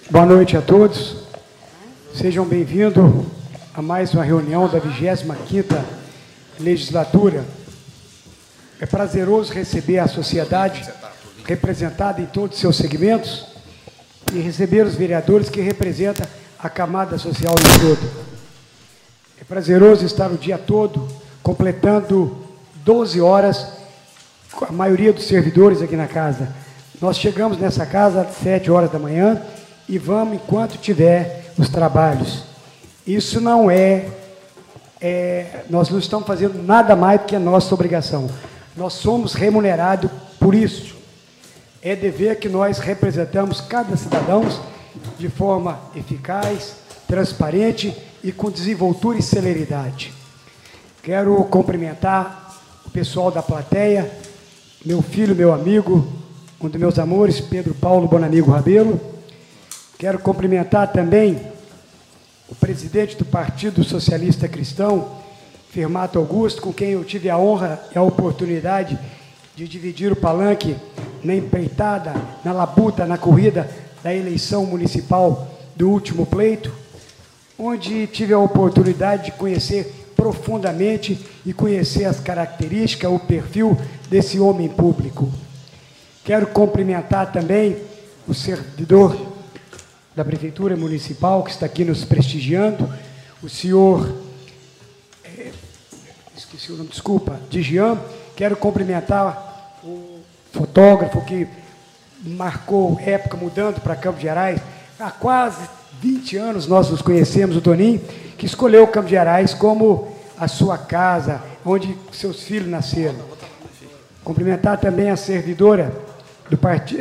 Boa noite a todos. Sejam bem-vindos a mais uma reunião da 25ª legislatura. É prazeroso receber a sociedade representada em todos os seus segmentos e receber os vereadores que representam a camada social no todo. É prazeroso estar o dia todo completando 12 horas com a maioria dos servidores aqui na casa. Nós chegamos nessa casa às 7 horas da manhã e vamos enquanto tiver os trabalhos. Isso não nós não estamos fazendo nada mais do que a nossa obrigação. Nós somos remunerados por isso. É dever que nós representamos cada cidadão de forma eficaz, transparente e com desenvoltura e celeridade. Quero cumprimentar o pessoal da plateia, meu filho, meu amigo, um dos meus amores, Pedro Paulo Bonamigo Rabelo. Quero cumprimentar também o presidente do Partido Socialista Cristão, Firmato Augusto, com quem eu tive a honra e a oportunidade de dividir o palanque na empreitada, na labuta, na corrida da eleição municipal do último pleito, onde tive a oportunidade de conhecer profundamente e conhecer as características, o perfil desse homem público. Quero cumprimentar também o servidor da Prefeitura Municipal, que está aqui nos prestigiando, o senhor, esqueci o nome, desculpa, Digian. Quero cumprimentar o fotógrafo que marcou época mudando para Campos Gerais. Há quase 20 anos nós nos conhecemos, o Toninho, que escolheu Campos Gerais como a sua casa, onde seus filhos nasceram. Cumprimentar também a servidora do partido,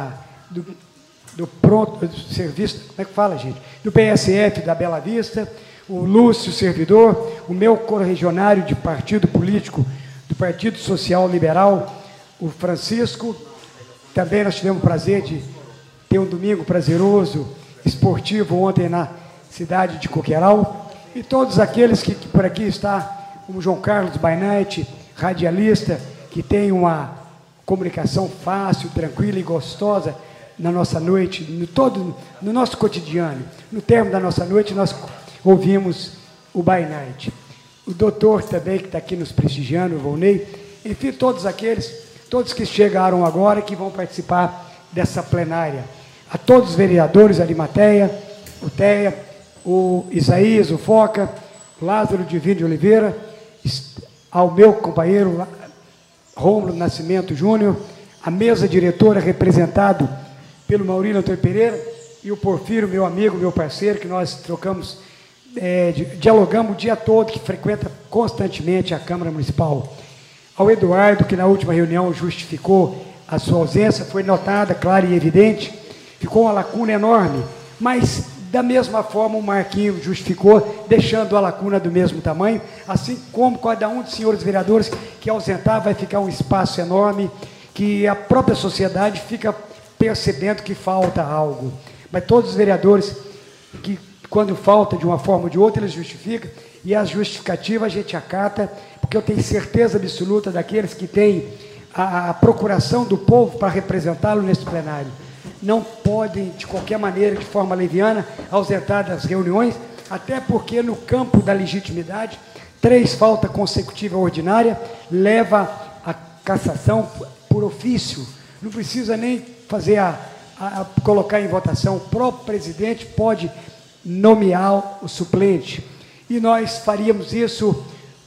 do pronto, do serviço, como é que fala, gente? Do PSF da Bela Vista, o Lúcio, servidor, o meu correligionário de partido político, do Partido Social Liberal, o Francisco. Também nós tivemos o prazer de ter um domingo prazeroso, esportivo, ontem na cidade de Coqueiral. E todos aqueles que por aqui está, como João Carlos Bainite, radialista, que tem uma comunicação fácil, tranquila e gostosa na nossa noite, no nosso cotidiano. No termo da nossa noite, nós ouvimos o Bainite. O doutor também, que está aqui nos prestigiando, o Volney. Enfim, todos que chegaram agora, que vão participar dessa plenária. A todos os vereadores, a Arimateia, o Teia, o Isaías, o Foca, o Lázaro Divino de Oliveira, ao meu companheiro Rômulo Nascimento Júnior, a mesa diretora representado pelo Maurino Antônio Pereira e o Porfírio, meu amigo, meu parceiro, que nós trocamos, dialogamos o dia todo, que frequenta constantemente a Câmara Municipal. Ao Eduardo, que na última reunião justificou a sua ausência, foi notada, clara e evidente, ficou uma lacuna enorme, mas da mesma forma o Marquinho justificou, deixando a lacuna do mesmo tamanho, assim como cada um dos senhores vereadores que ausentar vai ficar um espaço enorme, que a própria sociedade fica percebendo que falta algo. Mas todos os vereadores, que quando falta de uma forma ou de outra, eles justificam, e as justificativas a gente acata, porque eu tenho certeza absoluta daqueles que têm a procuração do povo para representá-lo nesse plenário. Não podem, de qualquer maneira, de forma leviana, ausentar das reuniões, até porque no campo da legitimidade, 3 faltas consecutivas ordinárias leva a cassação por ofício. Não precisa nem fazer colocar em votação. O próprio presidente pode nomear o suplente. E nós faríamos isso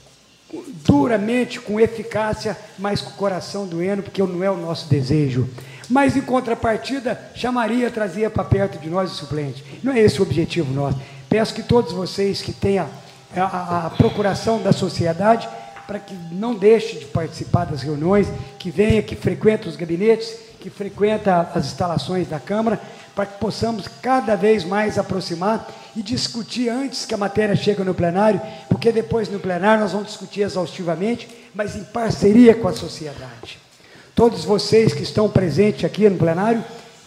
duramente, com eficácia, mas com o coração doendo, porque não é o nosso desejo. Mas, em contrapartida, chamaria, trazia para perto de nós o suplente. Não é esse o objetivo nosso. Peço que todos vocês que tenham a procuração da sociedade, para que não deixe de participar das reuniões, que venha, que frequente os gabinetes, que frequenta as instalações da Câmara, para que possamos cada vez mais aproximar e discutir antes que a matéria chegue no plenário, porque depois no plenário nós vamos discutir exaustivamente, mas em parceria com a sociedade. Todos vocês que estão presentes aqui no plenário,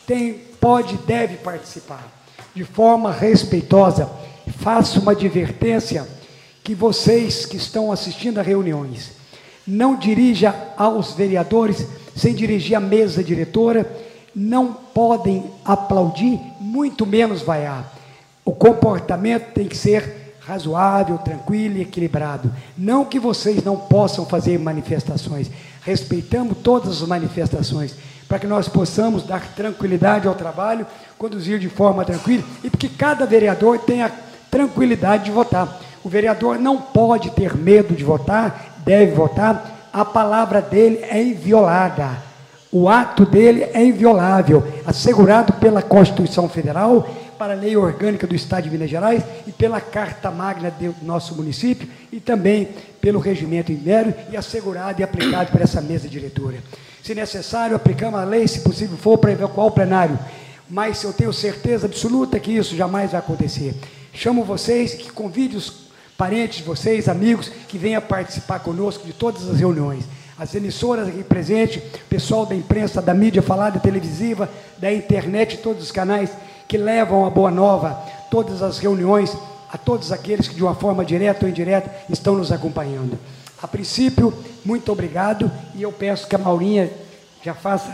pode e deve participar, de forma respeitosa. Faço uma advertência, que vocês que estão assistindo a reuniões, não dirija aos vereadores sem dirigir à mesa diretora não podem aplaudir, muito menos vaiar. O comportamento tem que ser razoável, tranquilo e equilibrado. Não que vocês não possam fazer manifestações. Respeitamos todas as manifestações, para que nós possamos dar tranquilidade ao trabalho, conduzir de forma tranquila, e porque cada vereador tenha tranquilidade de votar. O vereador não pode ter medo de votar, deve votar, a palavra dele é inviolada, o ato dele é inviolável, assegurado pela Constituição Federal, para a Lei Orgânica do Estado de Minas Gerais e pela Carta Magna do nosso município e também pelo Regimento Interno e assegurado e aplicado por essa mesa diretora. Se necessário, aplicamos a lei, se possível for, para evacuar o plenário, mas eu tenho certeza absoluta que isso jamais vai acontecer. Chamo vocês, que convide os parentes de vocês, amigos, que venham participar conosco de todas as reuniões. As emissoras aqui presentes, pessoal da imprensa, da mídia falada, televisiva, da internet, todos os canais que levam a boa nova, todas as reuniões, a todos aqueles que de uma forma direta ou indireta estão nos acompanhando. A princípio, muito obrigado, e eu peço que a Maurinha já faça,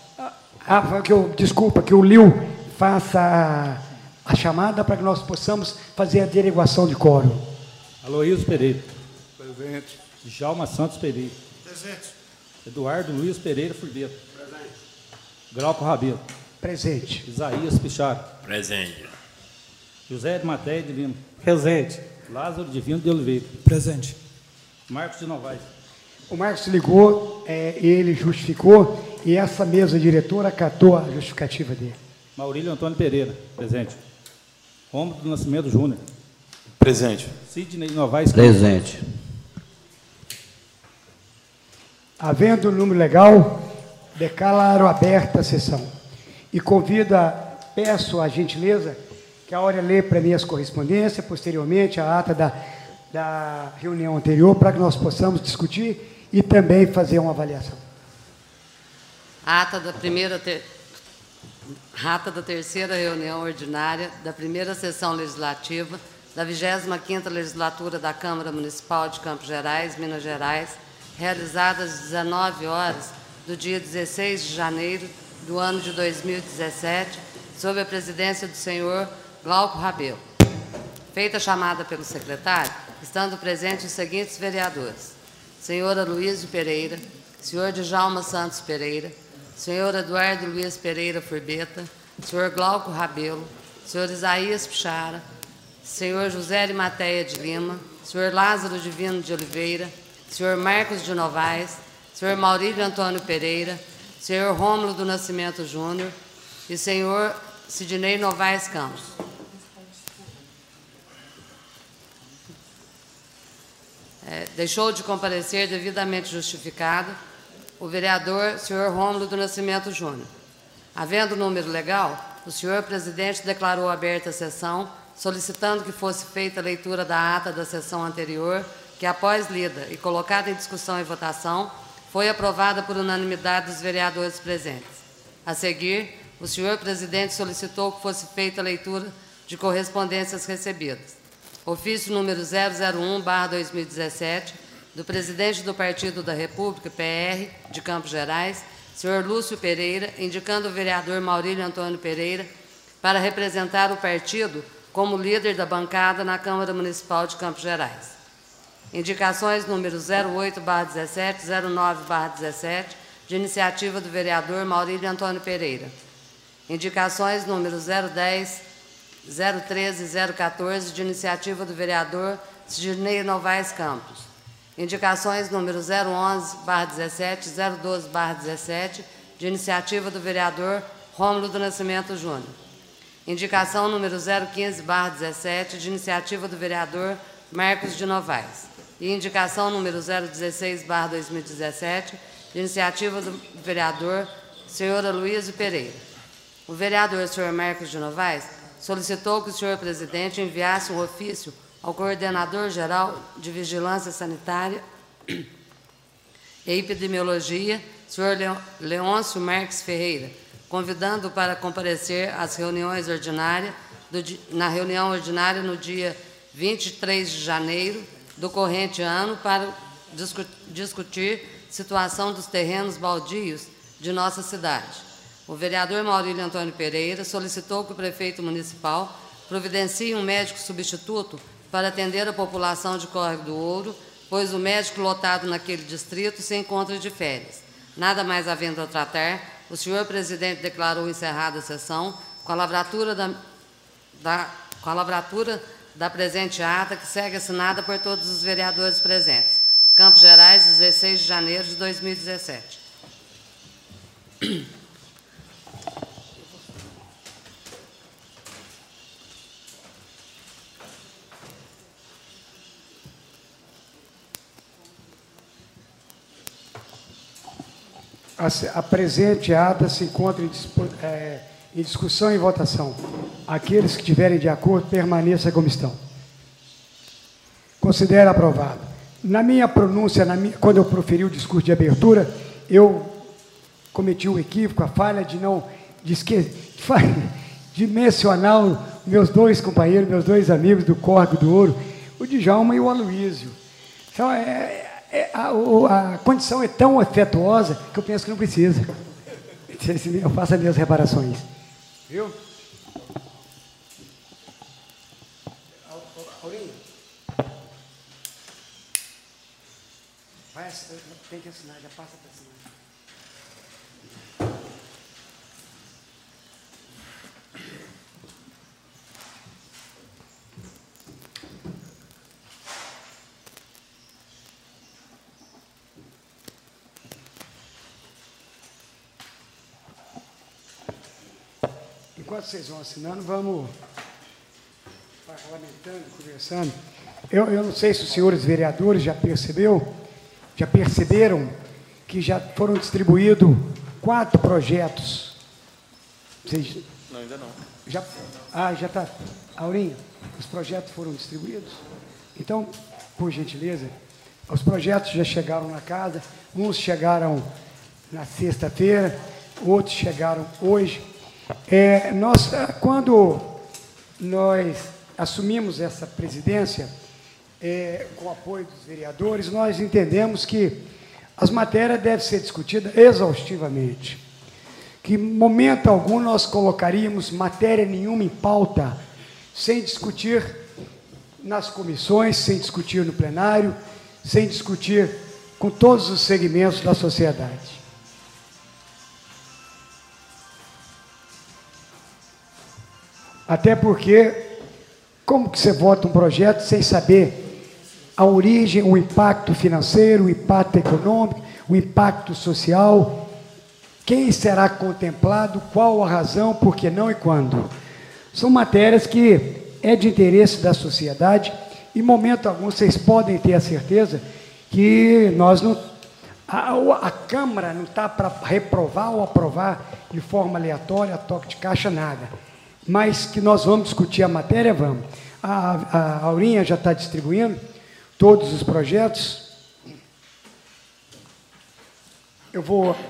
que o Lil faça a chamada para que nós possamos fazer a delegação de quórum. Aloísio Pereira. Presente. Djalma Santos Pereira. Presente. Eduardo Luiz Pereira Furbeto. Presente. Glauco Rabelo. Presente. Isaías Pichara. Presente. José de Matéia de Lima. Presente. Lázaro Divino de Oliveira. Presente. Marcos de Novaes. O Marcos ligou, ele justificou, e essa mesa diretora acatou a justificativa dele. Maurílio Antônio Pereira. Presente. Rômulo do Nascimento Júnior. Presente. Sidney Novaes. Presente. Havendo o número legal, declaro aberta a sessão. E peço a gentileza que a Áurea lê para mim as correspondências, posteriormente a ata da reunião anterior, para que nós possamos discutir e também fazer uma avaliação. Ata da terceira reunião ordinária da primeira sessão legislativa da 25ª legislatura da Câmara Municipal de Campos Gerais, Minas Gerais, realizada às 19 horas do dia 16 de janeiro do ano de 2017, sob a presidência do senhor Glauco Rabelo. Feita a chamada pelo secretário, estando presentes os seguintes vereadores: senhor Aloísio Pereira, senhor Djalma Santos Pereira, senhor Eduardo Luiz Pereira Furbeta, senhor Glauco Rabelo, senhor Isaías Pichara, senhor José de Matéia de Lima, senhor Lázaro Divino de Oliveira, senhor Marcos de Novaes, senhor Maurílio Antônio Pereira, senhor Rômulo do Nascimento Júnior e senhor Sidney Novaes Campos. Deixou de comparecer devidamente justificado o vereador senhor Rômulo do Nascimento Júnior. Havendo número legal, o senhor presidente declarou aberta a sessão, solicitando que fosse feita a leitura da ata da sessão anterior, que, após lida e colocada em discussão e votação, foi aprovada por unanimidade dos vereadores presentes. A seguir, o senhor presidente solicitou que fosse feita a leitura de correspondências recebidas. Ofício número 001/2017, do presidente do Partido da República, PR, de Campos Gerais, senhor Lúcio Pereira, indicando o vereador Maurílio Antônio Pereira para representar o partido como líder da bancada na Câmara Municipal de Campos Gerais. Indicações número 08/17, 09/17, de iniciativa do vereador Maurílio Antônio Pereira. Indicações número 010, 013 e 014, de iniciativa do vereador Sidney Novaes Campos. Indicações número 011/17, 012/17, de iniciativa do vereador Rômulo do Nascimento Júnior. Indicação número 015/17, de iniciativa do vereador Marcos de Novaes. E indicação número 016/2017, de iniciativa do vereador senhor Aloísio Pereira. O vereador senhor Marcos de Novaes solicitou que o senhor presidente enviasse um ofício ao coordenador-geral de Vigilância Sanitária e Epidemiologia, senhor Leôncio Marques Ferreira, convidando-o para comparecer às reuniões ordinárias, na reunião ordinária no dia 23 de janeiro do corrente ano para discutir situação dos terrenos baldios de nossa cidade. O vereador Maurílio Antônio Pereira solicitou que o prefeito municipal providencie um médico substituto para atender a população de Córrego do Ouro, pois o médico lotado naquele distrito se encontra de férias. Nada mais havendo a tratar, o senhor presidente declarou encerrada a sessão com a lavratura da presente ata, que segue assinada por todos os vereadores presentes. Campos Gerais, 16 de janeiro de 2017. A presente ata se encontra em discussão e votação. Aqueles que estiverem de acordo, permaneça como estão. Considero aprovado. Na minha pronúncia, quando eu proferi o discurso de abertura, eu cometi um equívoco, a falha de mencionar meus dois companheiros, meus dois amigos do Córrego do Ouro, o Djalma e o Aloísio. Então, a condição é tão afetuosa que eu penso que não precisa. Eu faço as minhas reparações. Viu? Aurinho? Tem que assinar, já passa para assinar. Enquanto vocês vão assinando, vamos parlamentando, conversando. Eu não sei se os senhores vereadores já perceberam que já foram distribuídos 4 projetos. Vocês... Não, ainda não. Já está. Aurinho, os projetos foram distribuídos? Então, por gentileza, os projetos já chegaram na casa, uns chegaram na sexta-feira, outros chegaram hoje. Quando nós assumimos essa presidência, com o apoio dos vereadores, nós entendemos que as matérias devem ser discutidas exaustivamente. Que, em momento algum, nós colocaríamos matéria nenhuma em pauta, sem discutir nas comissões, sem discutir no plenário, sem discutir com todos os segmentos da sociedade. Até porque, como que você vota um projeto sem saber a origem, o impacto financeiro, o impacto econômico, o impacto social, quem será contemplado, qual a razão, por que não e quando? São matérias que é de interesse da sociedade e, em momento algum, vocês podem ter a certeza que nós não... A Câmara não está para reprovar ou aprovar de forma aleatória, a toque de caixa, nada. Mas que nós vamos discutir a matéria, vamos. A Aurinha já está distribuindo todos os projetos. Eu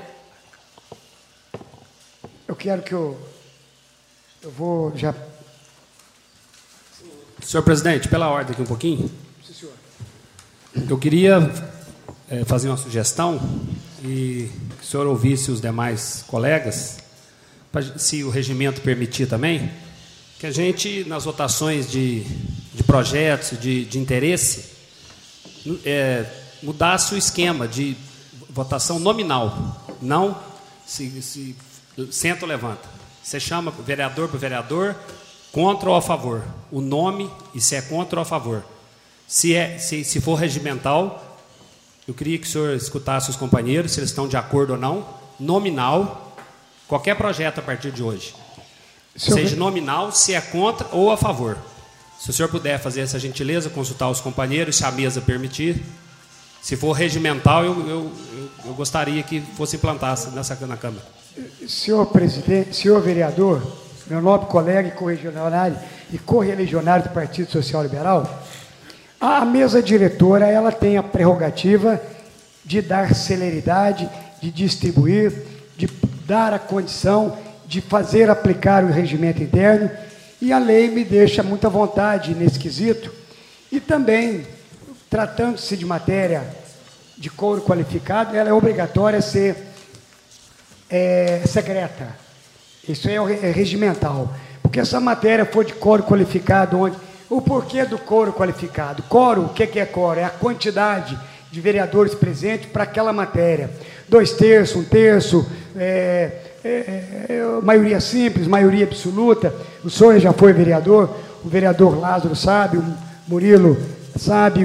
quero que eu vou já... Senhor presidente, pela ordem aqui um pouquinho. Sim, senhor. Eu queria fazer uma sugestão e que o senhor ouvisse os demais colegas, se o regimento permitir também, que a gente, nas votações de projetos, de interesse, mudasse o esquema de votação nominal, não se senta ou levanta. Você chama vereador por vereador, contra ou a favor, o nome e se é contra ou a favor. Se for regimental, eu queria que o senhor escutasse os companheiros, se eles estão de acordo ou não, nominal, qualquer projeto a partir de hoje. Seja nominal, se é contra ou a favor. Se o senhor puder fazer essa gentileza, consultar os companheiros, se a mesa permitir. Se for regimental, eu gostaria que fosse implantado na Câmara. Senhor presidente, senhor vereador, meu nobre colega e correligionário do Partido Social Liberal, a mesa diretora ela tem a prerrogativa de dar celeridade, de distribuir, de dar a condição de fazer aplicar o regimento interno, e a lei me deixa muita vontade nesse quesito. E também, tratando-se de matéria de coro qualificado, ela é obrigatória a ser secreta. Isso é regimental. Porque essa matéria foi de quórum qualificado, onde... O porquê do quórum qualificado? Quórum, o que é quórum? É a quantidade de vereadores presentes para aquela matéria. 2/3, 1/3, maioria simples, maioria absoluta. O senhor já foi vereador, o vereador Lázaro sabe, o Murilo sabe,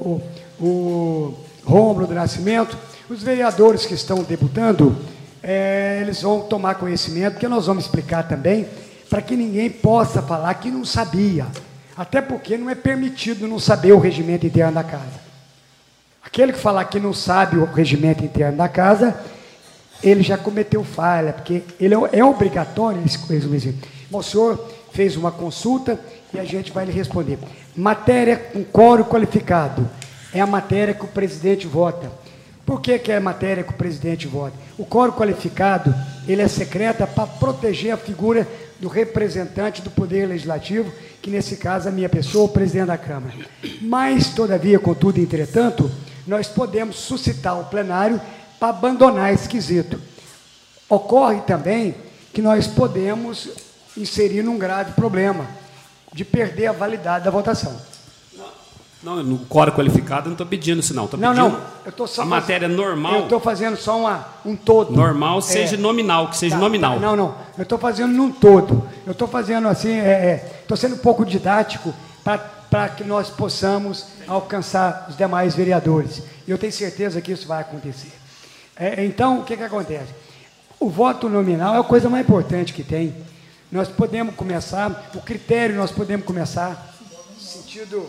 o Rômulo do Nascimento. Os vereadores que estão debutando, eles vão tomar conhecimento, que nós vamos explicar também, para que ninguém possa falar que não sabia. Até porque não é permitido não saber o regimento interno da casa. Aquele que falar que não sabe o regimento interno da casa, ele já cometeu falha, porque ele é obrigatório esse. O senhor fez uma consulta e a gente vai lhe responder. Matéria com quórum qualificado é a matéria que o presidente vota. Por que é a matéria que o presidente vota? O quórum qualificado, ele é secreto para proteger a figura do representante do Poder Legislativo, que nesse caso é a minha pessoa, o presidente da Câmara. Mas, todavia, contudo, entretanto, nós podemos suscitar o plenário para abandonar esse quesito. Ocorre também que nós podemos inserir num grave problema de perder a validade da votação. Não, no quórum qualificado eu não estou pedindo isso, não. Estou pedindo eu tô só a matéria normal. Eu estou fazendo só um todo. Normal, seja nominal, que seja nominal. Não. Eu estou fazendo num todo. Eu estou fazendo assim, estou sendo um pouco didático para que nós possamos alcançar os demais vereadores. E eu tenho certeza que isso vai acontecer. Então, o que acontece? O voto nominal é a coisa mais importante que tem. Nós podemos começar, o critério nós podemos começar no sentido...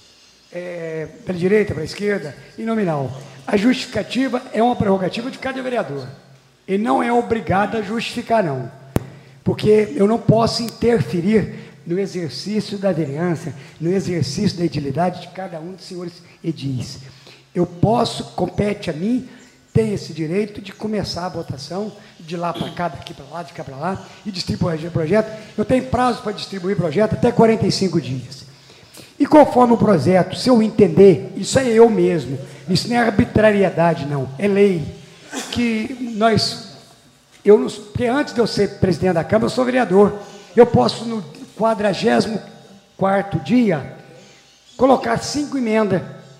pela direita, para a esquerda, e nominal. A justificativa é uma prerrogativa de cada vereador. Ele não é obrigado a justificar, não. Porque eu não posso interferir no exercício da vereança, no exercício da edilidade de cada um dos senhores edis. Eu posso, compete a mim, tem esse direito de começar a votação, de lá para cá, daqui para lá, de cá para lá, e distribuir projeto. Eu tenho prazo para distribuir projeto até 45 dias. E conforme o projeto, se eu entender, isso é eu mesmo, isso não é arbitrariedade, não, é lei, que porque antes de eu ser presidente da Câmara, eu sou vereador, eu posso no 44º dia, colocar 5 emendas,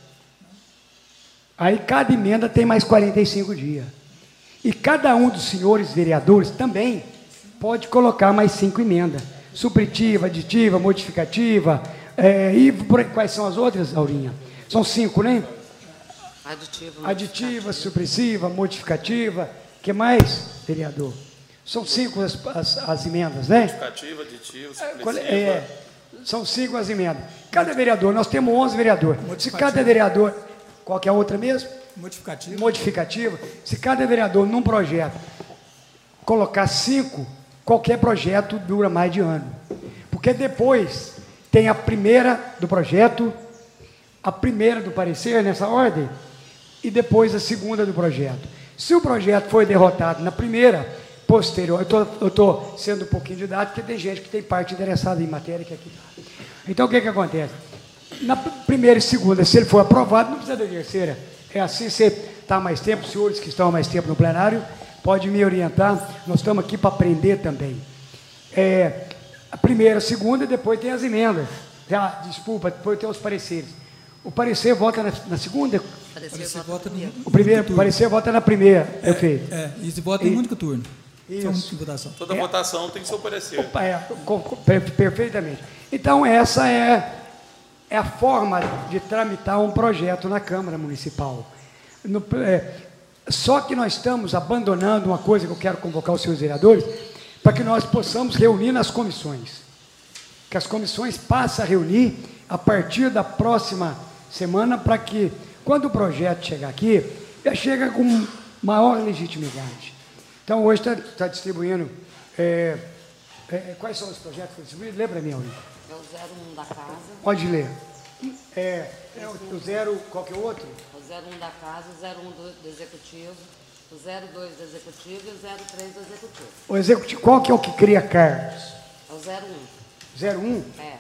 aí cada emenda tem mais 45 dias, e cada um dos senhores vereadores também pode colocar mais 5 emendas, supritiva, aditiva, modificativa. Quais são as outras, Aurinha? São 5, né? Aditiva, supressiva, modificativa. O que mais, vereador? São 5 as emendas, né? Modificativa, aditiva, supressiva. São 5 as emendas. Cada vereador, nós temos 11 vereadores. Se cada vereador... Qual que é a outra mesmo? Modificativa. Se cada vereador, num projeto, colocar 5, qualquer projeto dura mais de ano. Porque depois... Tem a primeira do projeto, a primeira do parecer, nessa ordem, e depois a segunda do projeto. Se o projeto foi derrotado na primeira, posterior, eu estou sendo um pouquinho didático, porque tem gente que tem parte interessada em matéria que aqui está. Então, o que acontece? Na primeira e segunda, se ele for aprovado, não precisa da terceira. É assim, você está mais tempo, os senhores que estão há mais tempo no plenário, pode me orientar, nós estamos aqui para aprender também. A primeira, a segunda, e depois tem as emendas. Desculpa, depois tem os pareceres. O parecer vota na segunda? Parecer vota no O primeiro parecer vota na primeira, perfeito. E se vota em um único turno. Isso. Votação. Toda votação tem seu parecer. Perfeitamente. Então, essa é a forma de tramitar um projeto na Câmara Municipal. Só que nós estamos abandonando uma coisa que eu quero convocar os senhores vereadores, para que nós possamos reunir nas comissões. Que as comissões passem a reunir a partir da próxima semana, para que, quando o projeto chegar aqui, já chega com maior legitimidade. Então, hoje está distribuindo... quais são os projetos que foram distribuídos? Lembra, minha Aurinha? É o 01 da casa. Pode ler. O 0, qual que é o outro? O 01 da casa, o 01 do executivo, o 02 do executivo e o 03 do executivo. O executivo, qual que é o que cria cargos? É o 01. 01? É.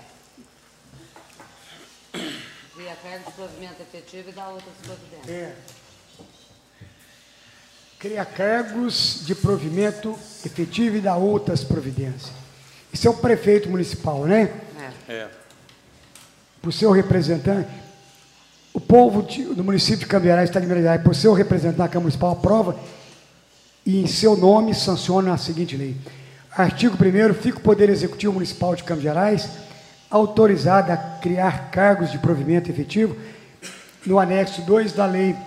Cria cargo de provimento efetivo e dá outras providências. criar cargos de provimento efetivo e dar outras providências. Isso é o prefeito municipal, né? É. Por seu representante, o povo do município de Campinas está liberado, por seu representante na Câmara Municipal, aprova e em seu nome sanciona a seguinte lei. Artigo 1º, fica o Poder Executivo Municipal de Campos Gerais autorizado a criar cargos de provimento efetivo no anexo 2 da Lei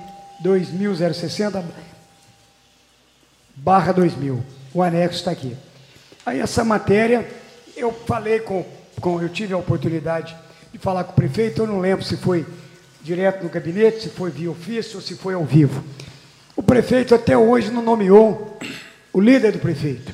2060/2000. O anexo está aqui. Aí essa matéria, eu falei eu tive a oportunidade de falar com o prefeito, eu não lembro se foi direto no gabinete, se foi via ofício ou se foi ao vivo. O prefeito até hoje não nomeou o líder do prefeito.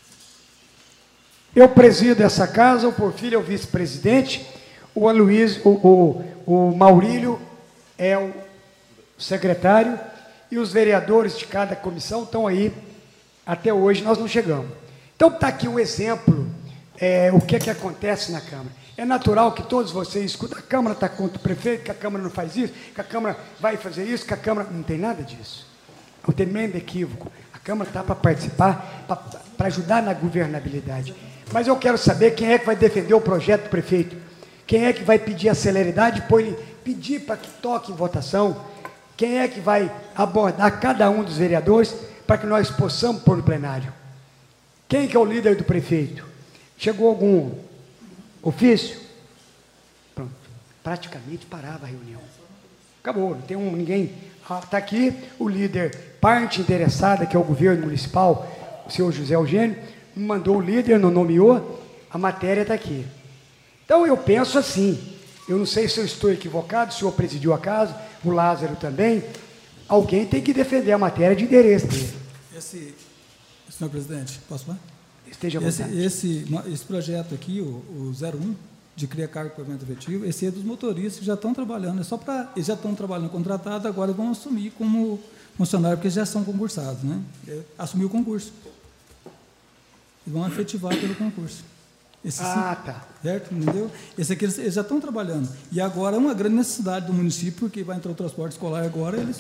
Eu presido essa casa, o Porfírio é o vice-presidente, o Aloysio, o Maurílio é o secretário e os vereadores de cada comissão estão aí. Até hoje nós não chegamos. Então está aqui um exemplo, o que é que acontece na Câmara. É natural que todos vocês escutem, a Câmara está contra o prefeito, que a Câmara não faz isso, que a Câmara vai fazer isso, que a Câmara... Não tem nada disso. Não tem nem equívoco. A Câmara está para participar, para ajudar na governabilidade. Mas eu quero saber quem é que vai defender o projeto do prefeito. Quem é que vai pedir a celeridade, pedir para que toque em votação. Quem é que vai abordar cada um dos vereadores para que nós possamos pôr no plenário. Quem que é o líder do prefeito? Chegou algum ofício? Pronto. Praticamente parava a reunião. Acabou, não tem ninguém. Está aqui o líder, parte interessada, que é o governo municipal, o senhor José Eugênio, me mandou o líder, não nomeou, a matéria está aqui. Então eu penso assim, eu não sei se eu estou equivocado, o senhor presidiu a casa, o Lázaro também, alguém tem que defender a matéria de endereço dele. Senhor presidente, posso falar? Esteja à vontade. Esse projeto aqui, o 01, de criar cargo de provimento efetivo, esse é dos motoristas que já estão trabalhando, eles já estão trabalhando contratado, agora vão assumir como funcionário, porque já são concursados, né? Assumir o concurso. E vão efetivar pelo concurso. Tá. Certo? Entendeu? Esse aqui eles já estão trabalhando. E agora é uma grande necessidade do município, porque vai entrar o transporte escolar agora, eles...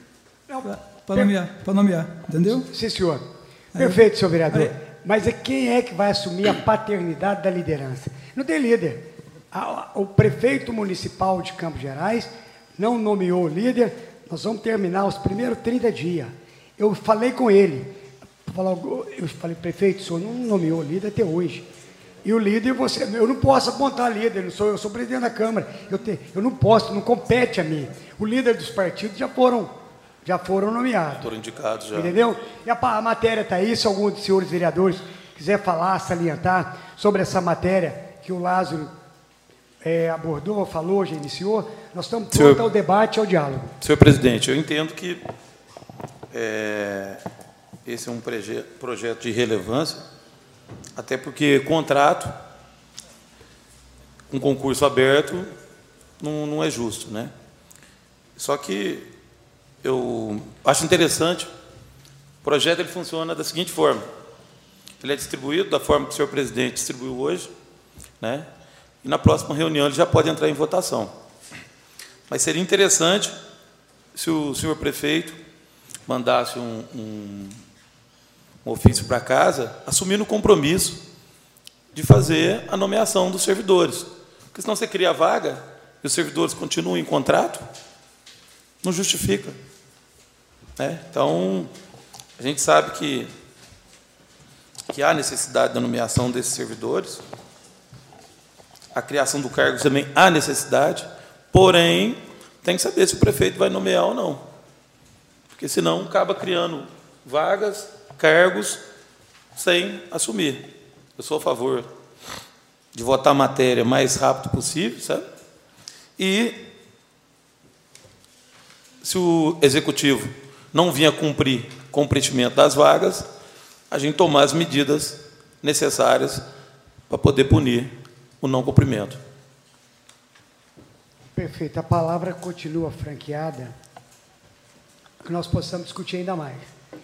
Para nomear, entendeu? Sim, senhor. Perfeito, senhor vereador. Mas quem é que vai assumir a paternidade da liderança? Não tem líder. O prefeito municipal de Campos Gerais não nomeou o líder. Nós vamos terminar os primeiros 30 dias. Eu falei com ele. Eu falei, prefeito, o senhor não nomeou o líder até hoje. E o líder, eu não posso apontar líder, eu sou presidente da Câmara. Eu não posso, não compete a mim. O líder dos partidos já foram nomeados. Foram indicados já. Entendeu? E a matéria está aí, se algum dos senhores vereadores quiser falar, salientar sobre essa matéria que o Lázaro abordou, falou, já iniciou, nós estamos prontos ao debate, ao diálogo. Senhor presidente, eu entendo que esse é um projeto de relevância, até porque contrato com concurso aberto não é justo, né? Só que eu acho interessante, o projeto ele funciona da seguinte forma, ele é distribuído da forma que o senhor presidente distribuiu hoje, né? E na próxima reunião ele já pode entrar em votação. Mas seria interessante se o senhor prefeito mandasse um ofício para casa, assumindo o compromisso de fazer a nomeação dos servidores. Porque senão você cria a vaga e os servidores continuam em contrato, não justifica. Então, a gente sabe que há necessidade da nomeação desses servidores, a criação do cargo também há necessidade, porém, tem que saber se o prefeito vai nomear ou não. Porque senão acaba criando vagas, cargos, sem assumir. Eu sou a favor de votar a matéria o mais rápido possível, sabe? E, se o executivo não vinha cumprir com o preenchimento das vagas, a gente tomar as medidas necessárias para poder punir o não cumprimento. Perfeito. A palavra continua franqueada, que nós possamos discutir ainda mais.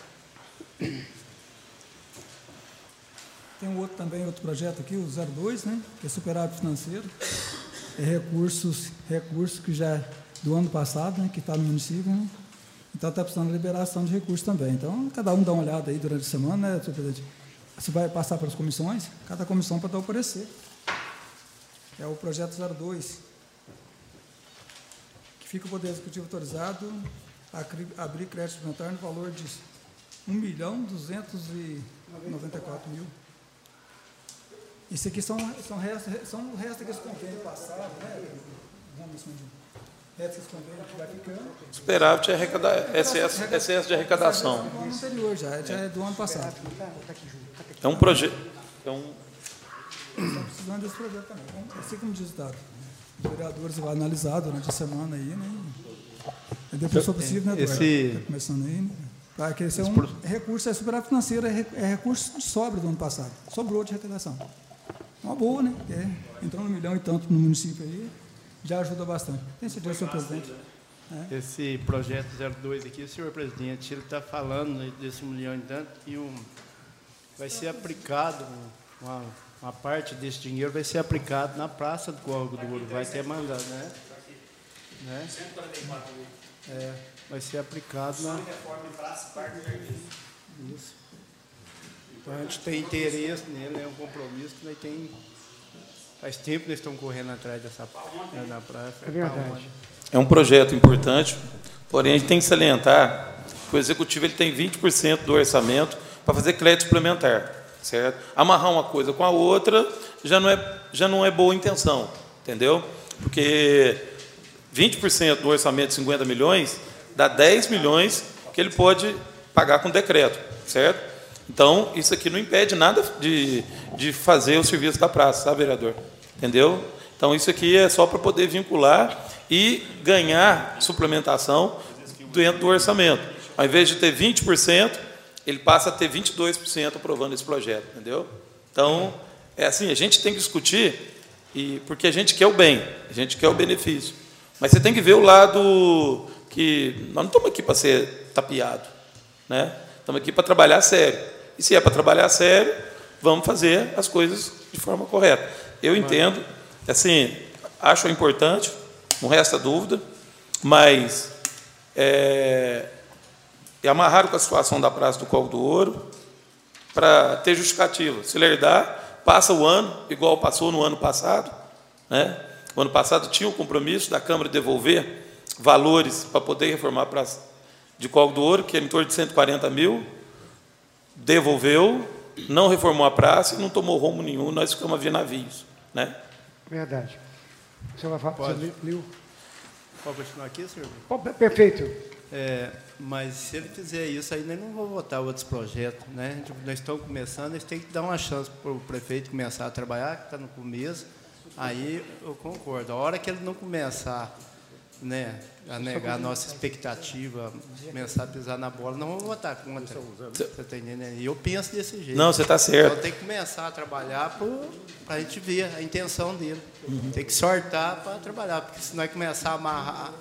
Tem outro projeto aqui, o 02, né, que é superávit financeiro, recursos que já do ano passado, né, que está no município, né, Então, está precisando de liberação de recursos também. Então, cada um dá uma olhada aí durante a semana, né, senhor presidente? Você vai passar pelas comissões, cada comissão para dar o parecer. É o projeto 02, que fica o Poder Executivo autorizado a abrir crédito suplementar no valor de R$1.294.000. Isso aqui são o resto que esse convênio passado, né? Esse convênio que vai ficando. Superávit é excesso de arrecadação. No ano anterior já é do ano passado. É um projeto. Estamos precisando desse projeto também. Assim como diz o Estado. Os vereadores vão analisar durante a semana aí, né? E depois, se for possível, né, Eduardo? Está começando aí, né? Para que esse é um recurso, é superávit financeiro, é recurso de sobra do ano passado. Sobrou de arrecadação. Uma boa, né? Entrou 1 milhão e tanto no município aí, já ajuda bastante. Tem certeza, senhor presidente? Esse projeto 02 aqui, senhor presidente, ele está falando desse 1 milhão e tanto e vai ser aplicado, uma parte desse dinheiro vai ser aplicado na Praça do Córrego do Ouro, vai ter mandado, né? Vai ser aplicado na... Isso. Então, a gente tem interesse nele, é um compromisso que nós tem... Faz tempo que nós estamos correndo atrás dessa na praça. É verdade. É um projeto importante, porém a gente tem que salientar que o Executivo ele tem 20% do orçamento para fazer crédito suplementar, certo? Amarrar uma coisa com a outra já não é boa intenção, entendeu? Porque 20% do orçamento de 50 milhões dá 10 milhões que ele pode pagar com decreto, certo? Então, isso aqui não impede nada de fazer o serviço da praça, tá, vereador? Entendeu? Então, isso aqui é só para poder vincular e ganhar suplementação dentro do orçamento. Ao invés de ter 20%, ele passa a ter 22% aprovando esse projeto, entendeu? Então, é assim, a gente tem que discutir, porque a gente quer o bem, a gente quer o benefício. Mas você tem que ver o lado que nós não estamos aqui para ser tapeado, né? Estamos aqui para trabalhar sério. E se é para trabalhar sério, vamos fazer as coisas de forma correta. Eu entendo, assim, acho importante, não resta dúvida, mas amarraram com a situação da Praça do Córrego do Ouro para ter justificativa. Se ele herdar, passa o ano, igual passou no ano passado, né? O ano passado tinha o compromisso da Câmara de devolver valores para poder reformar a Praça de Córrego do Ouro, que é em torno de 140 mil, devolveu, não reformou a praça e não tomou rumo nenhum, nós ficamos a ver navios, né? Verdade. O senhor vai falar? Pode. Liu? Pode continuar aqui, senhor? Perfeito. Mas se ele fizer isso, aí nós não vamos votar outros projetos, né? Nós estamos começando, nós temos que dar uma chance para o prefeito começar a trabalhar, que está no começo, aí eu concordo. A hora que ele não começar, né, a negar a nossa expectativa, começar a pisar na bola, não vamos votar contra. Você está entendendo? E eu penso desse jeito. Não, você está certo. Então tem que começar a trabalhar para a gente ver a intenção dele. Tem que sortar para trabalhar, porque se nós começar a amarrar,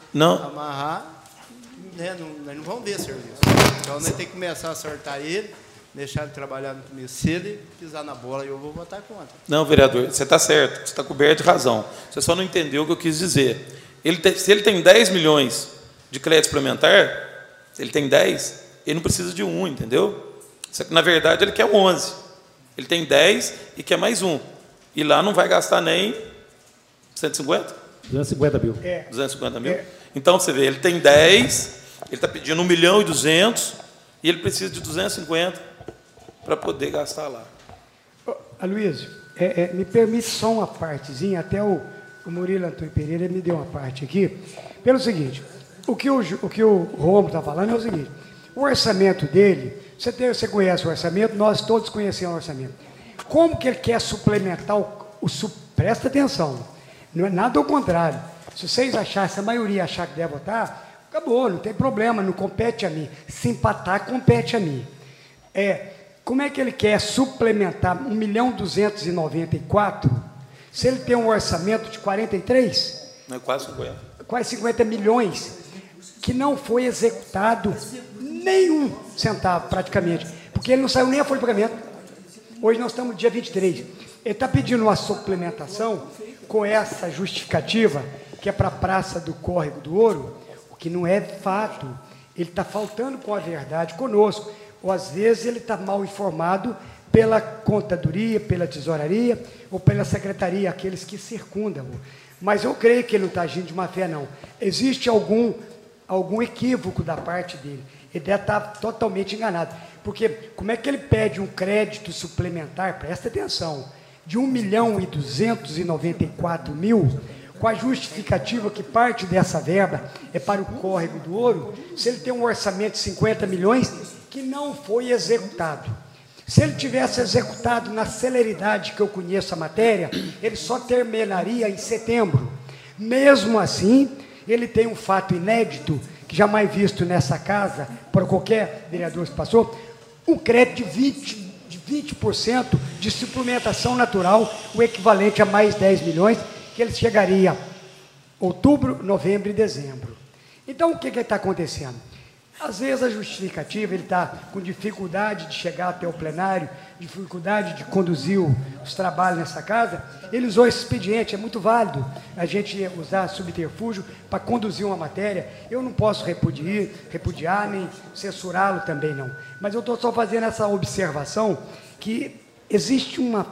né, nós não vamos ver serviço. Então nós temos que começar a sortar ele, deixar ele trabalhar no começo. Se ele pisar na bola, eu vou votar contra. Não, vereador, você está certo, você está coberto de razão. Você só não entendeu o que eu quis dizer. Se ele tem 10 milhões de crédito suplementar, se ele tem 10, ele não precisa de 1, entendeu? Só que, na verdade, ele quer 11. Ele tem 10 e quer mais 1. E lá não vai gastar nem 150? 250 mil. 250 mil? Então, você vê, ele tem 10, ele está pedindo 1.200.000 e ele precisa de 250 para poder gastar lá. Aloysio, me permite só uma partezinha, até o Murilo Antônio Pereira me deu uma parte aqui, pelo seguinte, o que o Romulo está falando é o seguinte, o orçamento dele, você conhece o orçamento, nós todos conhecemos o orçamento. Como que ele quer suplementar presta atenção, não é nada ao contrário. Se vocês acharem, se a maioria achar que deve votar, acabou, não tem problema, não compete a mim. Se empatar, compete a mim. Como é que ele quer suplementar 1.294.000, se ele tem um orçamento de 43? Não é quase 50. Quase 50 milhões, que não foi executado nenhum centavo, praticamente, porque ele não saiu nem a folha de pagamento. Hoje nós estamos no dia 23. Ele está pedindo uma suplementação com essa justificativa, que é para a Praça do Córrego do Ouro, o que não é fato. ele está faltando com a verdade conosco, ou às vezes ele está mal informado pela contadoria, pela tesouraria, ou pela secretaria, aqueles que circundam. Mas eu creio que ele não está agindo de má fé, não. Existe algum equívoco da parte dele. Ele deve estar totalmente enganado. Porque como é que ele pede um crédito suplementar, presta atenção, de 1.294.000, com a justificativa que parte dessa verba é para o córrego do ouro, se ele tem um orçamento de 50 milhões que não foi executado. Se ele tivesse executado na celeridade que eu conheço a matéria, ele só terminaria em setembro. Mesmo assim, ele tem um fato inédito, que jamais visto nessa casa, por qualquer vereador que passou, um crédito de 20% de suplementação natural, o equivalente a mais 10 milhões, que ele chegaria outubro, novembro e dezembro. Então, o que está acontecendo? Às vezes a justificativa, ele está com dificuldade de chegar até o plenário, dificuldade de conduzir os trabalhos nessa casa, ele usou esse expediente, é muito válido a gente usar subterfúgio para conduzir uma matéria. Eu não posso repudiar nem censurá-lo também não, mas eu estou só fazendo essa observação que existe um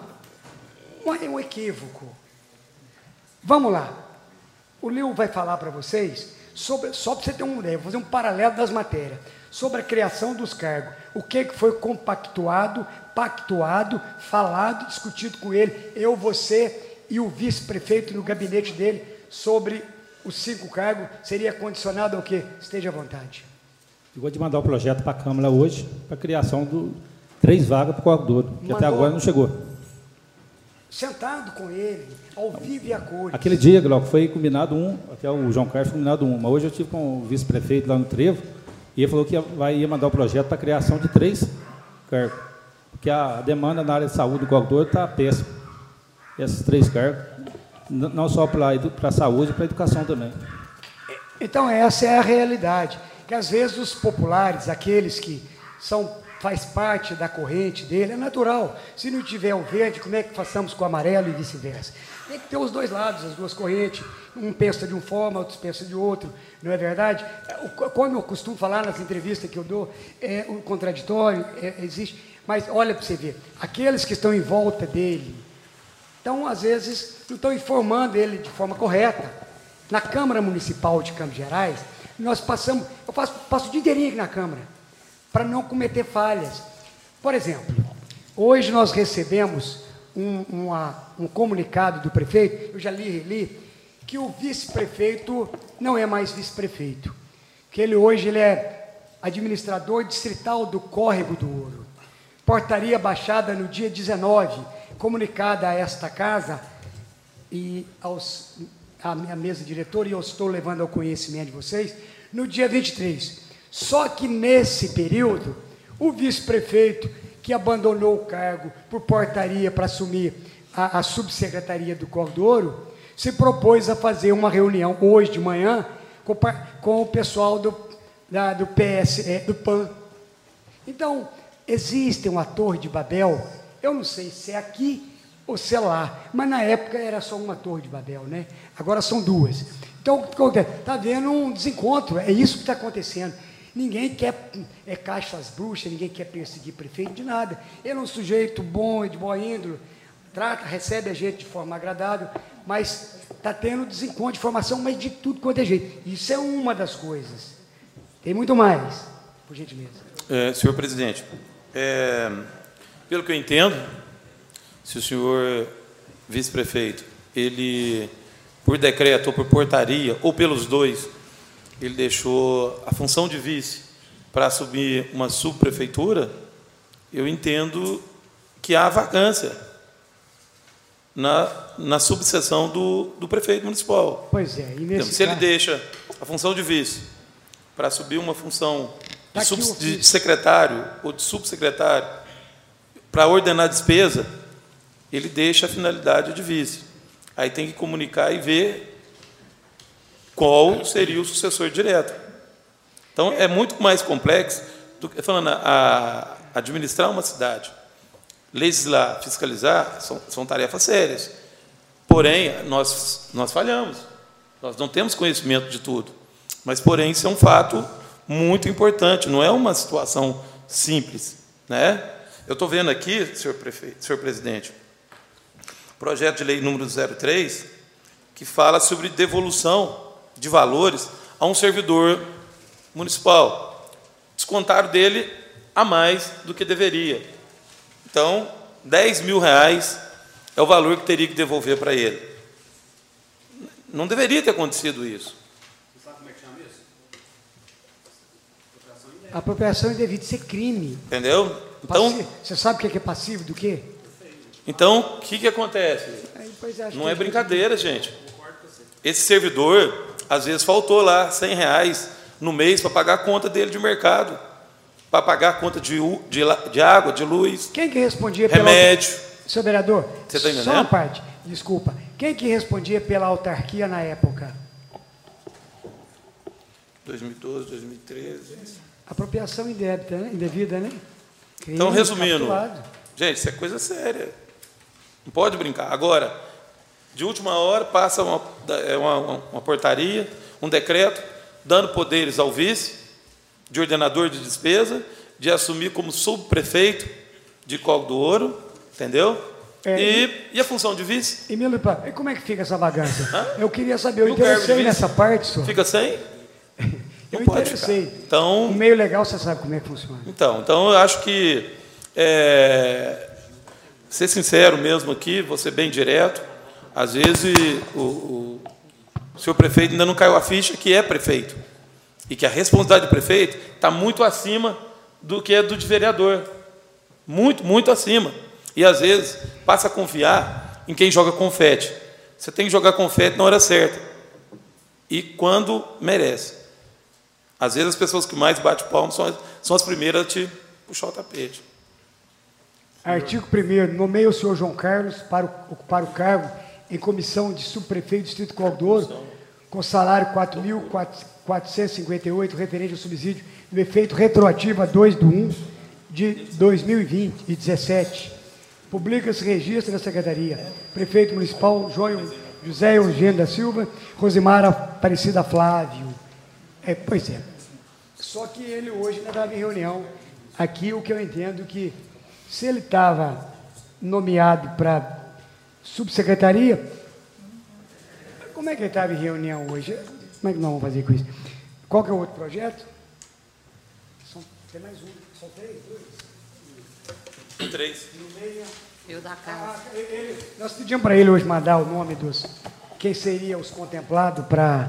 equívoco. Vamos lá, o Leo vai falar para vocês, só para você ter uma ideia, vou fazer um paralelo das matérias, sobre a criação dos cargos, o que foi compactuado, pactuado, falado, discutido com ele, eu, você e o vice-prefeito no gabinete dele, sobre os 5 cargos, seria condicionado ao quê? Esteja à vontade. Eu vou te mandar o projeto para a Câmara hoje, para a criação de 3 vagas para o corredor, que até agora não chegou. Sentado com ele, ao vivo e a cores. Aquele dia, Glauco, foi combinado até o João Carlos foi combinado mas hoje eu estive com o vice-prefeito lá no Trevo, e ele falou que ia mandar o projeto para a criação de 3 cargos, porque a demanda na área de saúde do corredor está péssima. Esses 3 cargos, não só para a saúde, para a educação também. Então, essa é a realidade, que às vezes os populares, aqueles que faz parte da corrente dele, é natural. Se não tiver o verde, como é que façamos com o amarelo e vice-versa? Tem que ter os dois lados, as duas correntes. Um pensa de uma forma, outro pensa de outro. Não é verdade? Como eu costumo falar nas entrevistas que eu dou, o contraditório existe. Mas olha para você ver, aqueles que estão em volta dele, então, às vezes, não estão informando ele de forma correta. Na Câmara Municipal de Campos Gerais, nós eu passo o dia inteirinho aqui na Câmara, para não cometer falhas. Por exemplo, hoje nós recebemos um comunicado do prefeito, eu já li, que o vice-prefeito não é mais vice-prefeito, que hoje ele é administrador distrital do Córrego do Ouro. Portaria baixada no dia 19, comunicada a esta casa e à minha mesa diretora, e eu estou levando ao conhecimento de vocês, no dia 23. Só que nesse período, o vice-prefeito, que abandonou o cargo por portaria para assumir a subsecretaria do Córrego do Ouro, se propôs a fazer uma reunião hoje de manhã com o pessoal do PAN. Então, existe uma torre de Babel, eu não sei se é aqui ou se é lá, mas na época era só uma torre de Babel, né? Agora são 2. Então, está havendo um desencontro, é isso que está acontecendo. Ninguém quer caixa às bruxas, ninguém quer perseguir prefeito de nada. Ele é um sujeito bom e de boa índole, recebe a gente de forma agradável, mas está tendo desencontro de formação, mas de tudo quanto é jeito. Isso é uma das coisas. Tem muito mais, por gentileza. Senhor presidente, pelo que eu entendo, se o senhor vice-prefeito, ele, por decreto ou por portaria, ou pelos dois, ele deixou a função de vice para assumir uma subprefeitura, eu entendo que há vacância na subseção do prefeito municipal. Pois é. E então, se ele deixa a função de vice para assumir uma função de secretário ou de subsecretário para ordenar despesa, ele deixa a finalidade de vice. Aí tem que comunicar e ver qual seria o sucessor direto. Então, é muito mais complexo do que, falando, administrar uma cidade, legislar, fiscalizar, são tarefas sérias. Porém, nós falhamos. Nós não temos conhecimento de tudo. Mas, porém, isso é um fato muito importante, não é uma situação simples, né? Eu estou vendo aqui, senhor prefeito, senhor presidente, projeto de lei número 03, que fala sobre devolução de valores a um servidor municipal. Descontaram dele a mais do que deveria. Então, R$10.000 é o valor que teria que devolver para ele. Não deveria ter acontecido isso. Você sabe como é que chama isso? Apropriação indevida, isso é crime. Entendeu? Então, você sabe o que é passivo do quê? então o que acontece? Não é brincadeira, gente. Esse servidor, às vezes, faltou lá R$100 no mês para pagar a conta dele de mercado, para pagar a conta de água, de luz, Quem que respondia remédio. Seu vereador, Você está entendendo? só uma parte, desculpa. Quem que respondia pela autarquia na época? 2012, 2013. Apropriação indevida, né? Crime, Então, resumindo, capturado. gente, isso é coisa séria. Não pode brincar. Agora, de última hora, passa uma portaria, um decreto, dando poderes ao vice, de ordenador de despesa, de assumir como subprefeito de Córrego do Ouro, entendeu? E a função de vice? Emílio, e como é que fica essa bagunça? Hã? Eu queria saber, eu No cargo de interessei vice? nessa parte, senhor. Fica sem? Eu Não pode interessei. ficar. Então, O meio legal, você sabe como é que funciona. Então eu acho que, ser sincero mesmo aqui, vou ser bem direto, às vezes o senhor prefeito ainda não caiu a ficha que é prefeito, e que a responsabilidade do prefeito está muito acima do que é do de vereador, muito, muito acima, e às vezes passa a confiar em quem joga confete. Você tem que jogar confete na hora certa, e quando merece. Às vezes as pessoas que mais batem palmas são as primeiras a te puxar o tapete. Artigo 1º. Nomeia o senhor João Carlos para ocupar o cargo em comissão de subprefeito do Distrito Córrego do Ouro, com salário R$ 4.458, referente ao subsídio, no efeito retroativo a 2/1 de 2017. Publica-se registro da Secretaria. Prefeito Municipal José Eugênio da Silva, Rosimara Aparecida Flávio. Pois é. Só que ele hoje ainda estava em reunião. Aqui o que eu entendo que, se ele estava nomeado para subsecretaria, como é que ele estava em reunião hoje? Como é que nós vamos fazer com isso? Qual que é o outro projeto? Tem mais um. São 3? 3. Eu da casa. Nós pedimos para ele hoje mandar o nome dos... Quem seria os contemplados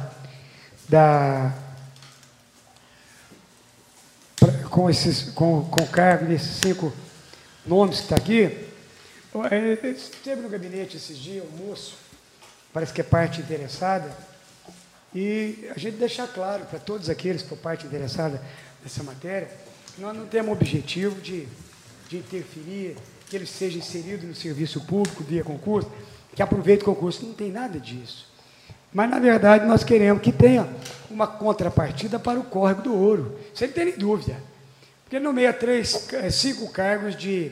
com o cargo desses 5 nomes que está aqui. Esteve no gabinete esses dias, um moço, parece que é parte interessada, e a gente deixar claro para todos aqueles que são parte interessada nessa matéria, que nós não temos objetivo de interferir, que ele seja inserido no serviço público via concurso, que aproveite o concurso, não tem nada disso. Mas, na verdade, nós queremos que tenha uma contrapartida para o Córrego do Ouro, sem ter nem dúvida. Porque nomeia 5 cargos de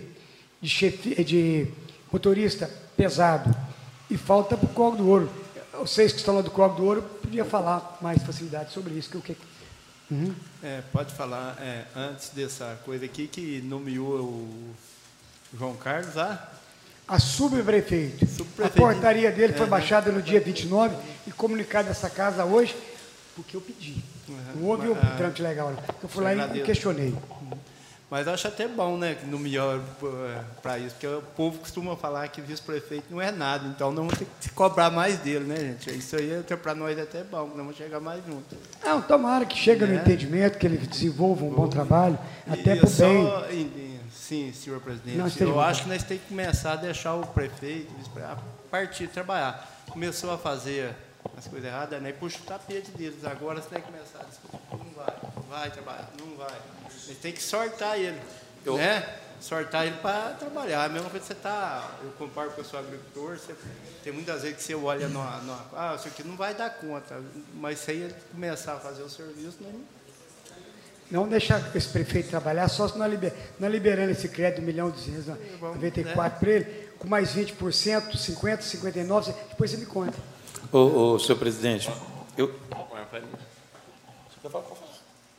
motorista pesado e falta para o Córrego do Ouro. Vocês que estão lá do Córrego do Ouro podiam falar mais facilidade sobre isso. Pode falar, antes dessa coisa aqui, que nomeou o João Carlos lá? A subprefeito. A portaria dele foi baixada no dia 29 e comunicada nessa casa hoje, porque eu pedi. Não houve o trâmite legal. Eu fui lá e questionei. Mas eu acho até bom, né, que nomeou para isso, porque o povo costuma falar que vice-prefeito não é nada, então não vamos ter que cobrar mais dele, né, gente? Isso aí para nós é até bom, não vamos chegar mais junto. Não, tomara que chegue no entendimento, que ele desenvolva um bom trabalho, até para o bem. Sim, senhor presidente. Eu acho que nós temos que começar a deixar o prefeito a partir trabalhar. Começou a fazer as coisas erradas, né? Puxa o tapete deles. Agora você tem que começar a discutir. Não vai trabalhar, não vai. A gente tem que sortar ele, né? Sortar ele para trabalhar. A mesma coisa que eu comparo com o seu agricultor, tem muitas vezes que você olha isso aqui não vai dar conta, mas se ele começar a fazer o serviço, não deixar esse prefeito trabalhar, só se nós liberando esse crédito de R$ 1.294 para ele, com mais 20%, 50%, 59%, depois você me conta. Senhor presidente,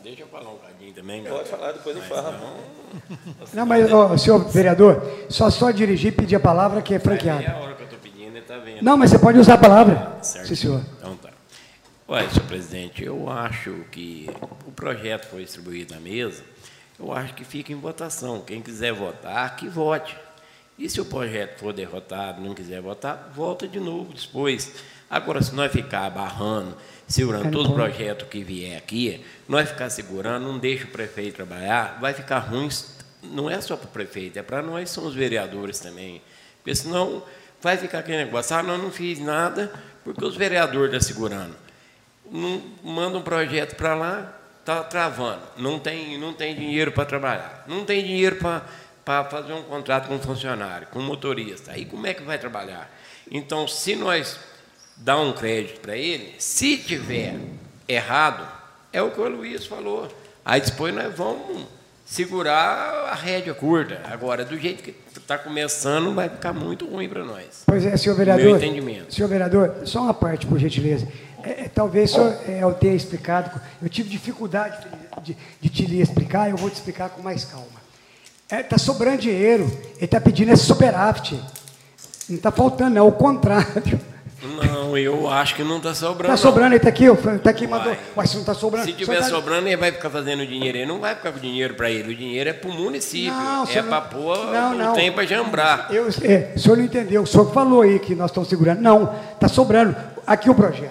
deixa eu falar um cadinho também. Pode falar, depois eu falo. Não, mas, senhor vereador, só dirigir e pedir a palavra que é franqueado. É a hora que eu estou pedindo, ele está vendo. Não, mas você pode usar a palavra. Certo. Sim, senhor. Então tá. Olha, senhor presidente, eu acho que o projeto foi distribuído na mesa, eu acho que fica em votação. Quem quiser votar, que vote. E se o projeto for derrotado, não quiser votar, volta de novo depois. Agora, se nós ficar barrando, segurando todo o projeto que vier aqui, nós ficar segurando, não deixa o prefeito trabalhar, vai ficar ruim, não é só para o prefeito, é para nós, são os vereadores também. Porque senão vai ficar aquele negócio, nós não fiz nada porque os vereadores estão segurando. Não, manda um projeto para lá, está travando, não tem dinheiro para trabalhar, não tem dinheiro para fazer um contrato com um funcionário, com um motorista. Aí como é que vai trabalhar? Então, se nós dar um crédito para ele, se tiver errado, é o que o Luiz falou. Aí depois nós vamos segurar a rédea curta. Agora, do jeito que está começando, vai ficar muito ruim para nós. Pois é, senhor vereador. Meu entendimento. Senhor vereador, só uma parte, por gentileza. Talvez eu tenha explicado, eu tive dificuldade de te lhe explicar, eu vou te explicar com mais calma. Está sobrando dinheiro, ele está pedindo esse superávit. Não está faltando, não, ao contrário. Não, eu acho que não está sobrando. Está sobrando, ele está aqui, mandou. Mas se não está sobrando. Se tiver sobrando, ele vai ficar fazendo dinheiro. Ele não vai ficar com dinheiro para ele. O dinheiro é para o município. Não, é para pôr, não tem para jambrar. O senhor não entendeu. O senhor falou aí que nós estamos segurando. Não, está sobrando. Aqui o projeto.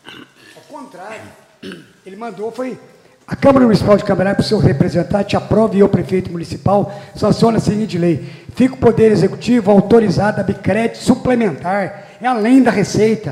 Ao contrário, ele mandou, foi. A Câmara Municipal de Cambará, para o seu representante, aprova e eu, prefeito municipal, sanciona a seguinte lei. Fica o Poder Executivo autorizado a abrir crédito suplementar. É além da receita.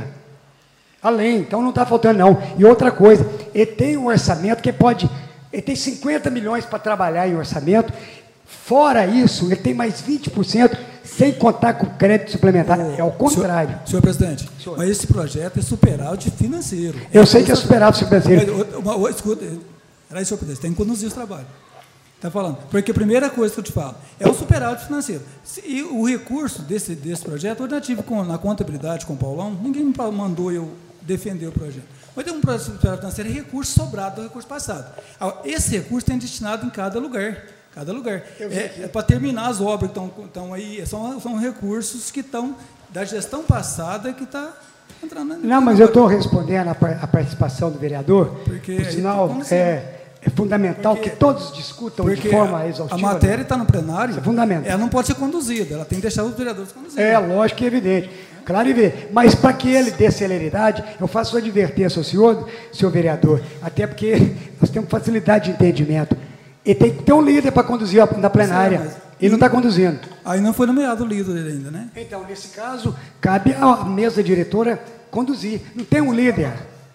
Além, então não está faltando não. E outra coisa, ele tem um orçamento que pode... Ele tem 50 milhões para trabalhar em orçamento. Fora isso, ele tem mais 20%, sem contar com crédito suplementar. É ao contrário. Senhor presidente, mas esse projeto é superávit financeiro. Eu sei que é superávit financeiro. Escuta, era isso, senhor presidente, tem que conduzir os trabalhos. Está falando. Porque a primeira coisa que eu te falo é o superávit financeiro. E o recurso desse projeto, eu já tive na contabilidade com o Paulão, ninguém me mandou eu defender o projeto. Mas tem um projeto superávit financeiro, recurso sobrado do recurso passado. Esse recurso tem destinado em cada lugar. Cada lugar. É para terminar as obras que estão aí, são recursos que estão da gestão passada que está entrando. Não, mas eu estou respondendo a participação do vereador, porque, por sinal, é fundamental que todos discutam de forma exaustiva. A matéria está no plenário, isso é fundamental. Ela não pode ser conduzida, ela tem que deixar os vereadores conduzirem. É, lógico e evidente. Claro e evidente. Mas para que ele dê celeridade, eu faço advertência ao senhor vereador, até porque nós temos facilidade de entendimento. E tem que ter um líder para conduzir na plenária. Ele não está conduzindo. Aí não foi nomeado o líder ainda, né? Então, nesse caso, cabe à mesa diretora conduzir. Não tem um líder.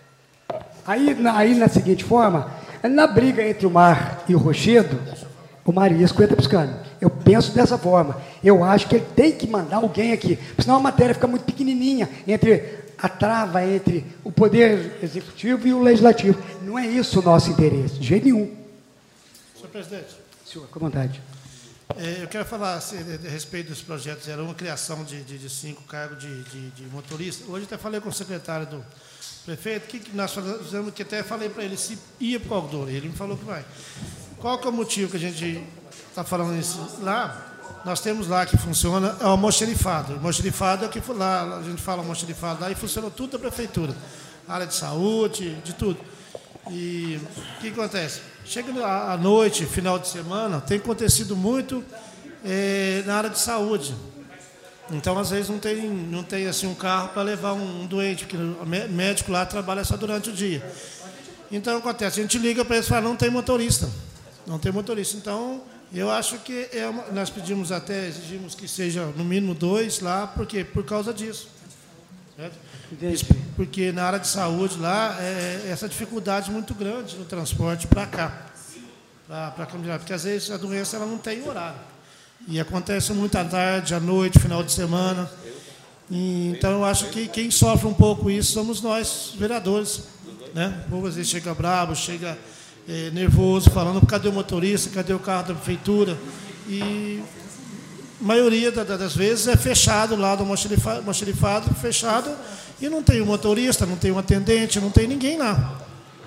Aí na seguinte forma, na briga entre o Mar e o Rochedo, o Marisco entra buscando. Eu penso dessa forma. Eu acho que ele tem que mandar alguém aqui. Porque senão a matéria fica muito pequenininha entre a trava entre o Poder Executivo e o Legislativo. Não é isso o nosso interesse, de jeito nenhum. Senhor presidente. Senhor, com vontade. Eu quero falar a respeito desse projeto 01, criação de 5 cargos de motorista. Hoje até falei com o secretário do prefeito, que nós fazemos, que até falei para ele se ia para o Algodoro. Ele me falou que vai. Qual que é o motivo que a gente está falando isso? Lá, nós temos lá que funciona, é o almoxerifado. O almoxerifado é o que lá, a gente fala almoxerifado lá e funciona tudo da prefeitura. Área de saúde, de tudo. E o que acontece? Chega à noite, final de semana, tem acontecido muito na área de saúde. Então, às vezes, não tem assim, um carro para levar um doente, porque o médico lá trabalha só durante o dia. Então, acontece, a gente liga para eles e fala, não tem motorista. Não tem motorista. Então, eu acho que nós exigimos que seja no mínimo 2 lá, por quê? Por causa disso. Certo? Porque na área de saúde lá, essa dificuldade muito grande no transporte para cá, para Campinas, porque às vezes a doença ela não tem horário. E acontece muito à tarde, à noite, final de semana. Então, eu acho que quem sofre um pouco isso somos nós, vereadores. Né? O povo às vezes chega bravo, chega nervoso, falando, cadê o motorista, cadê o carro da prefeitura? E a maioria das vezes é fechado lá do almoxerifado, fechado, e não tem o motorista, não tem um atendente, não tem ninguém lá.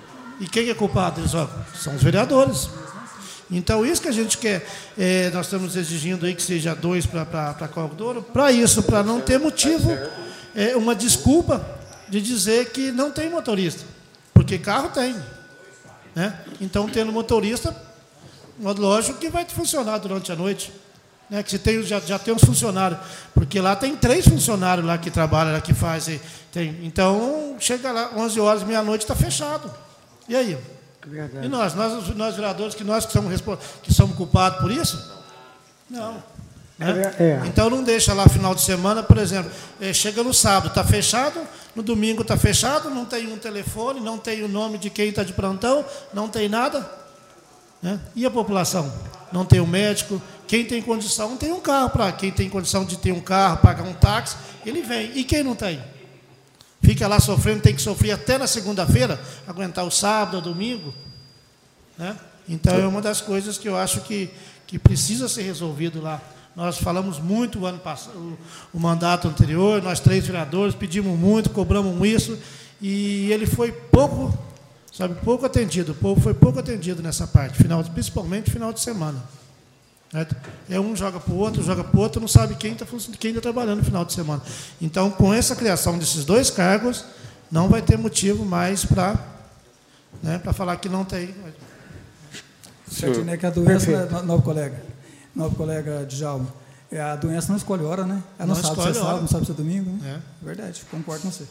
E quem é culpado? São os vereadores. Então, isso que a gente quer, nós estamos exigindo aí que seja 2 para Córrego do Ouro, para isso, para não ter motivo, uma desculpa de dizer que não tem motorista, porque carro tem. Né? Então, tendo motorista, lógico que vai funcionar durante a noite. Né? Que se tem, já tem uns funcionários, porque lá tem 3 funcionários lá que trabalham, lá que fazem. Então, chega lá, 11 horas, meia-noite, está fechado. E aí? E nós vereadores, que somos culpados por isso? Não. Né? Então, não deixa lá final de semana, por exemplo, chega no sábado, está fechado, no domingo está fechado, não tem um telefone, não tem o nome de quem está de plantão, não tem nada. Né? E a população? Não tem um médico. Quem tem condição tem um carro. Quem tem condição de ter um carro, pagar um táxi, ele vem. E quem não tem? Fica lá sofrendo, tem que sofrer até na segunda-feira, aguentar o sábado, o domingo. Né? Então, é uma das coisas que eu acho que precisa ser resolvido lá. Nós falamos muito o ano passado, o mandato anterior, nós 3 vereadores pedimos muito, cobramos isso, e ele foi pouco atendido. O povo foi pouco atendido nessa parte, principalmente final de semana. Certo? Um joga para o outro, não sabe quem está trabalhando no final de semana. Então, com essa criação desses 2 cargos, não vai ter motivo mais para falar que não tem. Certinho, né, que a doença, novo colega Djalma, a doença não escolhe hora, né? Ela não sabe se é sábado, não sabe se é domingo. Né? Verdade, concordo com você.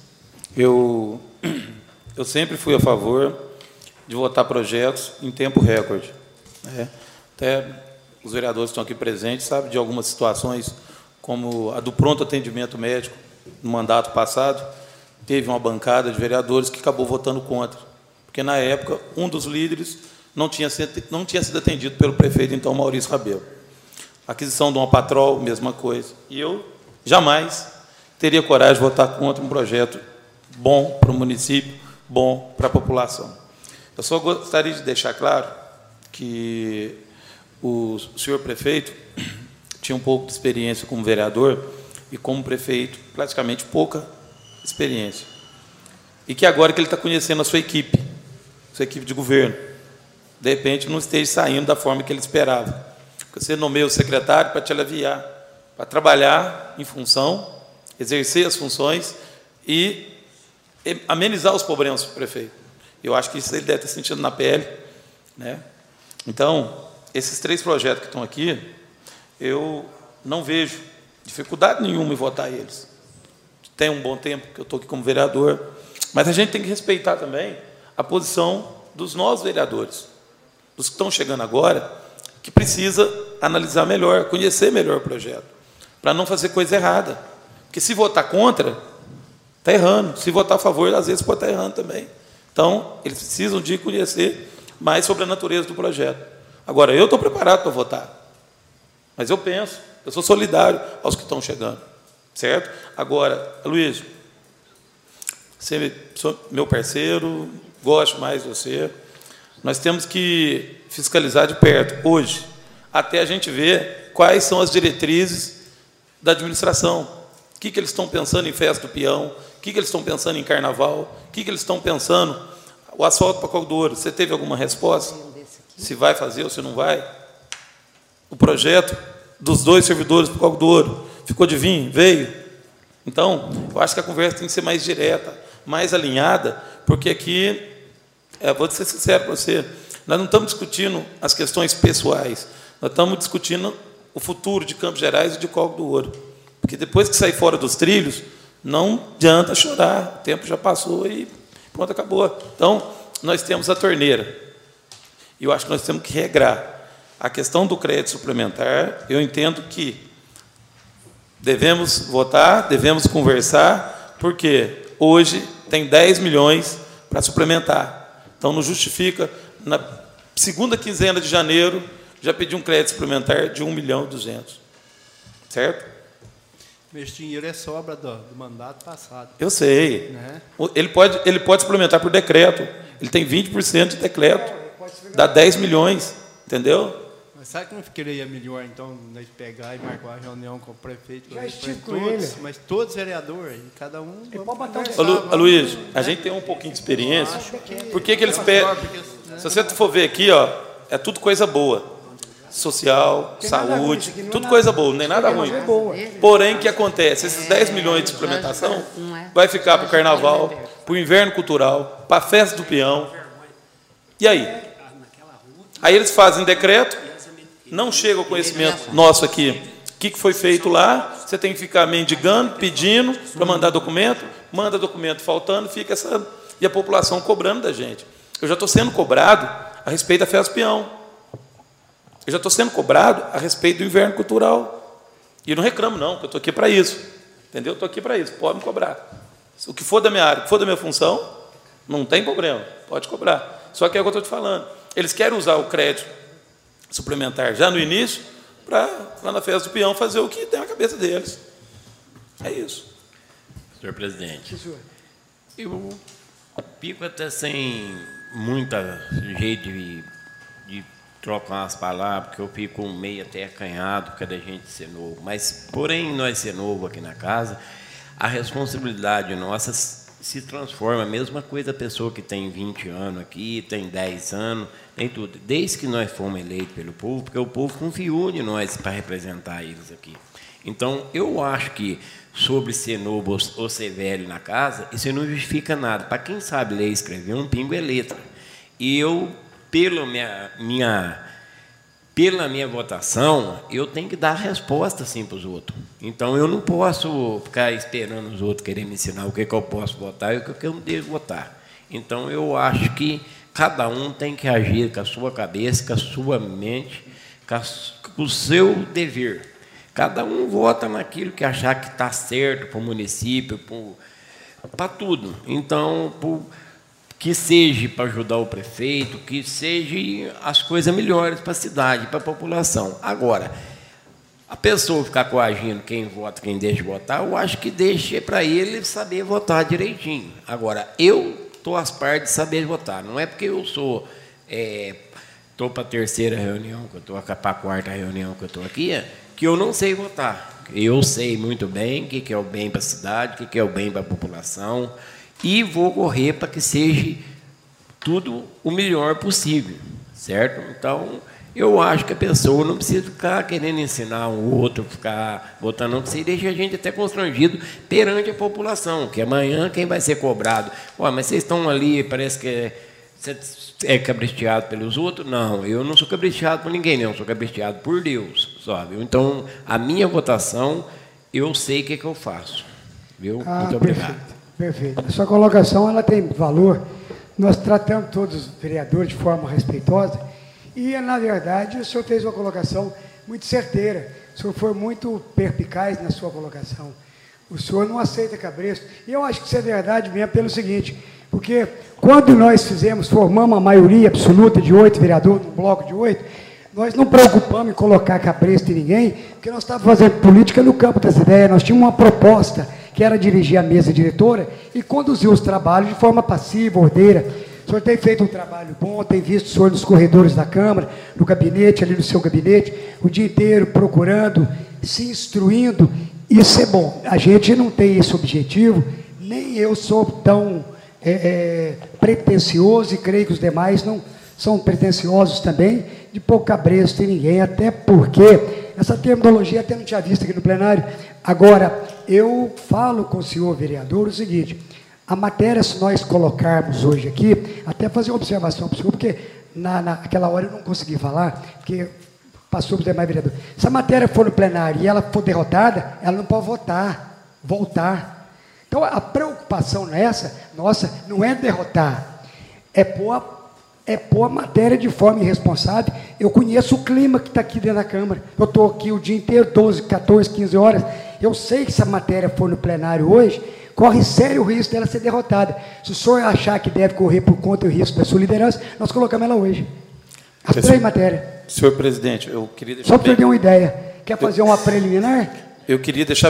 Eu sempre fui a favor de votar projetos em tempo recorde. Né? Até os vereadores que estão aqui presentes sabem de algumas situações, como a do pronto atendimento médico, no mandato passado, teve uma bancada de vereadores que acabou votando contra, porque, na época, um dos líderes não tinha sido atendido pelo prefeito, então, Maurício Rabelo. Aquisição de uma patrol, mesma coisa. E eu jamais teria coragem de votar contra um projeto bom para o município, bom para a população. Eu só gostaria de deixar claro que o senhor prefeito tinha um pouco de experiência como vereador e, como prefeito, praticamente pouca experiência. E que agora que ele está conhecendo a sua equipe de governo, de repente não esteja saindo da forma que ele esperava. Porque você nomeia o secretário para te aliviar, para trabalhar em função, exercer as funções e amenizar os problemas do prefeito. Eu acho que isso ele deve ter sentido na pele. Né? Então, esses 3 projetos que estão aqui, eu não vejo dificuldade nenhuma em votar eles. Tem um bom tempo que eu estou aqui como vereador, mas a gente tem que respeitar também a posição dos novos vereadores, dos que estão chegando agora, que precisa analisar melhor, conhecer melhor o projeto, para não fazer coisa errada. Porque se votar contra, está errando. Se votar a favor, às vezes pode estar errando também. Então, eles precisam de conhecer mais sobre a natureza do projeto. Agora, eu estou preparado para votar, mas eu sou solidário aos que estão chegando, certo? Agora, Luiz, você é meu parceiro, gosto mais de você, nós temos que fiscalizar de perto, hoje, até a gente ver quais são as diretrizes da administração, o que eles estão pensando em festa do peão, o que eles estão pensando em carnaval, o que eles estão pensando, o asfalto para Córrego do Ouro. Você teve alguma resposta? Se vai fazer ou se não vai? O projeto dos 2 servidores para o Córrego do Ouro ficou de vir? Veio? Então, eu acho que a conversa tem que ser mais direta, mais alinhada, porque aqui, vou ser sincero para você, nós não estamos discutindo as questões pessoais, nós estamos discutindo o futuro de Campos Gerais e de Córrego do Ouro. Porque depois que sair fora dos trilhos, não adianta chorar, o tempo já passou e pronto, acabou. Então, nós temos a torneira. E eu acho que nós temos que regrar. A questão do crédito suplementar, eu entendo que devemos votar, devemos conversar, porque hoje tem 10 milhões para suplementar. Então, não justifica, na segunda quinzena de janeiro, já pedi um crédito suplementar de 1.200.000. Certo? Esse dinheiro é sobra do mandato passado. Eu sei. Né? Ele pode suplementar por decreto. Ele tem 20% de decreto. Dá 10 milhões. Entendeu? Mas sabe que não ficaria melhor, então, nós pegar e marcar uma reunião com o prefeito? Já estive com todos, ele. mas todos vereadores, e cada um... Aloysio, a gente tem um pouquinho de experiência. Por que eles pedem? Se você for ver aqui, ó, é tudo coisa boa. Social, saúde, tudo coisa boa, não tem nada ruim. Porém, o que acontece? Esses 10 milhões de suplementação vai ficar para o carnaval, para o inverno cultural, para a festa do peão. E aí? Aí eles fazem decreto, não chega o conhecimento nosso aqui. O que foi feito lá? Você tem que ficar mendigando, pedindo para mandar documento, manda documento faltando, fica essa... E a população cobrando da gente. Eu já estou sendo cobrado a respeito da festa do peão. Eu já estou sendo cobrado a respeito do inverno cultural. E eu não reclamo, não, porque eu estou aqui para isso. Entendeu? Estou aqui para isso, pode me cobrar. O que for da minha área, o que for da minha função, não tem problema, pode cobrar. Só que é o que eu estou te falando. Eles querem usar o crédito suplementar já no início, para, lá na festa do peão, fazer o que tem na cabeça deles. É isso. Senhor presidente, eu fico até sem muita jeito de trocar umas palavras, porque eu fico meio até acanhado por causa da gente ser novo. Mas, porém, nós ser novo aqui na casa, a responsabilidade nossa se transforma. A mesma coisa a pessoa que tem 20 anos aqui, tem 10 anos, tem tudo. Desde que nós fomos eleitos pelo povo, porque o povo confiou em nós para representar eles aqui. Então, eu acho que sobre ser novo ou ser velho na casa, isso não justifica nada. Para quem sabe ler e escrever, um pingo é letra. E eu... Pela minha votação, eu tenho que dar resposta assim para os outros. Então, eu não posso ficar esperando os outros quererem me ensinar o que eu posso votar e o que eu não devo votar. Então, eu acho que cada um tem que agir com a sua cabeça, com a sua mente, com o seu dever. Cada um vota naquilo que achar que está certo para o município, para tudo. Então, que seja para ajudar o prefeito, que seja as coisas melhores para a cidade, para a população. Agora, a pessoa ficar coagindo quem vota, quem deixa votar, eu acho que deixa para ele saber votar direitinho. Agora, eu estou às partes de saber votar. Não é porque eu estou para a terceira reunião, que eu estou para a quarta reunião que eu estou aqui, que eu não sei votar. Eu sei muito bem o que é o bem para a cidade, o que é o bem para a população, e vou correr para que seja tudo o melhor possível, certo? Então, eu acho que a pessoa não precisa ficar querendo ensinar um outro, ficar votando, não precisa, deixa a gente até constrangido perante a população, que amanhã quem vai ser cobrado? Mas vocês estão ali, parece que você é cabristeado pelos outros? Não, eu não sou cabristeado por ninguém, não, eu sou cabristeado por Deus, sabe? Então, a minha votação, eu sei o que eu faço, viu? Muito obrigado. Perfeito. A sua colocação ela tem valor. Nós tratamos todos os vereadores de forma respeitosa e, na verdade, o senhor fez uma colocação muito certeira. O senhor foi muito perspicaz na sua colocação. O senhor não aceita cabresto. E eu acho que isso é verdade mesmo pelo seguinte, porque quando nós formamos a maioria absoluta de 8 vereadores, num bloco de 8, nós não preocupamos em colocar cabresto em ninguém, porque nós estávamos fazendo política no campo das ideias, nós tínhamos uma proposta que era dirigir a mesa diretora e conduzir os trabalhos de forma passiva, ordeira. O senhor tem feito um trabalho bom, tem visto o senhor nos corredores da Câmara, no gabinete, ali no seu gabinete, o dia inteiro procurando, se instruindo. Isso é bom. A gente não tem esse objetivo, nem eu sou tão pretensioso, e creio que os demais não são pretensiosos também, de pôr cabresto em ninguém, até porque essa terminologia até não tinha visto aqui no plenário. Agora, eu falo com o senhor vereador o seguinte, a matéria, se nós colocarmos hoje aqui, até fazer uma observação para o senhor, porque naquela hora eu não consegui falar, porque passou para os demais vereadores. Se a matéria for no plenário e ela for derrotada, ela não pode voltar. Então, a preocupação nossa, não é derrotar, é pôr a matéria de forma irresponsável. Eu conheço o clima que está aqui dentro da Câmara. Eu estou aqui o dia inteiro, 12, 14, 15 horas. Eu sei que se a matéria for no plenário hoje, corre sério risco dela ser derrotada. Se o senhor achar que deve correr por conta do risco da sua liderança, nós colocamos ela hoje. As 3 matérias. Senhor presidente, eu queria deixar só para ter uma ideia. Quer fazer uma preliminar? Eu queria deixar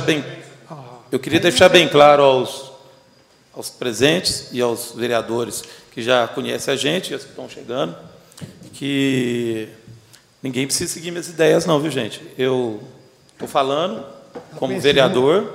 bem claro aos presentes e aos vereadores que já conhecem a gente, e os que estão chegando, que Ninguém precisa seguir minhas ideias, não, viu, gente? Eu estou falando como vereador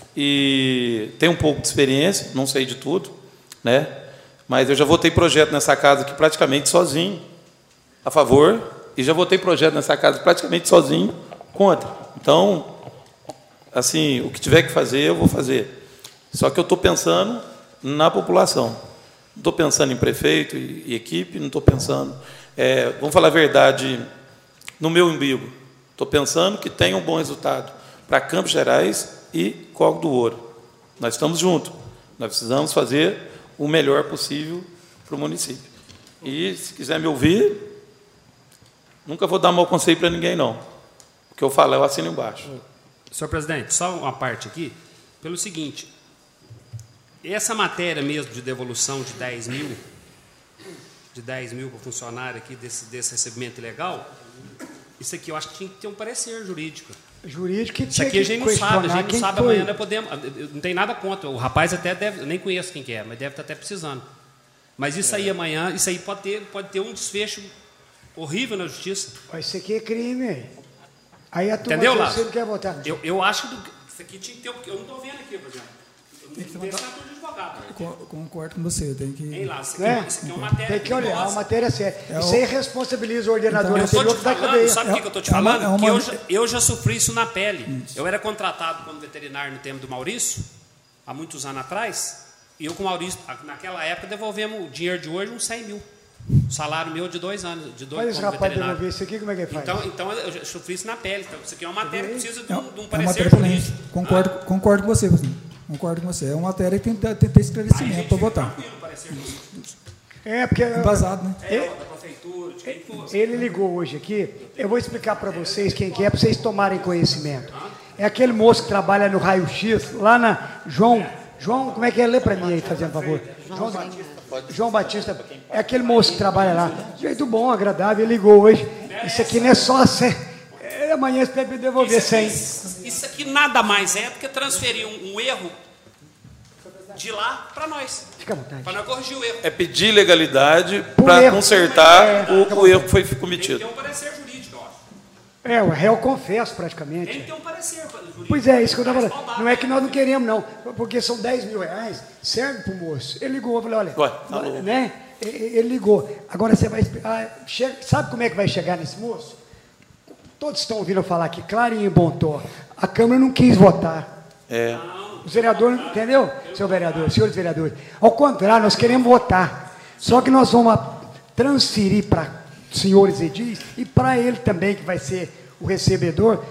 e tenho um pouco de experiência, não sei de tudo, né? Mas eu já votei projeto nessa casa aqui praticamente sozinho, a favor, e já votei projeto nessa casa praticamente sozinho, contra. Então, assim, o que tiver que fazer, eu vou fazer. Só que eu estou pensando na população. Não estou pensando em prefeito e equipe, não estou pensando... vamos falar a verdade, no meu umbigo. Estou pensando que tenha um bom resultado para Campos Gerais e Córrego do Ouro. Nós estamos juntos. Nós precisamos fazer o melhor possível para o município. E, se quiser me ouvir, nunca vou dar mau conselho para ninguém, não. O que eu falo, eu assino embaixo. Senhor presidente, só uma parte aqui, pelo seguinte, essa matéria mesmo de devolução de 10 mil para o funcionário aqui desse recebimento ilegal, isso aqui eu acho que tinha que ter um parecer jurídico. Jurídico que isso aqui a gente não sabe, foi. Amanhã nós podemos, não tem nada contra, o rapaz até deve, eu nem conheço quem que é, mas deve estar até precisando. Mas isso aí amanhã, isso aí pode ter um desfecho horrível na justiça. Isso aqui é crime. Aí a turma entendeu, você não quer votar. Eu acho que isso aqui tinha que ter, eu não estou vendo aqui, por exemplo. Concordo com você, tem que... Tem lá, isso aqui é uma matéria. Tem que olhar, a matéria é séria. Isso aí responsabiliza o ordenador anterior da cadeia. cadeia. Sabe o que eu estou te falando? Que eu já sofri isso na pele. Isso. Eu era contratado como veterinário no tempo do Maurício, há muitos anos atrás, e eu com o Maurício, naquela época, devolvemos o dinheiro de hoje, uns 100 mil. O salário meu de 2 anos. Olha esse rapaz devolver isso aqui, como é que faz? Então eu já sofri isso na pele. Então, isso aqui é uma matéria que precisa de um parecer jurídico. Concordo com você, concordo com você. É uma matéria que tem que ter esclarecimento para votar. Porque... Embasado, né? Ele ligou hoje aqui. Eu vou explicar para vocês quem que é, para vocês tomarem conhecimento. É aquele moço que trabalha no raio-x, lá na João, como é que é? Lê para mim aí, fazendo favor. João Batista. É aquele moço que trabalha lá. Jeito bom, agradável. Ele ligou hoje. Isso aqui não é só... Amanhã você deve me devolver 100. Isso aqui nada mais é do que transferir um erro de lá para nós. Fica à vontade. Para nós corrigir o erro. É pedir legalidade para consertar o erro que foi cometido. Tem que ter um parecer jurídico, eu o acho. réu confesso praticamente. Tem que ter um parecer jurídico. Pois é, isso que eu estava falando. Não é que nós não queremos, não. Porque são 10 mil reais, serve para o moço. Ele ligou, eu falei, olha, né? Ele ligou. Agora você vai explicar. Sabe como é que vai chegar nesse moço? Todos estão ouvindo falar aqui, claro e em bom tom. A Câmara não quis votar. Os vereadores, entendeu, seu vereador, senhores vereadores? Ao contrário, nós queremos votar. Só que nós vamos transferir para senhores edis e para ele também, que vai ser o recebedor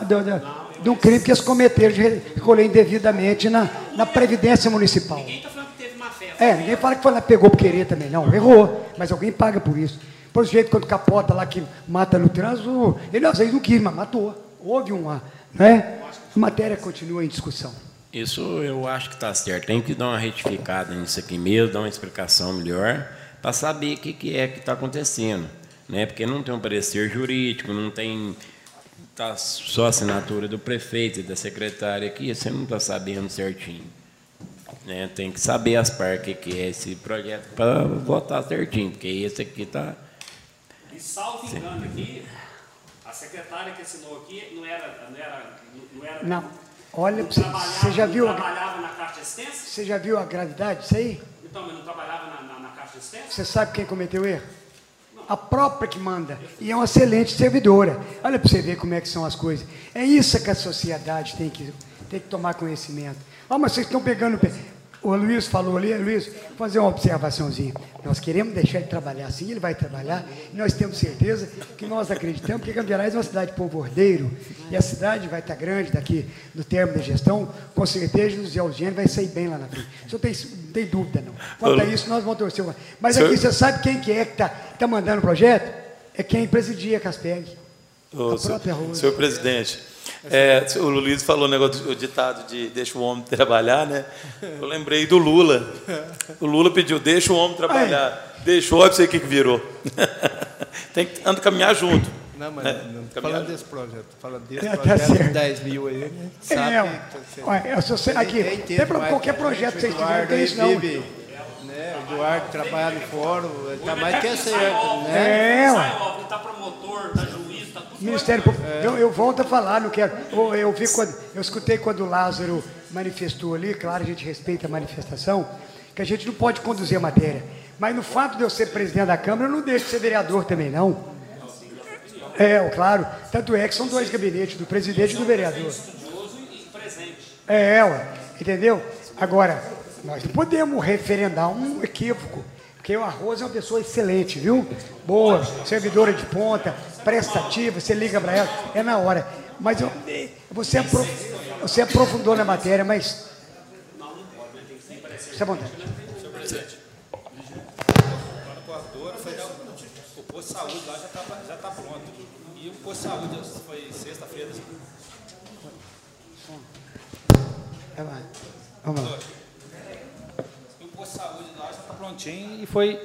do crime que eles cometeram de recolher indevidamente na Previdência Municipal. Ninguém está falando que teve má fé. Ninguém fala que pegou por querer também, não. Errou, mas alguém paga por isso. Por jeito, quando capota lá que mata no trânsito, ele às vezes não quis, mas matou. Houve uma, né? A matéria continua em discussão. Isso eu acho que está certo. Tem que dar uma retificada nisso aqui mesmo, dar uma explicação melhor, para saber o que é que está acontecendo. Né? Porque não tem um parecer jurídico, não tem tá só a assinatura do prefeito e da secretária aqui, você não está sabendo certinho. Né? Tem que saber as partes que é esse projeto para votar certinho, porque esse aqui está... E salvo engano aqui, a secretária que assinou aqui não era não. Olha, você já viu... trabalhava na Caixa de Assistência? Você já viu a gravidade disso aí? Então, mas não trabalhava na Caixa de Assistência? Você sabe quem cometeu erro? A própria que manda. E é uma excelente servidora. Olha para você ver como é que são as coisas. É isso que a sociedade tem que tomar conhecimento. Mas vocês estão pegando... O Luiz falou ali, Luiz, vou fazer uma observaçãozinha. Nós queremos deixar ele trabalhar assim, ele vai trabalhar, e nós temos certeza que nós acreditamos que Campos Gerais é uma cidade de povo ordeiro, e a cidade vai estar grande daqui no termo da gestão, com certeza o Zé Eugênio vai sair bem lá na frente. O senhor não tem dúvida, não. Quanto a isso, nós vamos torcer. Mas aqui, você sabe quem que é que está mandando o projeto? É quem presidia a Caspeg. A própria Rosa. Senhor presidente, o Luiz falou o ditado de deixa o homem trabalhar, né? Eu lembrei do Lula. O Lula pediu, deixa o homem trabalhar. Deixou, olha pra você o que virou. Tem que caminhar junto. Não, mas não falando desse projeto, falando desse projeto de 10 mil aí, né? Sabe aqui, tem qualquer projeto que vocês tiverem, tem isso não. O Eduardo trabalha no fórum, ele está mais que certo. Ele está promotor, está junto. Ministério Público. Eu volto a falar, não quero. Eu escutei quando o Lázaro manifestou ali, claro, a gente respeita a manifestação, que a gente não pode conduzir a matéria. Mas no fato de eu ser presidente da Câmara, eu não deixo de ser vereador também, não. Claro. Tanto é que são dois gabinetes, do presidente e do vereador. Entendeu? Agora, nós não podemos referendar um equívoco, porque a Rosa é uma pessoa excelente, viu? Boa, servidora de ponta, prestativa, você liga para ela, é na hora. Mas você aprofundou na matéria, mas... Fique à vontade. Senhor presidente, o coordenador foi o posto de saúde lá já está pronto. E o posto de saúde foi sexta-feira. Vamos lá. O posto de saúde lá já está prontinho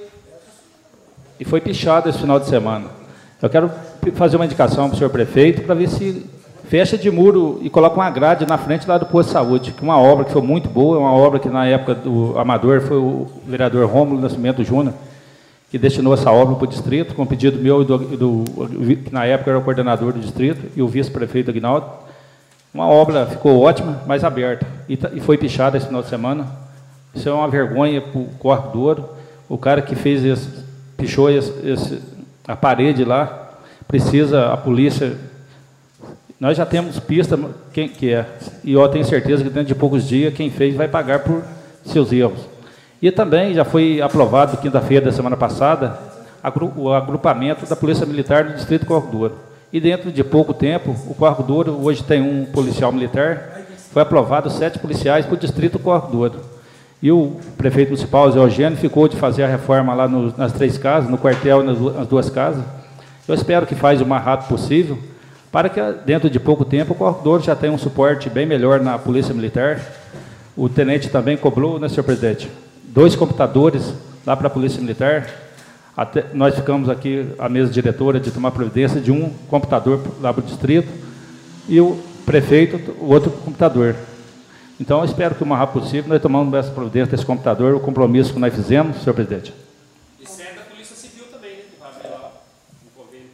e foi pichado esse final de semana. Eu quero fazer uma indicação para o senhor prefeito para ver se fecha de muro e coloca uma grade na frente lá do posto de saúde, que é uma obra que foi muito boa, uma obra que na época do Amador foi o vereador Rômulo Nascimento Júnior, que destinou essa obra para o distrito, com pedido meu e que na época era o coordenador do distrito, e o vice-prefeito Aguinaldo. Uma obra ficou ótima, mas aberta, e foi pichada esse final de semana. Isso é uma vergonha para o Córrego do Ouro. O cara que pichou a parede lá, precisa, a polícia... Nós já temos pista, quem que é, e eu tenho certeza que dentro de poucos dias, quem fez vai pagar por seus erros. E também já foi aprovado, quinta-feira da semana passada, o agrupamento da Polícia Militar do Distrito Córrego do Ouro. E dentro de pouco tempo, o Córrego do Ouro, hoje tem um policial militar, foi aprovado 7 policiais para o Distrito Córrego do Ouro. E o prefeito municipal, Zé Eugênio, ficou de fazer a reforma lá nas 3 casas, no quartel e nas 2 casas. Eu espero que faz o mais rápido possível, para que dentro de pouco tempo o Córrego do Ouro já tenha um suporte bem melhor na Polícia Militar. O tenente também cobrou, né, senhor presidente, 2 computadores lá para a Polícia Militar. Até nós ficamos aqui, a mesa diretora, de tomar providência de um computador lá para o distrito e o prefeito, o outro computador. Então, eu espero que o mais rápido possível nós tomamos essa providência desse computador, o compromisso que nós fizemos, senhor presidente. E serve a Polícia Civil também, né? Que vai abrir lá no convênio.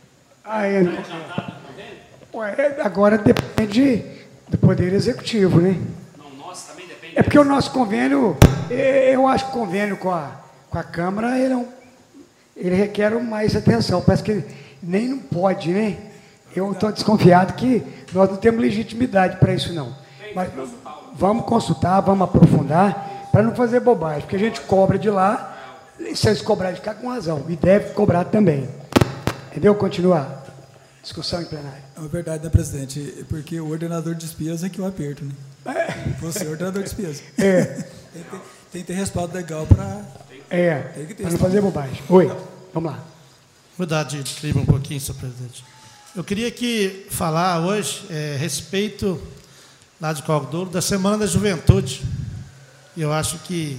Agora depende do Poder Executivo, né? Não, nosso também depende. É porque o nosso convênio, eu acho que o convênio com a Câmara, ele requer mais atenção. Parece que nem não pode, né? Eu estou desconfiado que nós não temos legitimidade para isso, não. Mas vamos consultar, vamos aprofundar, para não fazer bobagem, porque a gente cobra de lá, e se eles cobrarem, ficar com razão, e deve cobrar também. Entendeu? Continuar. Discussão em plenário. É verdade, né, presidente? Porque o ordenador de despesa é que eu aperto, né? Você é o ordenador de despesa. Tem que ter respaldo legal para... para não fazer bobagem. Oi, vamos lá. Vou mudar de clima um pouquinho, senhor presidente. Eu queria aqui falar hoje a respeito, lá de Córrego do Ouro, da Semana da Juventude. Eu acho que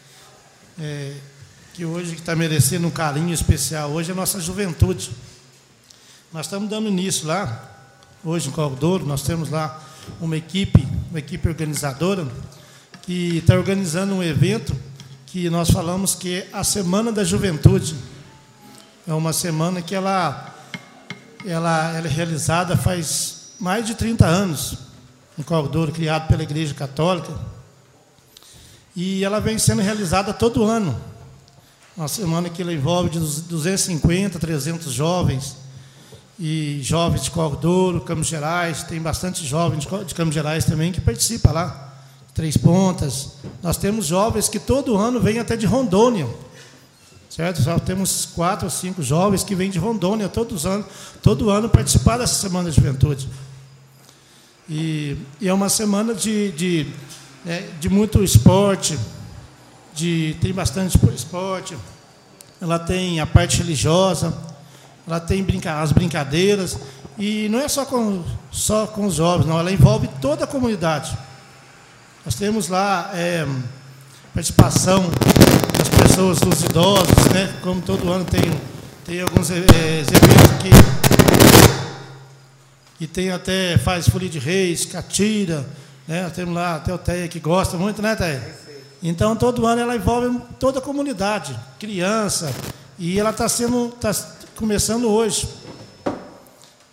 hoje que está merecendo um carinho especial hoje é a nossa juventude. Nós estamos dando início lá, hoje em Córrego do Ouro, nós temos lá uma equipe organizadora que está organizando um evento que nós falamos que é a Semana da Juventude. É uma semana que ela é realizada faz mais de 30 anos, em Córrego do Ouro, criado pela Igreja Católica, e ela vem sendo realizada todo ano. Uma semana que ela envolve de 250 a 300 jovens, e jovens de Córrego do Ouro, Campos Gerais, tem bastante jovens de Campos Gerais também que participam lá, Três Pontas. Nós temos jovens que todo ano vêm até de Rondônia, certo? Só temos 4 ou 5 jovens que vêm de Rondônia todo ano participar dessa Semana da Juventude. E é uma semana de muito esporte, tem bastante esporte, ela tem a parte religiosa, ela tem as brincadeiras, e não é só com os jovens, não, ela envolve toda a comunidade. Nós temos lá participação das pessoas, dos idosos, né? Como todo ano tem alguns eventos que tem até, faz folia de reis, catira, né? Nós temos lá até o Teia que gosta muito, né, Teia? Então, todo ano ela envolve toda a comunidade, criança, e ela está começando hoje.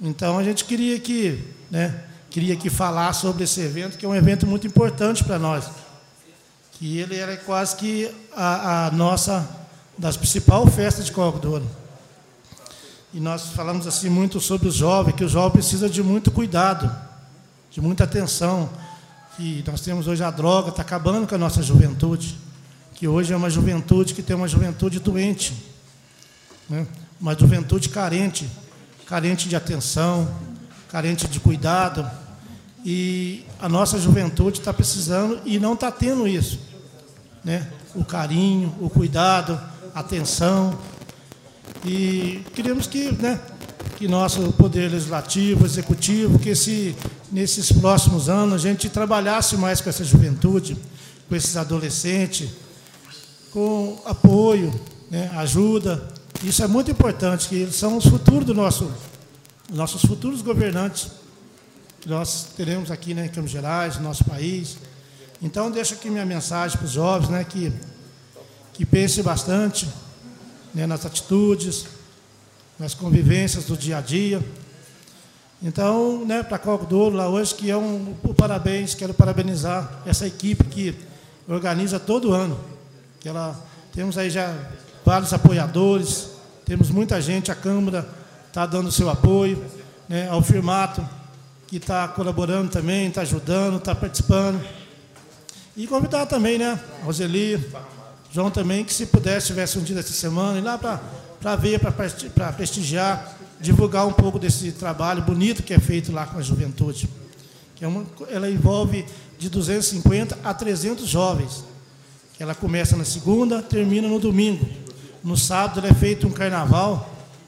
Então, a gente queria que falar sobre esse evento, que é um evento muito importante para nós. Que ele era quase que a nossa, das principais festas de Córrego do Ouro. E nós falamos assim muito sobre o jovem, que o jovem precisa de muito cuidado, de muita atenção. Que nós temos hoje a droga, está acabando com a nossa juventude. Que hoje é uma juventude que tem uma juventude doente, né? Uma juventude carente de atenção, carente de cuidado. E a nossa juventude está precisando e não está tendo isso, né? O carinho, o cuidado, a atenção. E queremos que nosso poder legislativo, executivo, nesses próximos anos a gente trabalhasse mais com essa juventude, com esses adolescentes, com apoio, né, ajuda. Isso é muito importante, que eles são os futuros nossos futuros governantes que nós teremos aqui, né, em Campos Gerais, no nosso país. Então, deixo aqui minha mensagem para os jovens, né, que pensem bastante, né, nas atitudes, nas convivências do dia a dia. Então, né, para Córrego do Ouro, lá hoje, que é um parabéns, quero parabenizar essa equipe que organiza todo ano. Temos aí já vários apoiadores, temos muita gente, a Câmara está dando o seu apoio, né, ao Firmato, que está colaborando também, está ajudando, está participando. E convidar também, né, a Roseli, João também, que se pudesse, tivesse um dia dessa semana, ir lá para ver, para prestigiar, divulgar um pouco desse trabalho bonito que é feito lá com a juventude. Ela envolve de 250 a 300 jovens. Ela começa na segunda, termina no domingo. No sábado, é feito um carnaval.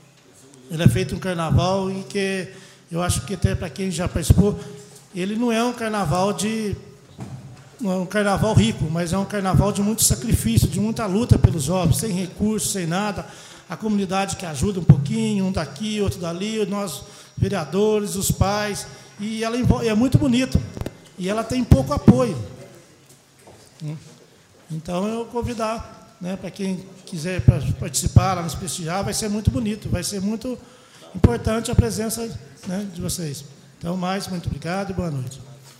E que eu acho que até para quem já participou, ele não é um carnaval rico, mas é um carnaval de muito sacrifício, de muita luta pelos jovens, sem recursos, sem nada. A comunidade que ajuda um pouquinho, um daqui, outro dali, nós, vereadores, os pais. E ela é muito bonito. E ela tem pouco apoio. Então, eu convidar, né, para quem quiser participar, nos prestigiar, vai ser muito bonito, vai ser muito importante a presença, né, de vocês. Então, muito obrigado e boa noite.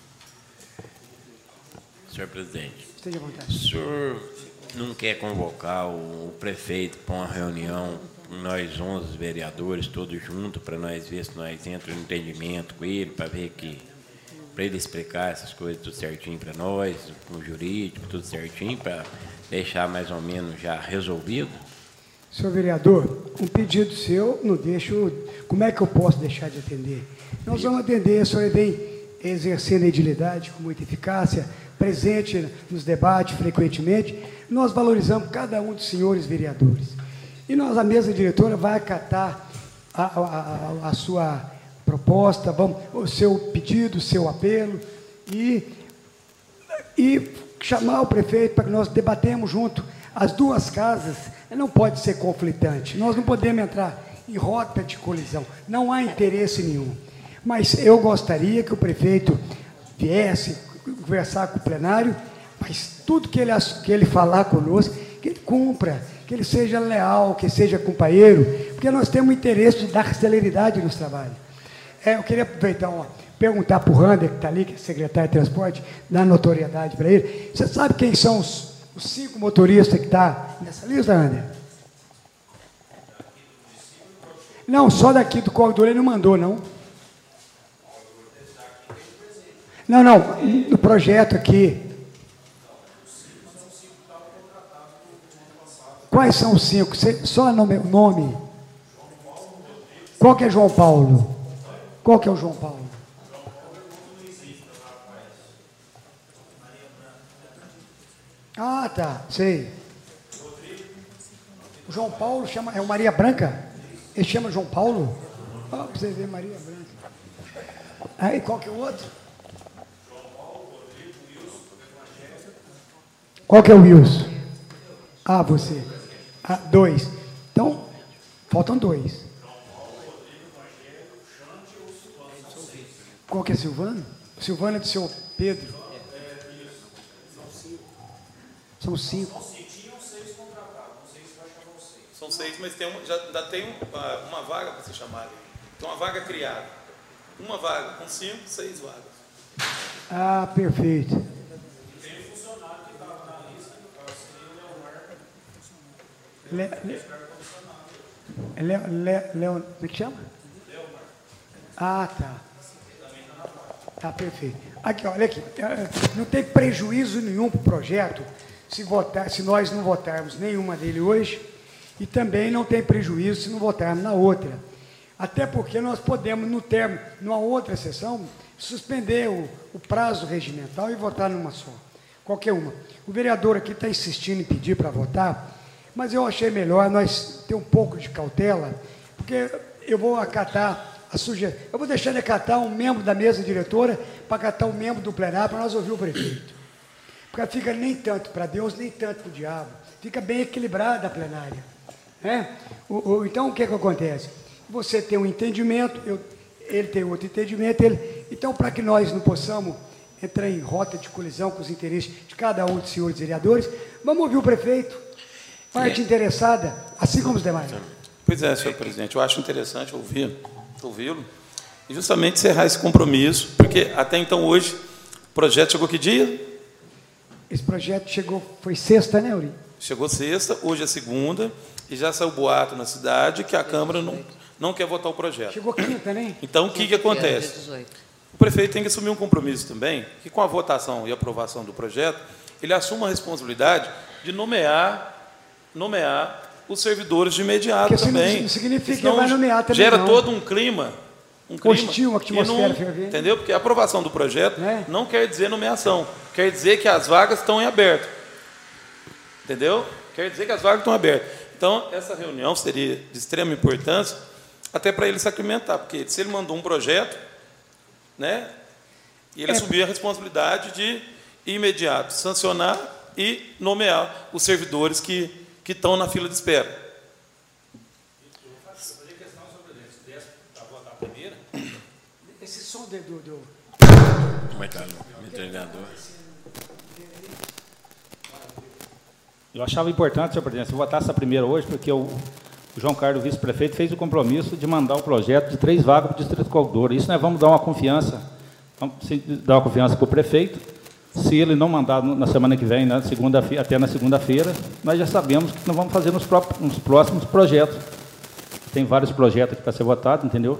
Senhor presidente, esteja à vontade. O senhor não quer convocar o prefeito para uma reunião, nós 11 vereadores, todos juntos, para nós ver se nós entramos em entendimento com ele, para ele explicar essas coisas tudo certinho para nós, com o jurídico, tudo certinho, para deixar mais ou menos já resolvido? Senhor vereador, um pedido seu, não deixo. Como é que eu posso deixar de atender? Nós vamos atender, o senhor vem exercendo a edilidade com muita eficácia, presente nos debates frequentemente. Nós valorizamos cada um dos senhores vereadores. E nós, a mesa diretora, vai acatar a sua proposta, o seu pedido, o seu apelo, e chamar o prefeito para que nós debatemos junto. As duas casas não pode ser conflitante. Nós não podemos entrar em rota de colisão. Não há interesse nenhum. Mas eu gostaria que o prefeito viesse conversar com o plenário, mas tudo que ele falar conosco, que ele cumpra, que ele seja leal, que seja companheiro, porque nós temos interesse de dar celeridade nos trabalhos. Eu queria aproveitar, perguntar para o Rander, que está ali, que é secretário de transporte, dar notoriedade para ele. Você sabe quem são os 5 motoristas que estão nessa lista, Rander? Não, só daqui do Córrego do Ouro ele não mandou, não. Não, no projeto aqui. Quais são os 5? Só o nome. Qual que é João Paulo? Qual que é o João Paulo? Ah, tá, sei. O João Paulo é o Maria Branca? Ele chama João Paulo? Para você ver, Maria Branca. Aí, qual que é o outro? Qual que é o Wilson? Ah, você. 2. Então, faltam 2. Qual que é Silvano? Silvano é do seu Pedro. São 5. São 6, mas ainda tem uma vaga para se chamarem. Então, a vaga criada. Uma vaga com 5, 6 vagas. Ah, perfeito. Tem um funcionário que estava na lista, seria o Leomar. Como é que chama? Leomar. Ah, tá. Tá, perfeito. Aqui, olha aqui. Não tem prejuízo nenhum para o projeto se nós não votarmos nenhuma dele hoje, e também não tem prejuízo se não votarmos na outra. Até porque nós podemos, numa outra sessão, suspender o prazo regimental e votar numa só. Qualquer uma. O vereador aqui está insistindo em pedir para votar, mas eu achei melhor nós ter um pouco de cautela, porque eu vou acatar a sugestão. Eu vou deixar de acatar um membro da mesa diretora para acatar um membro do plenário para nós ouvir o prefeito. Porque fica nem tanto para Deus, nem tanto para o diabo. Fica bem equilibrada a plenária. Né? Então, o que acontece? Você tem um entendimento, ele tem outro entendimento. Então, para que nós não possamos entrar em rota de colisão com os interesses de cada um dos senhores vereadores, vamos ouvir o prefeito, parte interessada, assim como os demais. Pois é, senhor presidente, eu acho interessante ouvi-lo, e justamente encerrar esse compromisso, porque até então hoje, o projeto chegou que dia? Esse projeto foi sexta, né, Uri? Chegou sexta, hoje é segunda, e já saiu boato na cidade que a Câmara não quer votar o projeto. Chegou quinta, né? Então, o que acontece? O prefeito tem que assumir um compromisso também, que com a votação e aprovação do projeto, ele assuma a responsabilidade de nomear os servidores de imediato. Porque também. Não significa que vai nomear também. Gera todo um clima hostil, uma atmosfera fervente. Entendeu? Porque a aprovação do projeto não quer dizer nomeação, quer dizer que as vagas estão em aberto. Entendeu? Quer dizer que as vagas estão abertas. Então, essa reunião seria de extrema importância, até para ele sacramentar, porque se ele mandou um projeto, né, e ele assumir a responsabilidade de imediato sancionar e nomear os servidores que estão na fila de espera. Eu vou fazer questão sobre isso. Se desse para votar primeiro. Esse som do... Como é que está o treinador? Eu achava importante, senhor presidente, se votasse a primeira hoje, porque o João Carlos, vice-prefeito, fez o compromisso de mandar o projeto de 3 vagas para o Distrito Cogador. Isso nós vamos dar uma confiança, para o prefeito. Se ele não mandar na semana que vem, até na segunda-feira, nós já sabemos que nós vamos fazer nos próximos projetos. Tem vários projetos aqui para ser votado, entendeu?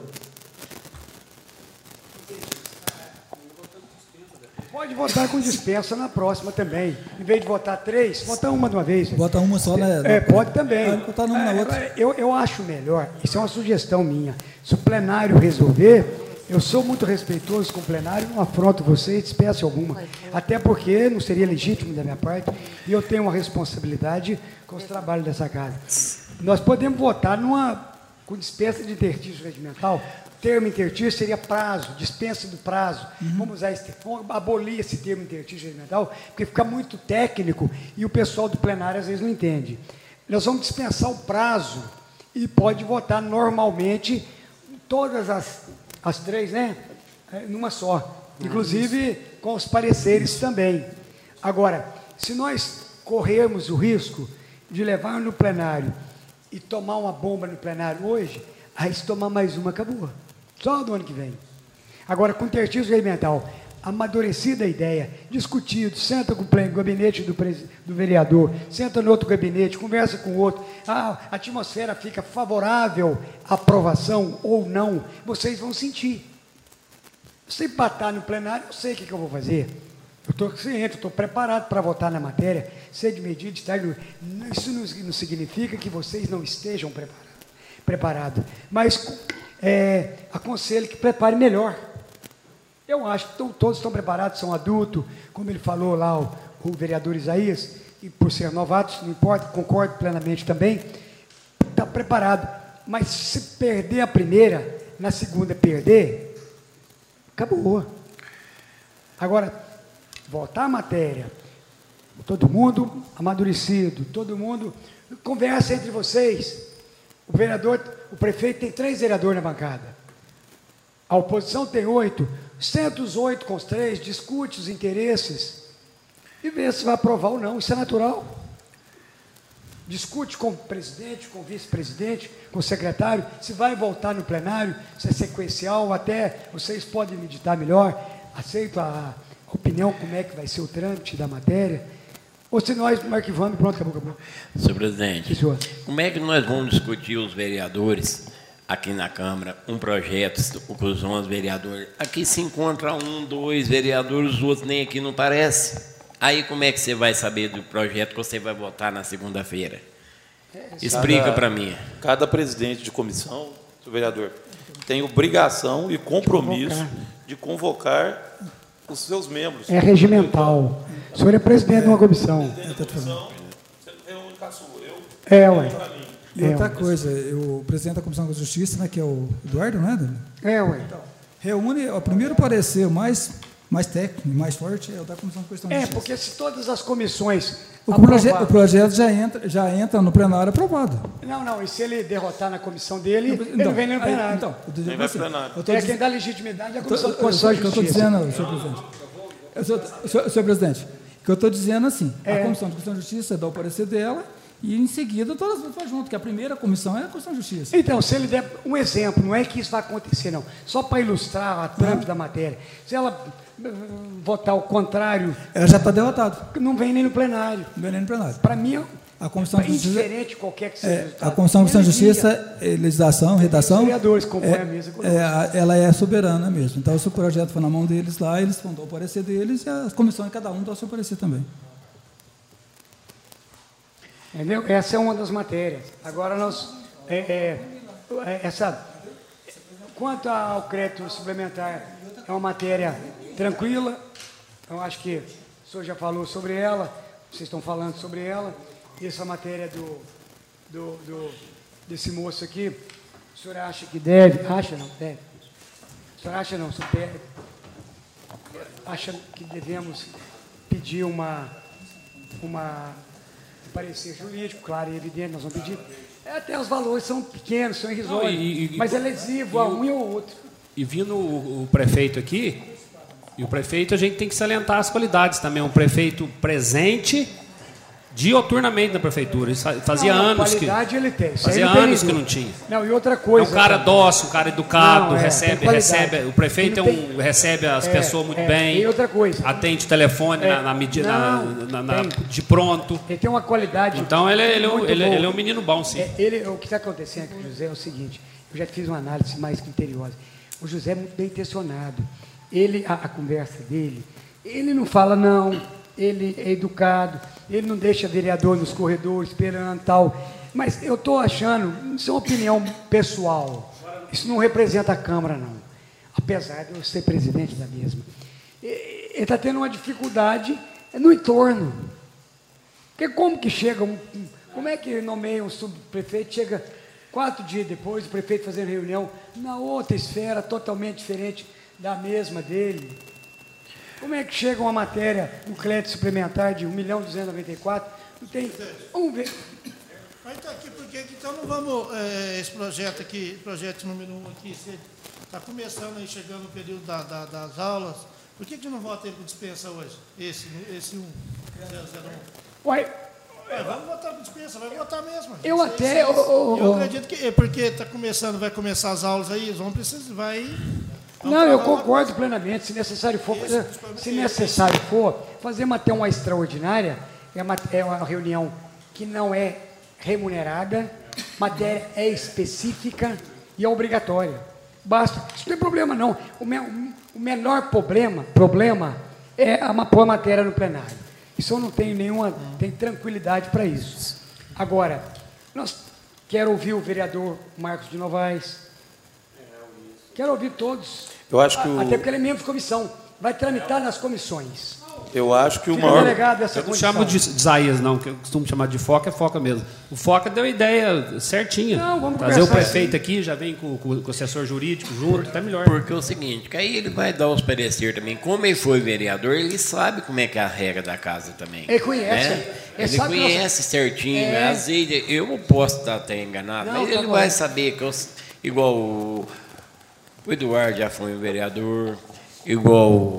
Pode votar com dispensa na próxima também. Em vez de votar 3, vota uma de uma vez. Vota uma só, né? Pode também. Pode votar numa na outra. Eu acho melhor, isso é uma sugestão minha, se o plenário resolver, eu sou muito respeitoso com o plenário, não afronto vocês de espécie alguma, até porque não seria legítimo da minha parte, e eu tenho uma responsabilidade com os trabalhos dessa casa. Nós podemos votar com dispensa de interstício regimental. Termo interstício seria prazo, dispensa do prazo. Vamos abolir esse termo interstício regimental, porque fica muito técnico e o pessoal do plenário às vezes não entende. Nós vamos dispensar o prazo e pode votar normalmente todas as 3, né? Numa só. Inclusive com os pareceres também. Agora, se nós corrermos o risco de levar no plenário e tomar uma bomba no plenário hoje, aí se tomar mais uma, acabou. Só do ano que vem. Agora, com interstício regimental, amadurecida a ideia, discutido, senta com o gabinete do vereador, senta no outro gabinete, conversa com o outro, a atmosfera fica favorável à aprovação ou não, vocês vão sentir. Se empatar no plenário, eu sei o que eu vou fazer. Eu estou ciente, estou preparado para votar na matéria, ser de medida, estar... Isso não significa que vocês não estejam preparados. Mas aconselho que prepare melhor. Eu acho que todos estão preparados, são adultos, como ele falou lá, o vereador Isaías, e por ser novatos, não importa, concordo plenamente também, está preparado. Mas se perder a primeira, na segunda perder, acabou. Agora, voltar a matéria, todo mundo amadurecido, todo mundo, conversa entre vocês. O prefeito tem 3 vereadores na bancada. A oposição tem 8. Senta os 8 com os 3, discute os interesses e vê se vai aprovar ou não. Isso é natural. discute com o presidente, com o vice-presidente, com o secretário, se vai voltar no plenário, se é sequencial, até vocês podem meditar melhor, aceito a opinião, como é que vai ser o trâmite da matéria, ou se nós arquivamos e pronto, acabou. Senhor presidente, Sim, senhor. como é que nós vamos discutir os vereadores aqui na Câmara, um projeto com os 11 vereadores? Aqui se encontra 1, 2 vereadores, os outros nem aqui não parece. Aí como é que você vai saber do projeto que você vai votar na segunda-feira? Explica para mim. Cada presidente de comissão, senhor vereador, tem obrigação e compromisso de convocar os seus membros. É regimental. O senhor é presidente de uma comissão. Ué. E outra coisa, o presidente da Comissão da Justiça, né, que é o Eduardo, não é, Dani? Ué. Reúne, o primeiro parecer mais técnico, mais forte, é o da Comissão de Constituição e Justiça. Porque se todas as comissões... O projeto já entra no plenário aprovado. Não, e se ele derrotar na comissão dele, ele vem no plenário. Então, Nem vai plenário. Quem dá legitimidade é a Comissão de Constituição e Justiça. Eu estou dizendo, senhor presidente, que eu estou dizendo assim, a Comissão de Constituição e Justiça dá o parecer dela, e, em seguida, todas as outras junto, que a primeira comissão é a Constituição e Justiça. Então, se ele der um exemplo, não é que isso vai acontecer, não. Só para ilustrar a trâmite da matéria. Se ela votar o contrário... Ela já está derrotada. Não vem nem no plenário. Não vem nem no plenário. Para mim, a Comissão de Justiça, indiferente qualquer que seja o resultado. a Comissão de Constituição e Justiça, legislação, redação... Os vereadores compõem a mesa. Ela é soberana mesmo. Então, se o projeto for na mão deles lá, eles vão dar o parecer deles e a comissão de cada um dá o seu parecer também. Entendeu? Essa é uma das matérias. Agora, quanto ao crédito suplementar, é uma matéria tranquila. Eu acho que o senhor já falou sobre ela, vocês estão falando sobre ela. Essa matéria desse moço aqui, o senhor acha que deve? Acha não? Deve. O senhor acha não? O senhor deve? Acha que devemos pedir uma parecer jurídico, claro e evidente, nós vamos pedir. Até os valores são pequenos, são irrisórios, mas é lesivo a um e ao outro. E vindo o prefeito aqui, e o prefeito a gente tem que salientar as qualidades também. Um prefeito presente dioturnamente na prefeitura. Isso fazia anos que ele tem. Fazia anos que não tinha. Não, e outra coisa. É um cara dócil, um cara educado, não, recebe. O prefeito recebe as pessoas muito bem. E outra coisa. Atende o telefone de pronto. Ele tem uma qualidade. Então ele é um menino bom, sim. O que está acontecendo com o José é o seguinte. Eu já fiz uma análise mais criteriosa. O José é muito bem intencionado. A conversa dele, ele não fala não. Ele é educado, ele não deixa vereador nos corredores esperando tal. Mas eu estou achando, isso é uma opinião pessoal, isso não representa a Câmara, não. Apesar de eu ser presidente da mesma. Ele está tendo uma dificuldade no entorno. Porque como que chega, como é que nomeia um subprefeito, chega 4 dias depois, o prefeito fazendo reunião na outra esfera, totalmente diferente da mesma dele. Como é que chega uma matéria, um crédito suplementar de 1.294.000, não tem ver. Mas está aqui, porque então não vamos, esse projeto aqui, projeto número 1 aqui, está começando aí, chegando o período das aulas, por que não vota ele com dispensa hoje? Esse 1, 001? Vamos votar com dispensa, vai votar mesmo. Eu acredito que, porque está começando, vai começar as aulas aí, eles vão precisar, Não, eu concordo plenamente. Se necessário for, fazer até uma extraordinária, é uma reunião que não é remunerada, matéria é específica e é obrigatória. Basta. Isso não tem problema, não. O menor problema é pôr a matéria no plenário. Isso eu não tenho tem tranquilidade para isso. Agora, quero ouvir o vereador Marcos de Novaes. Quero ouvir todos. Eu acho que até porque ele é membro de comissão. Vai tramitar nas comissões. Eu acho que o maior... Eu não chamo de Isaías, não, que eu costumo chamar de Foca, é Foca mesmo. O Foca deu a ideia certinha. Não, vamos trazer o prefeito aqui, já vem com o assessor jurídico junto, tá melhor. Porque é o seguinte, que aí ele vai dar os parecer também. Como ele foi vereador, ele sabe como é que é a regra da casa também. Ele conhece. Né? Ele conhece certinho. Às vezes, eu posso estar até enganado, mas ele vai saber que igual o Eduardo já foi um vereador, igual o